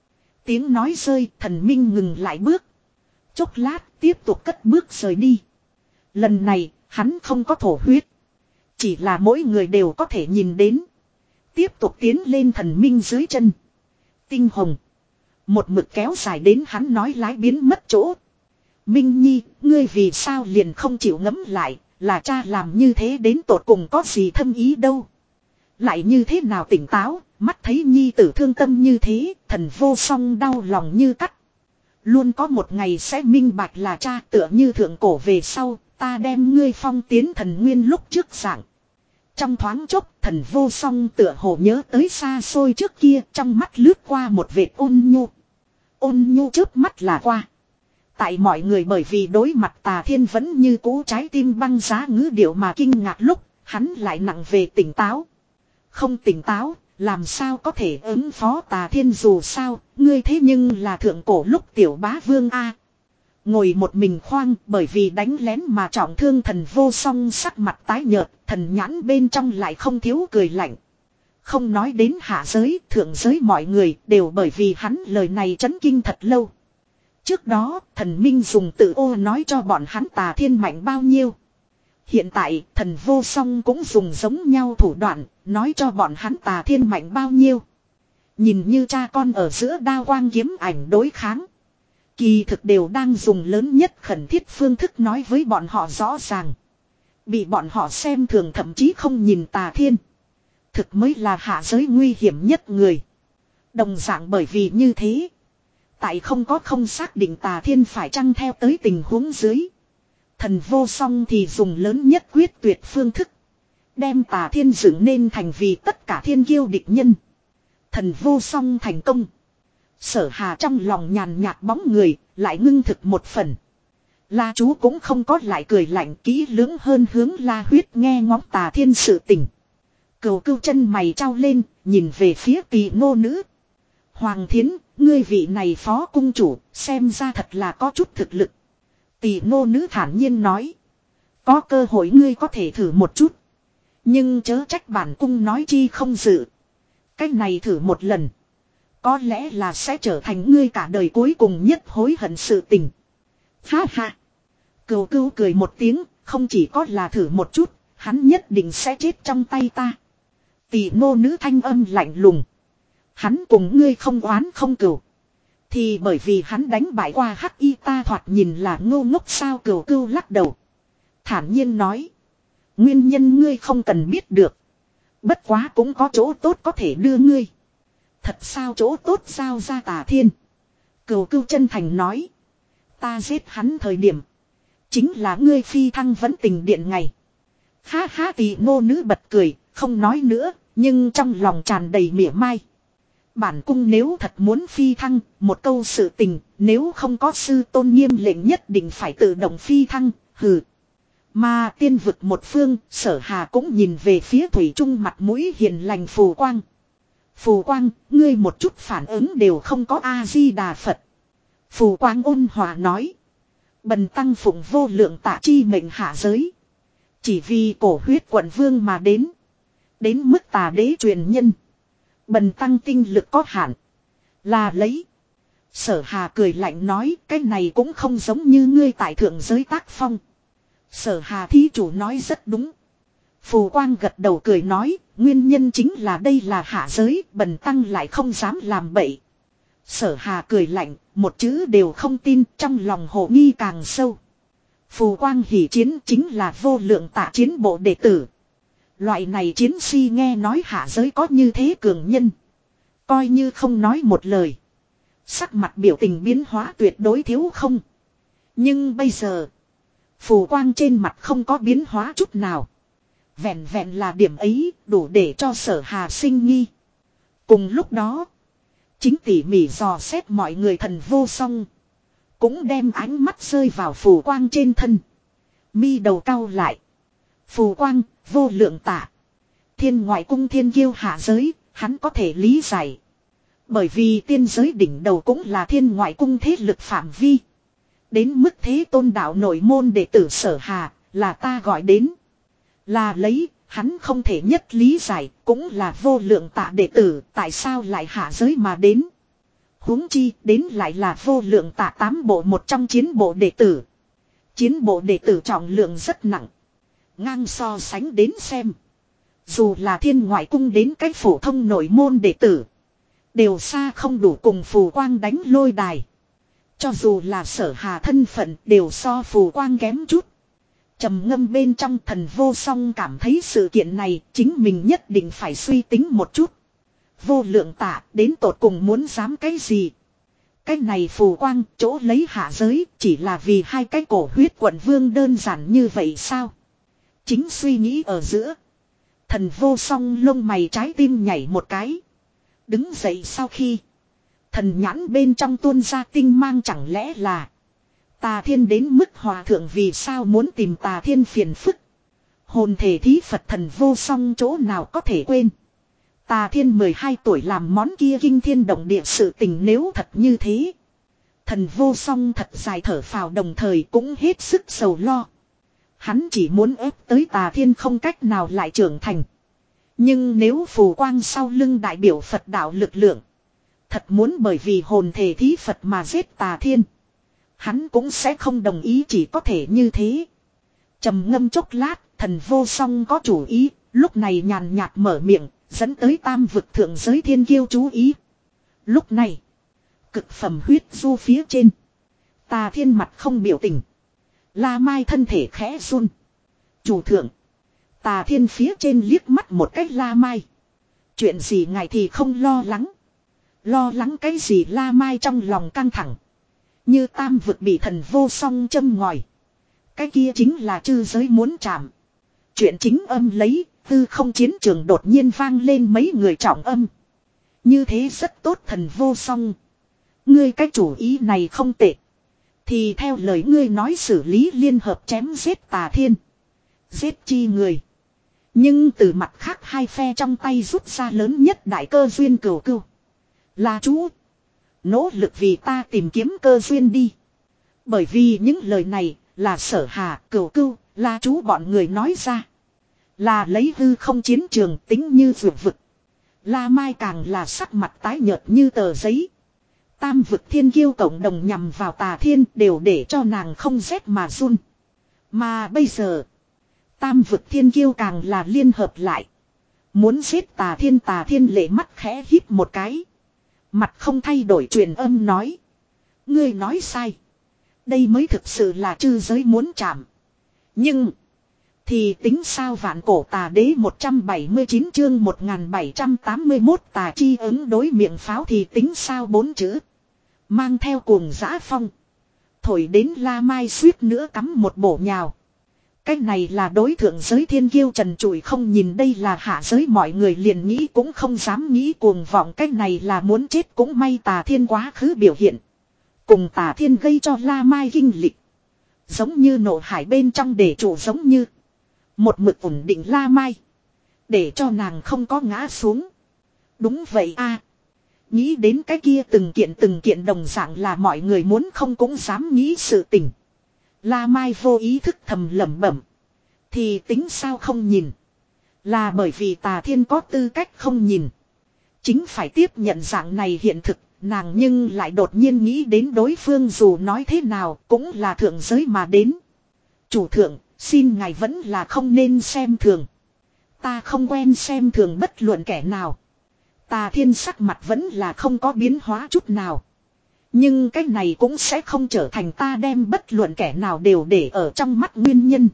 Tiếng nói rơi, thần minh ngừng lại bước. Chốc lát, tiếp tục cất bước rời đi. Lần này, hắn không có thổ huyết. Chỉ là mỗi người đều có thể nhìn đến. Tiếp tục tiến lên thần minh dưới chân. Tinh hồng. Một mực kéo dài đến hắn nói lái biến mất chỗ. Minh Nhi, ngươi vì sao liền không chịu ngẫm lại, là cha làm như thế đến tột cùng có gì thâm ý đâu. Lại như thế nào tỉnh táo, mắt thấy Nhi tử thương tâm như thế, thần vô song đau lòng như cắt. Luôn có một ngày sẽ minh bạch là cha tựa như thượng cổ về sau, ta đem ngươi phong tiến thần nguyên lúc trước dạng. Trong thoáng chốc, thần vô song tựa hồ nhớ tới xa xôi trước kia, trong mắt lướt qua một vệt ôn nhu. Ôn nhu trước mắt là qua. Tại mọi người bởi vì đối mặt Tà Thiên vẫn như cũ trái tim băng giá ngữ điệu mà kinh ngạc lúc, hắn lại nặng về tỉnh táo. Không tỉnh táo, làm sao có thể ứng phó Tà Thiên dù sao, ngươi thế nhưng là thượng cổ lúc tiểu bá vương A. Ngồi một mình khoang bởi vì đánh lén mà trọng thương thần vô song sắc mặt tái nhợt, thần nhãn bên trong lại không thiếu cười lạnh. Không nói đến hạ giới, thượng giới mọi người đều bởi vì hắn lời này chấn kinh thật lâu. Trước đó, thần minh dùng tự ô nói cho bọn hắn Tà Thiên mạnh bao nhiêu. Hiện tại, thần vô song cũng dùng giống nhau thủ đoạn, nói cho bọn hắn Tà Thiên mạnh bao nhiêu. Nhìn như cha con ở giữa đao quang kiếm ảnh đối kháng. Kỳ thực đều đang dùng lớn nhất khẩn thiết phương thức nói với bọn họ rõ ràng. Bị bọn họ xem thường thậm chí không nhìn Tà Thiên. Thực mới là hạ giới nguy hiểm nhất người. Đồng dạng bởi vì như thế. Tại không có không xác định Tà Thiên phải chăng theo tới tình huống dưới. Thần vô song thì dùng lớn nhất quyết tuyệt phương thức. Đem Tà Thiên dựng nên thành vì tất cả thiên kiêu địch nhân. Thần vô song thành công. Sở Hà trong lòng nhàn nhạt bóng người, lại ngưng thực một phần. La chú cũng không có lại cười lạnh kỹ lưỡng hơn hướng La Huyết nghe ngóng Tà Thiên sự tình. Cừu cưu chân mày trao lên, nhìn về phía Kỳ nô nữ. Hoàng Thiến, ngươi vị này phó cung chủ, xem ra thật là có chút thực lực. Tỷ nô nữ thản nhiên nói. Có cơ hội ngươi có thể thử một chút. Nhưng chớ trách bản cung nói chi không dự. Cách này thử một lần. Có lẽ là sẽ trở thành ngươi cả đời cuối cùng nhất hối hận sự tình. Ha ha. Cừu cưu cười một tiếng, không chỉ có là thử một chút, hắn nhất định sẽ chết trong tay ta. Tỷ nô nữ thanh âm lạnh lùng. Hắn cùng ngươi không oán không cừu. Thì bởi vì hắn đánh bại qua hắc y ta thoạt nhìn là ngô ngốc sao. Cừu cưu lắc đầu. Thản nhiên nói. Nguyên nhân ngươi không cần biết được. Bất quá cũng có chỗ tốt có thể đưa ngươi. Thật sao chỗ tốt sao ra Tà Thiên. Cừu cưu chân thành nói. Ta giết hắn thời điểm. Chính là ngươi phi thăng vẫn tình điện ngày. Ha ha tỷ nô nữ bật cười. Không nói nữa. Nhưng trong lòng tràn đầy mỉa mai. Bản cung nếu thật muốn phi thăng. Một câu sự tình. Nếu không có sư tôn nghiêm lệnh nhất định phải tự động phi thăng. Hừ. Mà tiên vực một phương. Sở Hà cũng nhìn về phía thủy trung mặt mũi hiền lành Phù Quang. Phù Quang, ngươi một chút phản ứng đều không có A-di-đà Phật. Phù Quang ôn hòa nói. Bần tăng phụng vô lượng tạ chi mệnh hạ giới. Chỉ vì cổ huyết quận vương mà đến. Đến mức Tà đế truyền nhân. Bần tăng tinh lực có hạn. Là lấy. Sở Hà cười lạnh nói. Cái này cũng không giống như ngươi tại thượng giới tác phong. Sở Hà thí chủ nói rất đúng. Phù Quang gật đầu cười nói. Nguyên nhân chính là đây là hạ giới. Bần tăng lại không dám làm bậy. Sở Hà cười lạnh. Một chữ đều không tin. Trong lòng hồ nghi càng sâu. Phù Quang hỉ chiến chính là vô lượng tạ chiến bộ đệ tử. Loại này chiến si nghe nói hạ giới có như thế cường nhân. Coi như không nói một lời. Sắc mặt biểu tình biến hóa tuyệt đối thiếu không. Nhưng bây giờ. Phù Quang trên mặt không có biến hóa chút nào. Vẹn vẹn là điểm ấy đủ để cho Sở Hà sinh nghi. Cùng lúc đó. Chính tỉ mỉ dò xét mọi người thần vô song. Cũng đem ánh mắt rơi vào Phù Quang trên thân. Mi đầu cau lại. Phù Quang, vô lượng tạ. Thiên ngoại cung thiên kiêu hạ giới, hắn có thể lý giải. Bởi vì tiên giới đỉnh đầu cũng là thiên ngoại cung thế lực phạm vi. Đến mức thế tôn đạo nội môn đệ tử Sở Hà, là ta gọi đến. Là lấy, hắn không thể nhất lý giải, cũng là vô lượng tạ đệ tử, tại sao lại hạ giới mà đến. Huống chi đến lại là vô lượng tả tám bộ một trong chiến bộ đệ tử. Chiến bộ đệ tử trọng lượng rất nặng. Ngang so sánh đến xem. Dù là thiên ngoại cung đến cách phổ thông nội môn đệ tử. Đều xa không đủ cùng phù quang đánh lôi đài. Cho dù là sở hà thân phận đều so phù quang kém chút. Trầm ngâm bên trong Thần Vô Song cảm thấy sự kiện này chính mình nhất định phải suy tính một chút. Vô lượng tả đến tột cùng muốn dám cái gì? Cái này phù quang chỗ lấy hạ giới chỉ là vì hai cái cổ huyết quận vương đơn giản như vậy sao? Chính suy nghĩ ở giữa. Thần Vô Song lông mày trái tim nhảy một cái. Đứng dậy sau khi. Thần nhãn bên trong tuôn ra tinh mang chẳng lẽ là. Tà Thiên đến mức hòa thượng vì sao muốn tìm Tà Thiên phiền phức. Hồn thể thí Phật Thần Vô Song chỗ nào có thể quên. Tà Thiên mười hai tuổi làm món kia kinh thiên động địa sự tình nếu thật như thế. Thần Vô Song thật dài thở phào đồng thời cũng hết sức sầu lo. Hắn chỉ muốn ép tới Tà Thiên không cách nào lại trưởng thành. Nhưng nếu phù quang sau lưng đại biểu Phật đạo lực lượng. Thật muốn bởi vì hồn thể thí Phật mà giết Tà Thiên. Hắn cũng sẽ không đồng ý chỉ có thể như thế. Trầm ngâm chốc lát, Thần Vô Song có chủ ý, lúc này nhàn nhạt mở miệng, dẫn tới tam vực thượng giới thiên kiêu chú ý. Lúc này, cực phẩm huyết du phía trên. Tà Thiên mặt không biểu tình. La Mai thân thể khẽ run. Chủ thượng. Tà Thiên phía trên liếc mắt một cách La Mai. Chuyện gì ngài thì không lo lắng. Lo lắng cái gì La Mai trong lòng căng thẳng. Như tam vực bị Thần Vô Song châm ngòi. Cái kia chính là chư giới muốn chạm. Chuyện chính âm lấy, tư không chiến trường đột nhiên vang lên mấy người trọng âm. Như thế rất tốt Thần Vô Song. Ngươi cái chủ ý này không tệ. Thì theo lời ngươi nói xử lý liên hợp chém giết Tà Thiên. Giết chi người. Nhưng từ mặt khác hai phe trong tay rút ra lớn nhất đại cơ duyên cửu cửu. Là chú. Nỗ lực vì ta tìm kiếm cơ duyên đi. Bởi vì những lời này là Sở Hà, Cửu Cửu, La chú bọn người nói ra. Là lấy hư không chiến trường tính như vượt vực. La Mai càng là sắc mặt tái nhợt như tờ giấy. Tam vực thiên kiêu cộng đồng nhằm vào Tà Thiên đều để cho nàng không rét mà run. Mà bây giờ, tam vực thiên kiêu càng là liên hợp lại. Muốn giết Tà Thiên. Tà Thiên lệ mắt khẽ híp một cái. Mặt không thay đổi truyền âm nói. Ngươi nói sai. Đây mới thực sự là chư giới muốn chạm. Nhưng. Thì tính sao vạn cổ tà đế một trăm bảy mươi chín chương một nghìn bảy trăm tám mươi mốt tà chi ứng đối miệng pháo thì tính sao bốn chữ. Mang theo cuồng dã phong. Thổi đến La Mai suýt nữa cắm một bổ nhào. Cách này là đối thượng giới thiên kiêu trần trụi không nhìn đây là hạ giới mọi người liền nghĩ cũng không dám nghĩ cuồng vọng cách này là muốn chết cũng may Tà Thiên quá khứ biểu hiện. Cùng Tà Thiên gây cho La Mai kinh lịch. Giống như nộ hải bên trong để trụ giống như. Một mực ổn định La Mai. Để cho nàng không có ngã xuống. Đúng vậy a. Nghĩ đến cái kia từng kiện từng kiện đồng dạng là mọi người muốn không cũng dám nghĩ sự tình. La Mai vô ý thức thầm lẩm bẩm. Thì tính sao không nhìn. Là bởi vì Tà Thiên có tư cách không nhìn. Chính phải tiếp nhận dạng này hiện thực. Nàng nhưng lại đột nhiên nghĩ đến đối phương dù nói thế nào cũng là thượng giới mà đến. Chủ thượng, xin ngài vẫn là không nên xem thường. Ta không quen xem thường bất luận kẻ nào. Tà Thiên sắc mặt vẫn là không có biến hóa chút nào. Nhưng cái này cũng sẽ không trở thành ta đem bất luận kẻ nào đều để ở trong mắt nguyên nhân.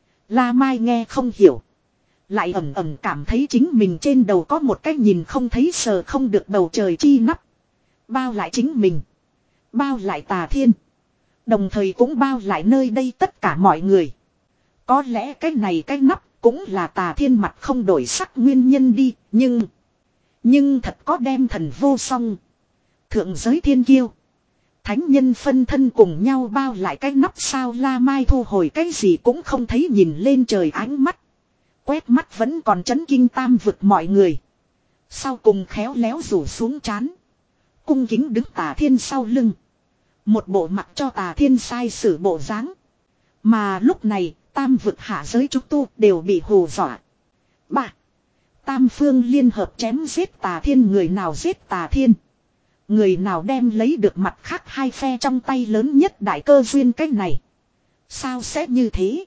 La Mai nghe không hiểu. Lại ẩm ẩm cảm thấy chính mình trên đầu có một cái nhìn không thấy sờ không được bầu trời chi nắp. Bao lại chính mình. Bao lại Tà Thiên. Đồng thời cũng bao lại nơi đây tất cả mọi người. Có lẽ cái này cái nắp cũng là Tà Thiên mặt không đổi sắc nguyên nhân đi. Nhưng. Nhưng thật có đem Thần Vô Song. Thượng giới thiên kiêu. Thánh nhân phân thân cùng nhau bao lại cái nắp sao La Mai thu hồi cái gì cũng không thấy nhìn lên trời ánh mắt. Quét mắt vẫn còn chấn kinh tam vực mọi người. Sau cùng khéo léo rủ xuống chán. Cung kính đứng Tà Thiên sau lưng. Một bộ mặt cho Tà Thiên sai sử bộ dáng. Mà lúc này tam vực hạ giới chúng tu đều bị hù dọa. Ba. Tam phương liên hợp chém giết Tà Thiên người nào giết Tà Thiên. Người nào đem lấy được mặt khác hai phe trong tay lớn nhất đại cơ duyên cái này. Sao sẽ như thế?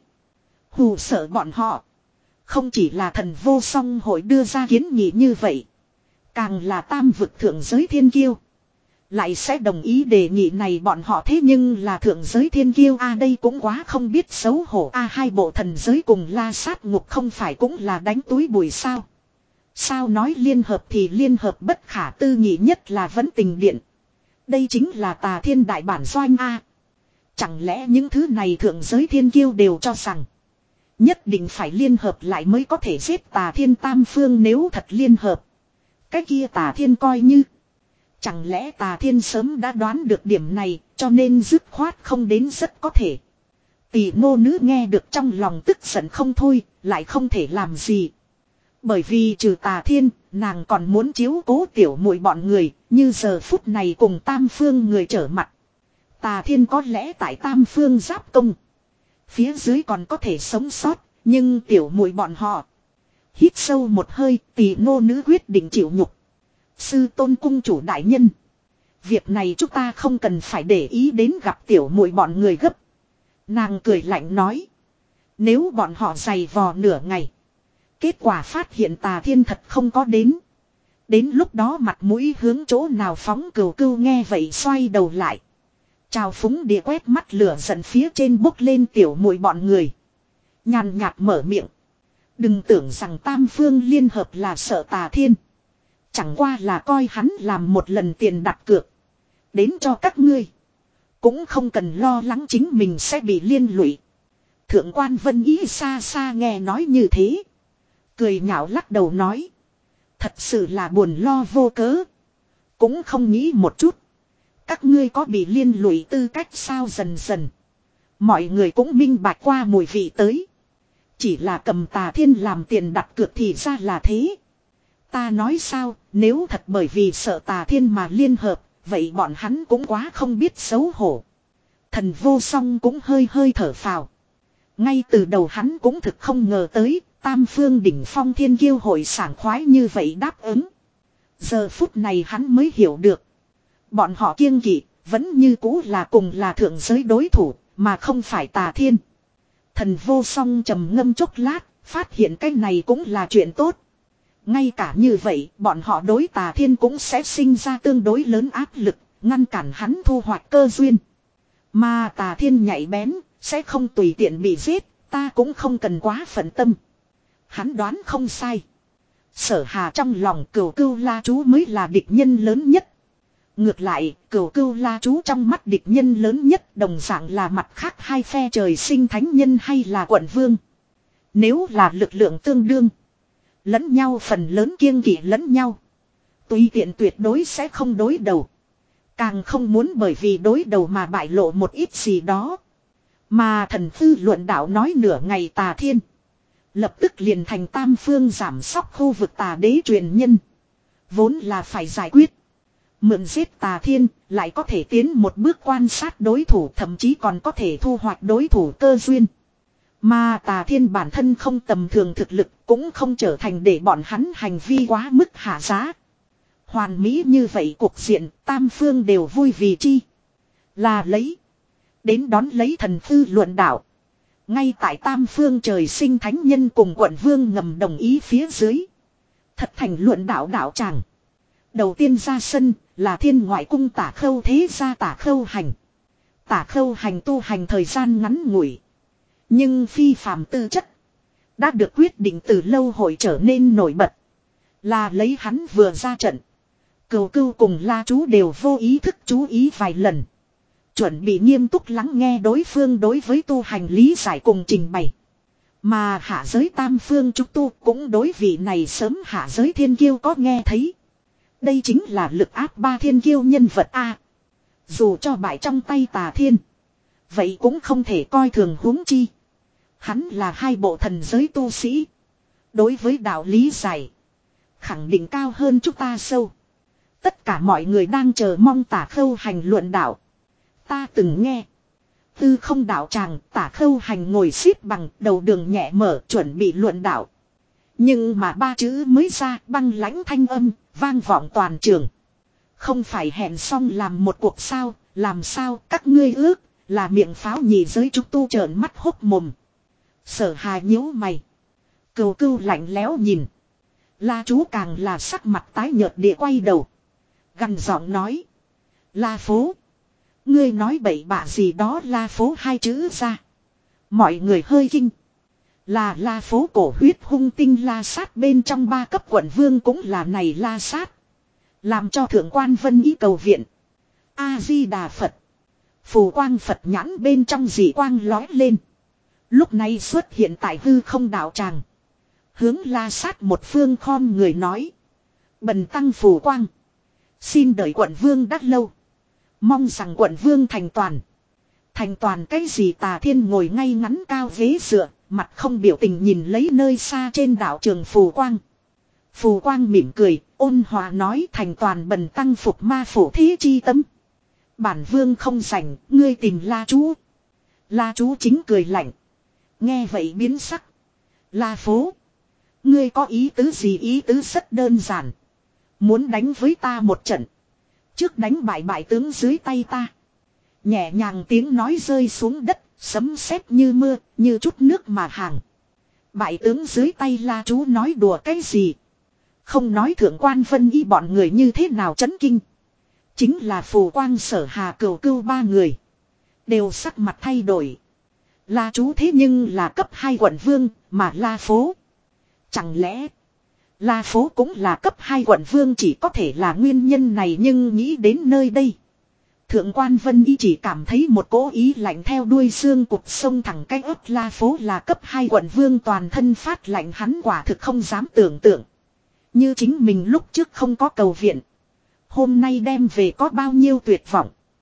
Hù sợ bọn họ. Không chỉ là thần vô song hội đưa ra kiến nghị như vậy. Càng là tam vực thượng giới thiên kiêu. Lại sẽ đồng ý đề nghị này bọn họ thế nhưng là thượng giới thiên kiêu a đây cũng quá không biết xấu hổ a hai bộ thần giới cùng la sát ngục không phải cũng là đánh túi bụi sao. Sao nói liên hợp thì liên hợp bất khả tư nghị nhất là vẫn tình điện. Đây chính là tà thiên đại bản doanh a. Chẳng lẽ những thứ này thượng giới thiên kiêu đều cho rằng nhất định phải liên hợp lại mới có thể giết tà thiên tam phương nếu thật liên hợp. Cái kia tà thiên coi như. Chẳng lẽ tà thiên sớm đã đoán được điểm này cho nên dứt khoát không đến rất có thể. Tỷ ngô nữ nghe được trong lòng tức giận không thôi, lại không thể làm gì. Bởi vì trừ tà thiên, nàng còn muốn chiếu cố tiểu muội bọn người, như giờ phút này cùng tam phương người trở mặt. Tà thiên có lẽ tại tam phương giáp công. Phía dưới còn có thể sống sót, nhưng tiểu muội bọn họ. Hít sâu một hơi, tỷ ngô nữ quyết định chịu nhục. Sư tôn cung chủ đại nhân. Việc này chúng ta không cần phải để ý đến gặp tiểu muội bọn người gấp. Nàng cười lạnh nói. Nếu bọn họ giày vò nửa ngày. Kết quả phát hiện tà thiên thật không có đến. Đến lúc đó mặt mũi hướng chỗ nào phóng cừu cừu nghe vậy xoay đầu lại. Chào phúng địa quét mắt lửa giận phía trên bốc lên tiểu muội bọn người. Nhàn nhạt mở miệng. Đừng tưởng rằng tam phương liên hợp là sợ tà thiên. Chẳng qua là coi hắn làm một lần tiền đặt cược. Đến cho các ngươi. Cũng không cần lo lắng chính mình sẽ bị liên lụy. Thượng quan Vân Ý xa xa nghe nói như thế. Cười nhạo lắc đầu nói. Thật sự là buồn lo vô cớ. Cũng không nghĩ một chút. Các ngươi có bị liên lụy tư cách sao dần dần. Mọi người cũng minh bạch qua mùi vị tới. Chỉ là cầm tà thiên làm tiền đặt cược thì ra là thế. Ta nói sao, nếu thật bởi vì sợ tà thiên mà liên hợp, vậy bọn hắn cũng quá không biết xấu hổ. Thần vô song cũng hơi hơi thở phào. Ngay từ đầu hắn cũng thực không ngờ tới, tam phương đỉnh phong thiên kiêu hội sảng khoái như vậy đáp ứng. Giờ phút này hắn mới hiểu được. Bọn họ kiêng kỵ, vẫn như cũ là cùng là thượng giới đối thủ, mà không phải tà thiên. Thần vô song trầm ngâm chốc lát, phát hiện cái này cũng là chuyện tốt. Ngay cả như vậy, bọn họ đối tà thiên cũng sẽ sinh ra tương đối lớn áp lực, ngăn cản hắn thu hoạch cơ duyên. Mà tà thiên nhạy bén, sẽ không tùy tiện bị giết, ta cũng không cần quá phận tâm. Hắn đoán không sai. Sở Hà trong lòng cửu cưu la chú mới là địch nhân lớn nhất. Ngược lại, cửu cưu la chú trong mắt địch nhân lớn nhất đồng dạng là mặt khác hai phe trời sinh thánh nhân hay là quận vương. Nếu là lực lượng tương đương, lẫn nhau phần lớn kiêng kỵ lẫn nhau. Tùy tiện tuyệt đối sẽ không đối đầu. Càng không muốn bởi vì đối đầu mà bại lộ một ít gì đó. Mà thần thư luận đạo nói nửa ngày tà thiên. Lập tức liền thành tam phương giảm sóc khu vực tà đế truyền nhân. Vốn là phải giải quyết. Mượn giết tà thiên lại có thể tiến một bước quan sát đối thủ, thậm chí còn có thể thu hoạch đối thủ cơ duyên. Mà tà thiên bản thân không tầm thường thực lực cũng không trở thành để bọn hắn hành vi quá mức hạ giá. Hoàn mỹ như vậy cuộc diện tam phương đều vui vì chi. Là lấy. Đến đón lấy thần thư luận đạo. Ngay tại tam phương trời sinh thánh nhân cùng quận vương ngầm đồng ý phía dưới. Thật thành luận đạo đạo tràng. Đầu tiên ra sân là thiên ngoại cung Tả Khâu thế gia Tả Khâu hành. Tả Khâu hành tu hành thời gian ngắn ngủi. Nhưng phi phàm tư chất. Đã được quyết định từ lâu hội trở nên nổi bật. Là lấy hắn vừa ra trận. Cừu cừu cùng la chú đều vô ý thức chú ý vài lần. Chuẩn bị nghiêm túc lắng nghe đối phương đối với tu hành lý giải cùng trình bày. Mà hạ giới tam phương trúc tu cũng đối vị này sớm hạ giới thiên kiêu có nghe thấy. Đây chính là lực áp ba thiên kiêu nhân vật A. Dù cho bại trong tay tà thiên. Vậy cũng không thể coi thường huống chi. Hắn là hai bộ thần giới tu sĩ. Đối với đạo lý giải. Khẳng định cao hơn chúng ta sâu. Tất cả mọi người đang chờ mong Tả Khâu hành luận đạo. Ta từng nghe. Tư không đạo tràng Tả Khâu hành ngồi xếp bằng đầu đường nhẹ mở chuẩn bị luận đạo. Nhưng mà ba chữ mới ra băng lãnh thanh âm vang vọng toàn trường. Không phải hẹn xong làm một cuộc sao, làm sao các ngươi ước, là miệng pháo nhị giới chúng tu trợn mắt hốc mồm. Sở Hà nhíu mày. Cừu cừu lạnh lẽo nhìn. La chú càng là sắc mặt tái nhợt địa quay đầu. Gằn giọng nói. La phố. Ngươi nói bậy bạ gì đó La phố hai chữ ra. Mọi người hơi kinh. Là La phố cổ huyết hung tinh La Sát bên trong ba cấp quận vương cũng là này La Sát. Làm cho thượng quan Vân Ý cầu viện. A-di-đà Phật. Phù quang Phật nhãn bên trong dị quang lói lên. Lúc này xuất hiện tại hư không đạo tràng. Hướng La Sát một phương khom người nói. Bần tăng phù quang. Xin đợi quận vương đắt lâu. Mong rằng quận vương thành toàn. Thành toàn cái gì Tà Thiên ngồi ngay ngắn cao ghế dựa. Mặt không biểu tình nhìn lấy nơi xa trên đạo trường phù quang. Phù quang mỉm cười, ôn hòa nói thành toàn bần tăng phục ma phổ thí chi tâm. Bản vương không rảnh, ngươi tìm La chú. La chú chính cười lạnh. Nghe vậy biến sắc. La phố. Ngươi có ý tứ gì? Ý tứ rất đơn giản. Muốn đánh với ta một trận. Trước đánh bại bại tướng dưới tay ta. Nhẹ nhàng tiếng nói rơi xuống đất, sấm sét như mưa, như chút nước mà hàng. Bại tướng dưới tay La chú nói đùa cái gì? Không nói thượng quan Vân Ý bọn người như thế nào chấn kinh. Chính là phù quang Sở Hà Cừu Cừu ba người. Đều sắc mặt thay đổi. La chú thế nhưng là cấp hai quận vương, mà La phố. Chẳng lẽ La phố cũng là cấp hai quận vương, chỉ có thể là nguyên nhân này, nhưng nghĩ đến nơi đây. Thượng quan Vân Ý chỉ cảm thấy một cỗ ý lạnh theo đuôi xương cục sông thẳng cái ớt. La phố là cấp hai quận vương, toàn thân phát lạnh, hắn quả thực không dám tưởng tượng. Như chính mình lúc trước không có cầu viện. Hôm nay đem về có bao nhiêu tuyệt vọng.